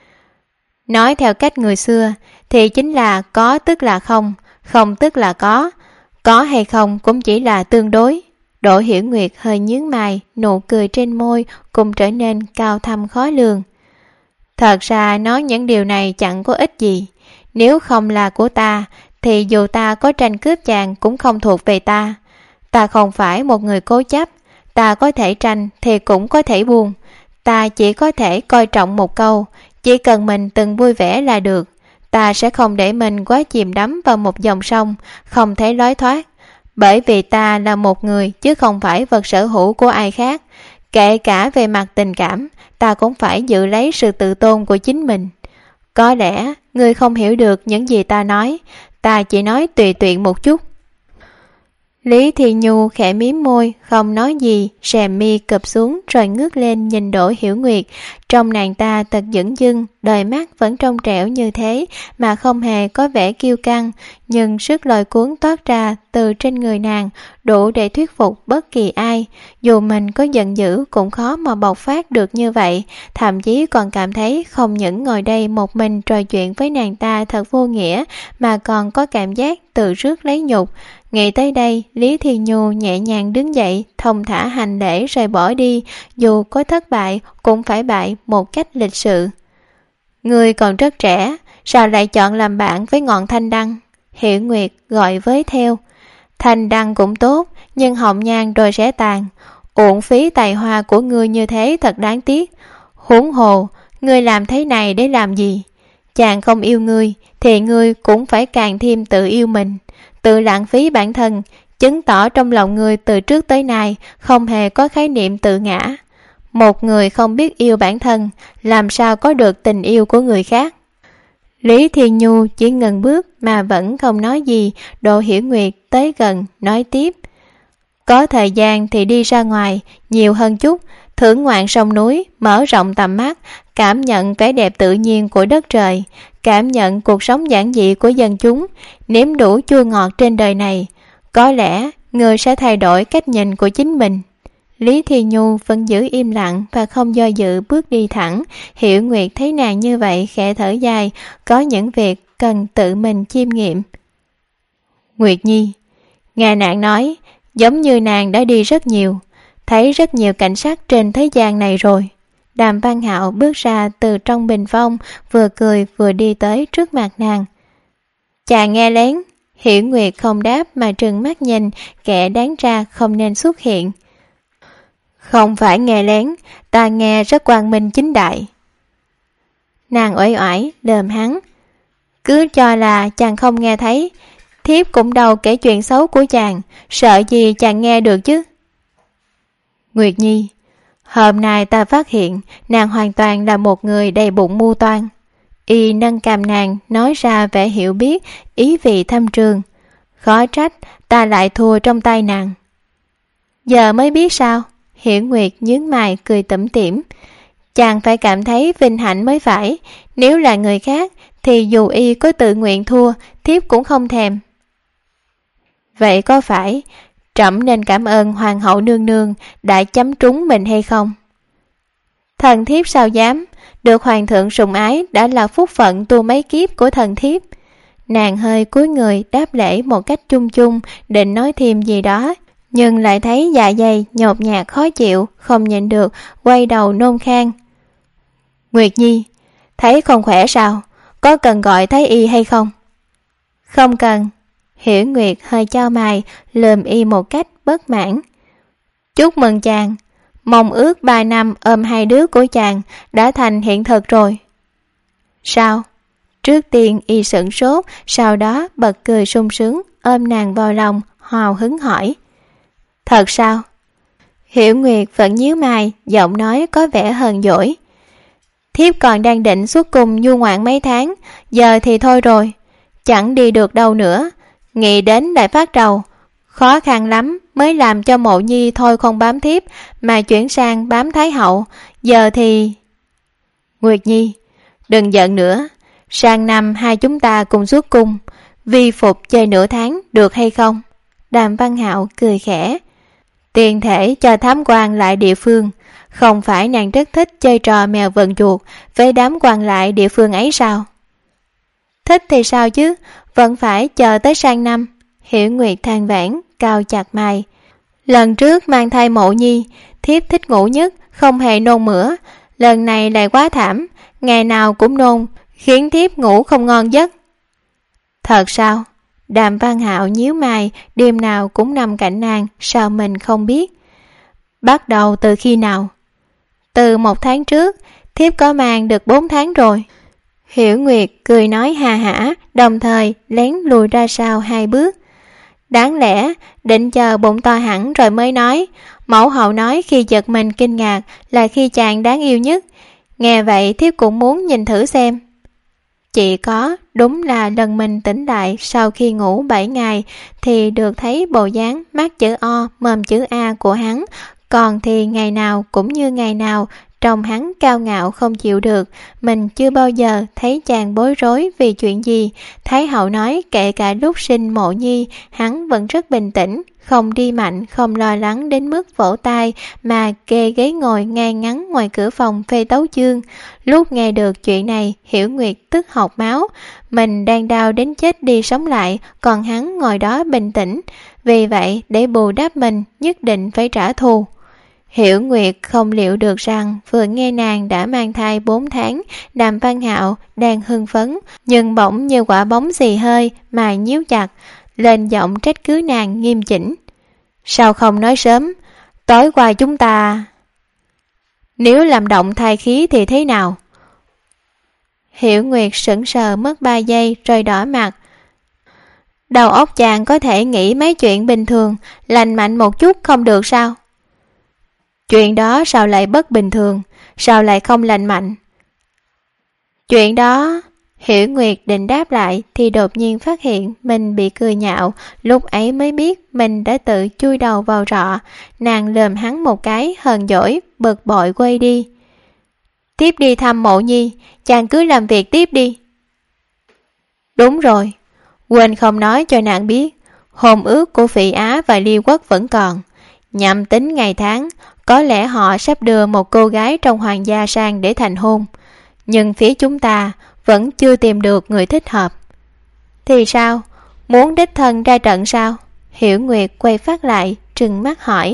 S2: Nói theo cách người xưa thì chính là có tức là không, không tức là có hay không cũng chỉ là tương đối. Đỗ Hiểu Nguyệt hơi nhướng mày, nụ cười trên môi cũng trở nên cao thâm khó lường. Thật ra nói những điều này chẳng có ích gì. Nếu không là của ta, thì dù ta có tranh cướp chàng cũng không thuộc về ta. Ta không phải một người cố chấp. Ta có thể tranh thì cũng có thể buông. Ta chỉ có thể coi trọng một câu, chỉ cần mình từng vui vẻ là được. Ta sẽ không để mình quá chìm đắm vào một dòng sông, không thể lối thoát. Bởi vì ta là một người chứ không phải vật sở hữu của ai khác. Kể cả về mặt tình cảm, ta cũng phải giữ lấy sự tự tôn của chính mình. Có lẽ ngươi không hiểu được những gì ta nói. Ta chỉ nói tùy tiện một chút. Lý Thị Nhu khẽ mím môi, không nói gì, rèm mi cụp xuống rồi ngước lên nhìn Đỗ Hiểu Nguyệt. Trong nàng ta thật dửng dưng, đôi mắt vẫn trong trẻo như thế mà không hề có vẻ kiêu căng, nhưng sức lôi cuốn toát ra từ trên người nàng đủ để thuyết phục bất kỳ ai. Dù mình có giận dữ cũng khó mà bộc phát được như vậy, thậm chí còn cảm thấy không những ngồi đây một mình trò chuyện với nàng ta thật vô nghĩa, mà còn có cảm giác tự rước lấy nhục. Nghĩ tới đây, Lý Thiên Nhu nhẹ nhàng đứng dậy, thong thả hành lễ rồi bỏ đi, dù có thất bại cũng phải bại một cách lịch sự. Ngươi còn rất trẻ, sao lại chọn làm bạn với ngọn thanh đăng? Hiểu Nguyệt gọi với theo. Thanh đăng cũng tốt, nhưng hồng nhan rồi sẽ tàn. Uổng phí tài hoa của ngươi như thế thật đáng tiếc. Huống hồ, ngươi làm thế này để làm gì? Chàng không yêu ngươi, thì ngươi cũng phải càng thêm tự yêu mình. Tự lãng phí bản thân, chứng tỏ trong lòng ngươi từ trước tới nay không hề có khái niệm tự ngã. Một người không biết yêu bản thân, làm sao có được tình yêu của người khác? Lý Thiên Nhu chỉ ngừng bước mà vẫn không nói gì. Đỗ Hiểu Nguyệt tới gần nói tiếp. Có thời gian thì đi ra ngoài nhiều hơn chút, thưởng ngoạn sông núi, mở rộng tầm mắt, cảm nhận vẻ đẹp tự nhiên của đất trời, cảm nhận cuộc sống giản dị của dân chúng, nếm đủ chua ngọt trên đời này. Có lẽ người sẽ thay đổi cách nhìn của chính mình. Lý Thi Nhu vẫn giữ im lặng và không do dự bước đi thẳng. Hiểu Nguyệt thấy nàng như vậy khẽ thở dài, có những việc cần tự mình chiêm nghiệm. Nguyệt Nhi, nghe nàng nói, giống như nàng đã đi rất nhiều, thấy rất nhiều cảnh sắc trên thế gian này rồi. Đàm Văn Hạo bước ra từ trong bình phong, vừa cười vừa đi tới trước mặt nàng. Chàng nghe lén. Hiểu Nguyệt không đáp mà trừng mắt nhìn kẻ đáng ra không nên xuất hiện. Không phải nghe lén, ta nghe rất quang minh chính đại. Nàng uể oải đờm hắn. Cứ cho là chàng không nghe thấy, thiếp cũng đâu kể chuyện xấu của chàng, sợ gì chàng nghe được chứ. Nguyệt Nhi, hôm nay ta phát hiện nàng hoàn toàn là một người đầy bụng mưu toan. Y nâng cằm nàng nói ra vẻ hiểu biết, ý vị thâm trường. Khó trách ta lại thua trong tay nàng. Giờ mới biết sao? Hiểu Nguyệt nhướng mày cười tủm tỉm. Chàng phải cảm thấy vinh hạnh mới phải. Nếu là người khác thì dù y có tự nguyện thua, thiếp cũng không thèm. Vậy có phải trẫm nên cảm ơn hoàng hậu nương nương đã chấm trúng mình hay không? Thần thiếp sao dám, được hoàng thượng sủng ái đã là phúc phận tu mấy kiếp của thần thiếp. Nàng hơi cúi người đáp lễ một cách chung chung, định nói thêm gì đó, nhưng lại thấy dạ dày nhột nhạt khó chịu, không nhịn được, quay đầu nôn khan. Nguyệt Nhi, thấy không khỏe sao? Có cần gọi thái y hay không? Không cần. Hiểu Nguyệt hơi chau mày, lườm y một cách bất mãn. Chúc mừng chàng, mong ước 3 năm ôm 2 đứa của chàng đã thành hiện thực rồi. Sao? Trước tiên y sửng sốt, sau đó bật cười sung sướng, ôm nàng vào lòng, hào hứng hỏi. Thật sao? Hiểu Nguyệt vẫn nhíu mày, giọng nói có vẻ hờn dỗi. Thiếp còn đang định xuất cung du ngoạn mấy tháng, giờ thì thôi rồi, chẳng đi được đâu nữa, nghĩ đến lại phát rầu. Khó khăn lắm mới làm cho Mộ Nhi thôi không bám thiếp mà chuyển sang bám Thái hậu, giờ thì... Nguyệt Nhi, đừng giận nữa, sang năm hai chúng ta cùng xuất cung, vi phục chơi nửa tháng được hay không? Đàm Văn Hạo cười khẽ. Tiền thể cho thám quan lại địa phương, không phải nàng rất thích chơi trò mèo vần chuột với đám quan lại địa phương ấy sao? Thích thì sao chứ, vẫn phải chờ tới sang năm. Hiểu Nguyệt than vãn, cau chặt mày. Lần trước mang thai Mộ Nhi, thiếp thích ngủ nhất, không hề nôn mửa. Lần này lại quá thảm, ngày nào cũng nôn, khiến thiếp ngủ không ngon giấc. Thật sao? Đàm Văn Hạo nhíu mày, đêm nào cũng nằm cạnh nàng, sao mình không biết? Bắt đầu từ khi nào? Từ 1 tháng trước, thiếp có mang được 4 tháng rồi. Hiểu Nguyệt cười nói hà hả, đồng thời lén lùi ra sau 2 bước. Đáng lẽ định chờ bụng to hẳn rồi mới nói. Mẫu hậu nói khi giật mình kinh ngạc là khi chàng đáng yêu nhất. Nghe vậy thiếp cũng muốn nhìn thử xem. Chỉ có đúng là lần mình tỉnh lại sau khi ngủ 7 ngày thì được thấy bộ dáng mắt chữ O mồm chữ A của hắn, còn thì ngày nào cũng như ngày nào, trông hắn cao ngạo không chịu được. Mình chưa bao giờ thấy chàng bối rối vì chuyện gì. Thái hậu nói kể cả lúc sinh Mộ Nhi, hắn vẫn rất bình tĩnh, không đi mạnh, không lo lắng đến mức vỗ tay, mà kê ghế ngồi ngay ngắn ngoài cửa phòng phê tấu chương. Lúc nghe được chuyện này, Hiểu Nguyệt tức học máu. Mình đang đau đến chết đi sống lại, còn hắn ngồi đó bình tĩnh. Vì vậy, để bù đắp mình, nhất định phải trả thù. Hiểu Nguyệt không liệu được rằng vừa nghe nàng đã mang thai 4 tháng, Đàm Văn Hạo đang hưng phấn, nhưng bỗng như quả bóng xì hơi mà nhíu chặt, lên giọng trách cứ nàng nghiêm chỉnh. Sao không nói sớm? Tối qua chúng ta... Nếu làm động thai khí thì thế nào? Hiểu Nguyệt sững sờ mất 3 giây rồi đỏ mặt. Đầu óc chàng có thể nghĩ mấy chuyện bình thường, lành mạnh một chút không được sao? Chuyện đó sao lại bất bình thường, sao lại không lành mạnh? Chuyện đó... Hiểu Nguyệt định đáp lại thì đột nhiên phát hiện mình bị cười nhạo, lúc ấy mới biết mình đã tự chui đầu vào rọ. Nàng lườm hắn một cái hờn dỗi, bực bội quay đi. Tiếp đi thăm Mộ Nhi, chàng cứ làm việc tiếp đi. Đúng rồi, quên không nói cho nàng biết, hôn ước của Phỉ Á và Liêu Quốc vẫn còn. Nhằm tính ngày tháng, có lẽ họ sắp đưa một cô gái trong hoàng gia sang để thành hôn. Nhưng phía chúng ta vẫn chưa tìm được người thích hợp. Thì sao? Muốn đích thân ra trận sao? Hiểu Nguyệt quay phát lại, trừng mắt hỏi.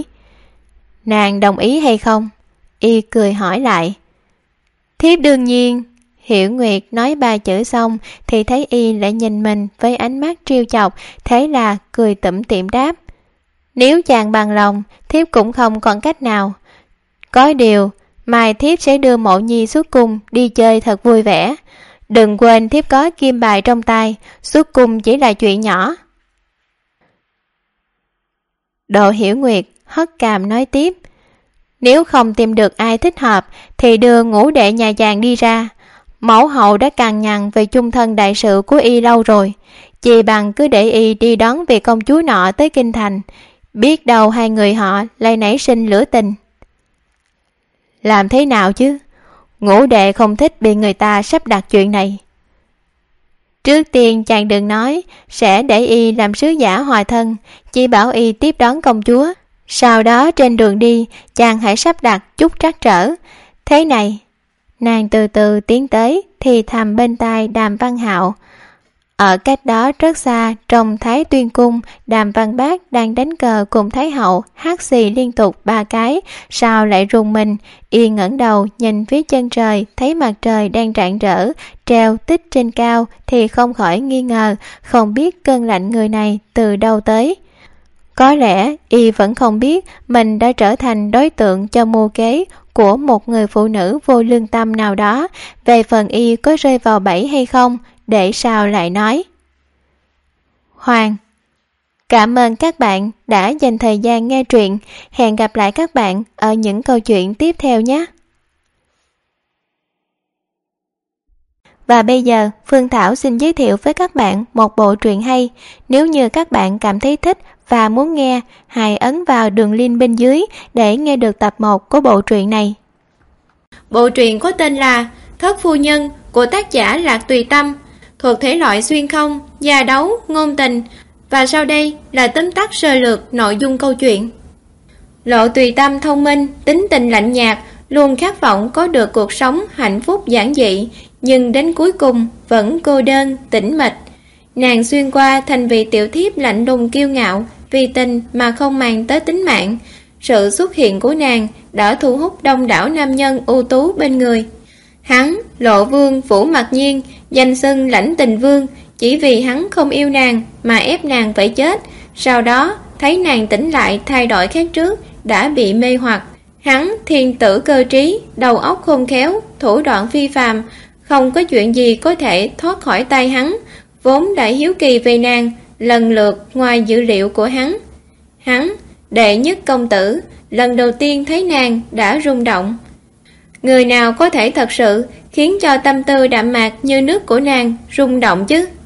S2: Nàng đồng ý hay không? Y cười hỏi lại. Thiếp đương nhiên. Hiểu Nguyệt nói 3 chữ xong thì thấy y lại nhìn mình với ánh mắt trêu chọc, thế là cười tủm tỉm đáp: nếu chàng bằng lòng, thiếp cũng không còn cách nào. Có điều, mai thiếp sẽ đưa Mộ Nhi xuất cung đi chơi thật vui vẻ. Đừng quên thiếp có kim bài trong tay, xuất cung chỉ là chuyện nhỏ. Độ Hiểu Nguyệt hất cằm nói tiếp: nếu không tìm được ai thích hợp thì đưa ngũ đệ nhà chàng đi ra. Mẫu hậu đã cằn nhằn về chung thân đại sự của y lâu rồi, chỉ bằng cứ để y đi đón vị công chúa nọ tới kinh thành, biết đâu hai người họ lại nảy sinh lửa tình. Làm thế nào chứ? Ngũ đệ không thích bị người ta sắp đặt chuyện này. Trước tiên chàng đừng nói sẽ để y làm sứ giả hòa thân, chỉ bảo y tiếp đón công chúa. Sau đó trên đường đi chàng hãy sắp đặt chút trắc trở. Thế này, nàng từ từ tiến tới thì thầm bên tai Đàm Văn Hạo. Ở cách đó rất xa, trong Thái Tuyên Cung, Đàm Văn Bác đang đánh cờ cùng Thái Hậu, hắt xì liên tục 3 cái, sao lại rùng mình. Y ngẩng đầu nhìn phía chân trời, thấy mặt trời đang rạng rỡ treo tích trên cao thì không khỏi nghi ngờ, không biết cơn lạnh người này từ đâu tới. Có lẽ y vẫn không biết mình đã trở thành đối tượng cho mưu kế của một người phụ nữ vô lương tâm nào đó. Về phần y có rơi vào bẫy hay không, để sau lại nói. Hoàng, cảm ơn các bạn đã dành thời gian nghe truyện. Hẹn gặp lại các bạn ở những câu chuyện tiếp theo nhé. Và bây giờ Phương Thảo xin giới thiệu với các bạn một bộ truyện hay. Nếu như các bạn cảm thấy thích và muốn nghe, hãy ấn vào đường link bên dưới để nghe được tập 1 của bộ truyện này.
S1: Bộ truyện có tên là Thất Phu Nhân của tác giả Lạc Tùy Tâm, thuộc thể loại xuyên không, gia đấu, ngôn tình. Và sau đây là tóm tắt sơ lược nội dung câu chuyện. Lộ Tùy Tâm thông minh, tính tình lạnh nhạt, luôn khát vọng có được cuộc sống hạnh phúc giản dị, nhưng đến cuối cùng vẫn cô đơn, tĩnh mịch. Nàng xuyên qua thành vị tiểu thiếp lạnh lùng kiêu ngạo, vì tình mà không màng tới tính mạng. Sự xuất hiện của nàng đã thu hút đông đảo nam nhân ưu tú bên người. Hắn, Lộ Vương Vũ Mặc Nhiên, danh xưng Lãnh Tình Vương, chỉ vì hắn không yêu nàng mà ép nàng phải chết. Sau đó thấy nàng tỉnh lại thay đổi khác trước, đã bị mê hoặc. Hắn thiên tử cơ trí, đầu óc khôn khéo, thủ đoạn phi phàm, không có chuyện gì có thể thoát khỏi tay hắn. Vốn đã hiếu kỳ về nàng, lần lượt ngoài dữ liệu của hắn, đệ nhất công tử, lần đầu tiên thấy nàng đã rung động. Người nào có thể thật sự khiến cho tâm tư đạm mạc như nước của nàng rung động chứ?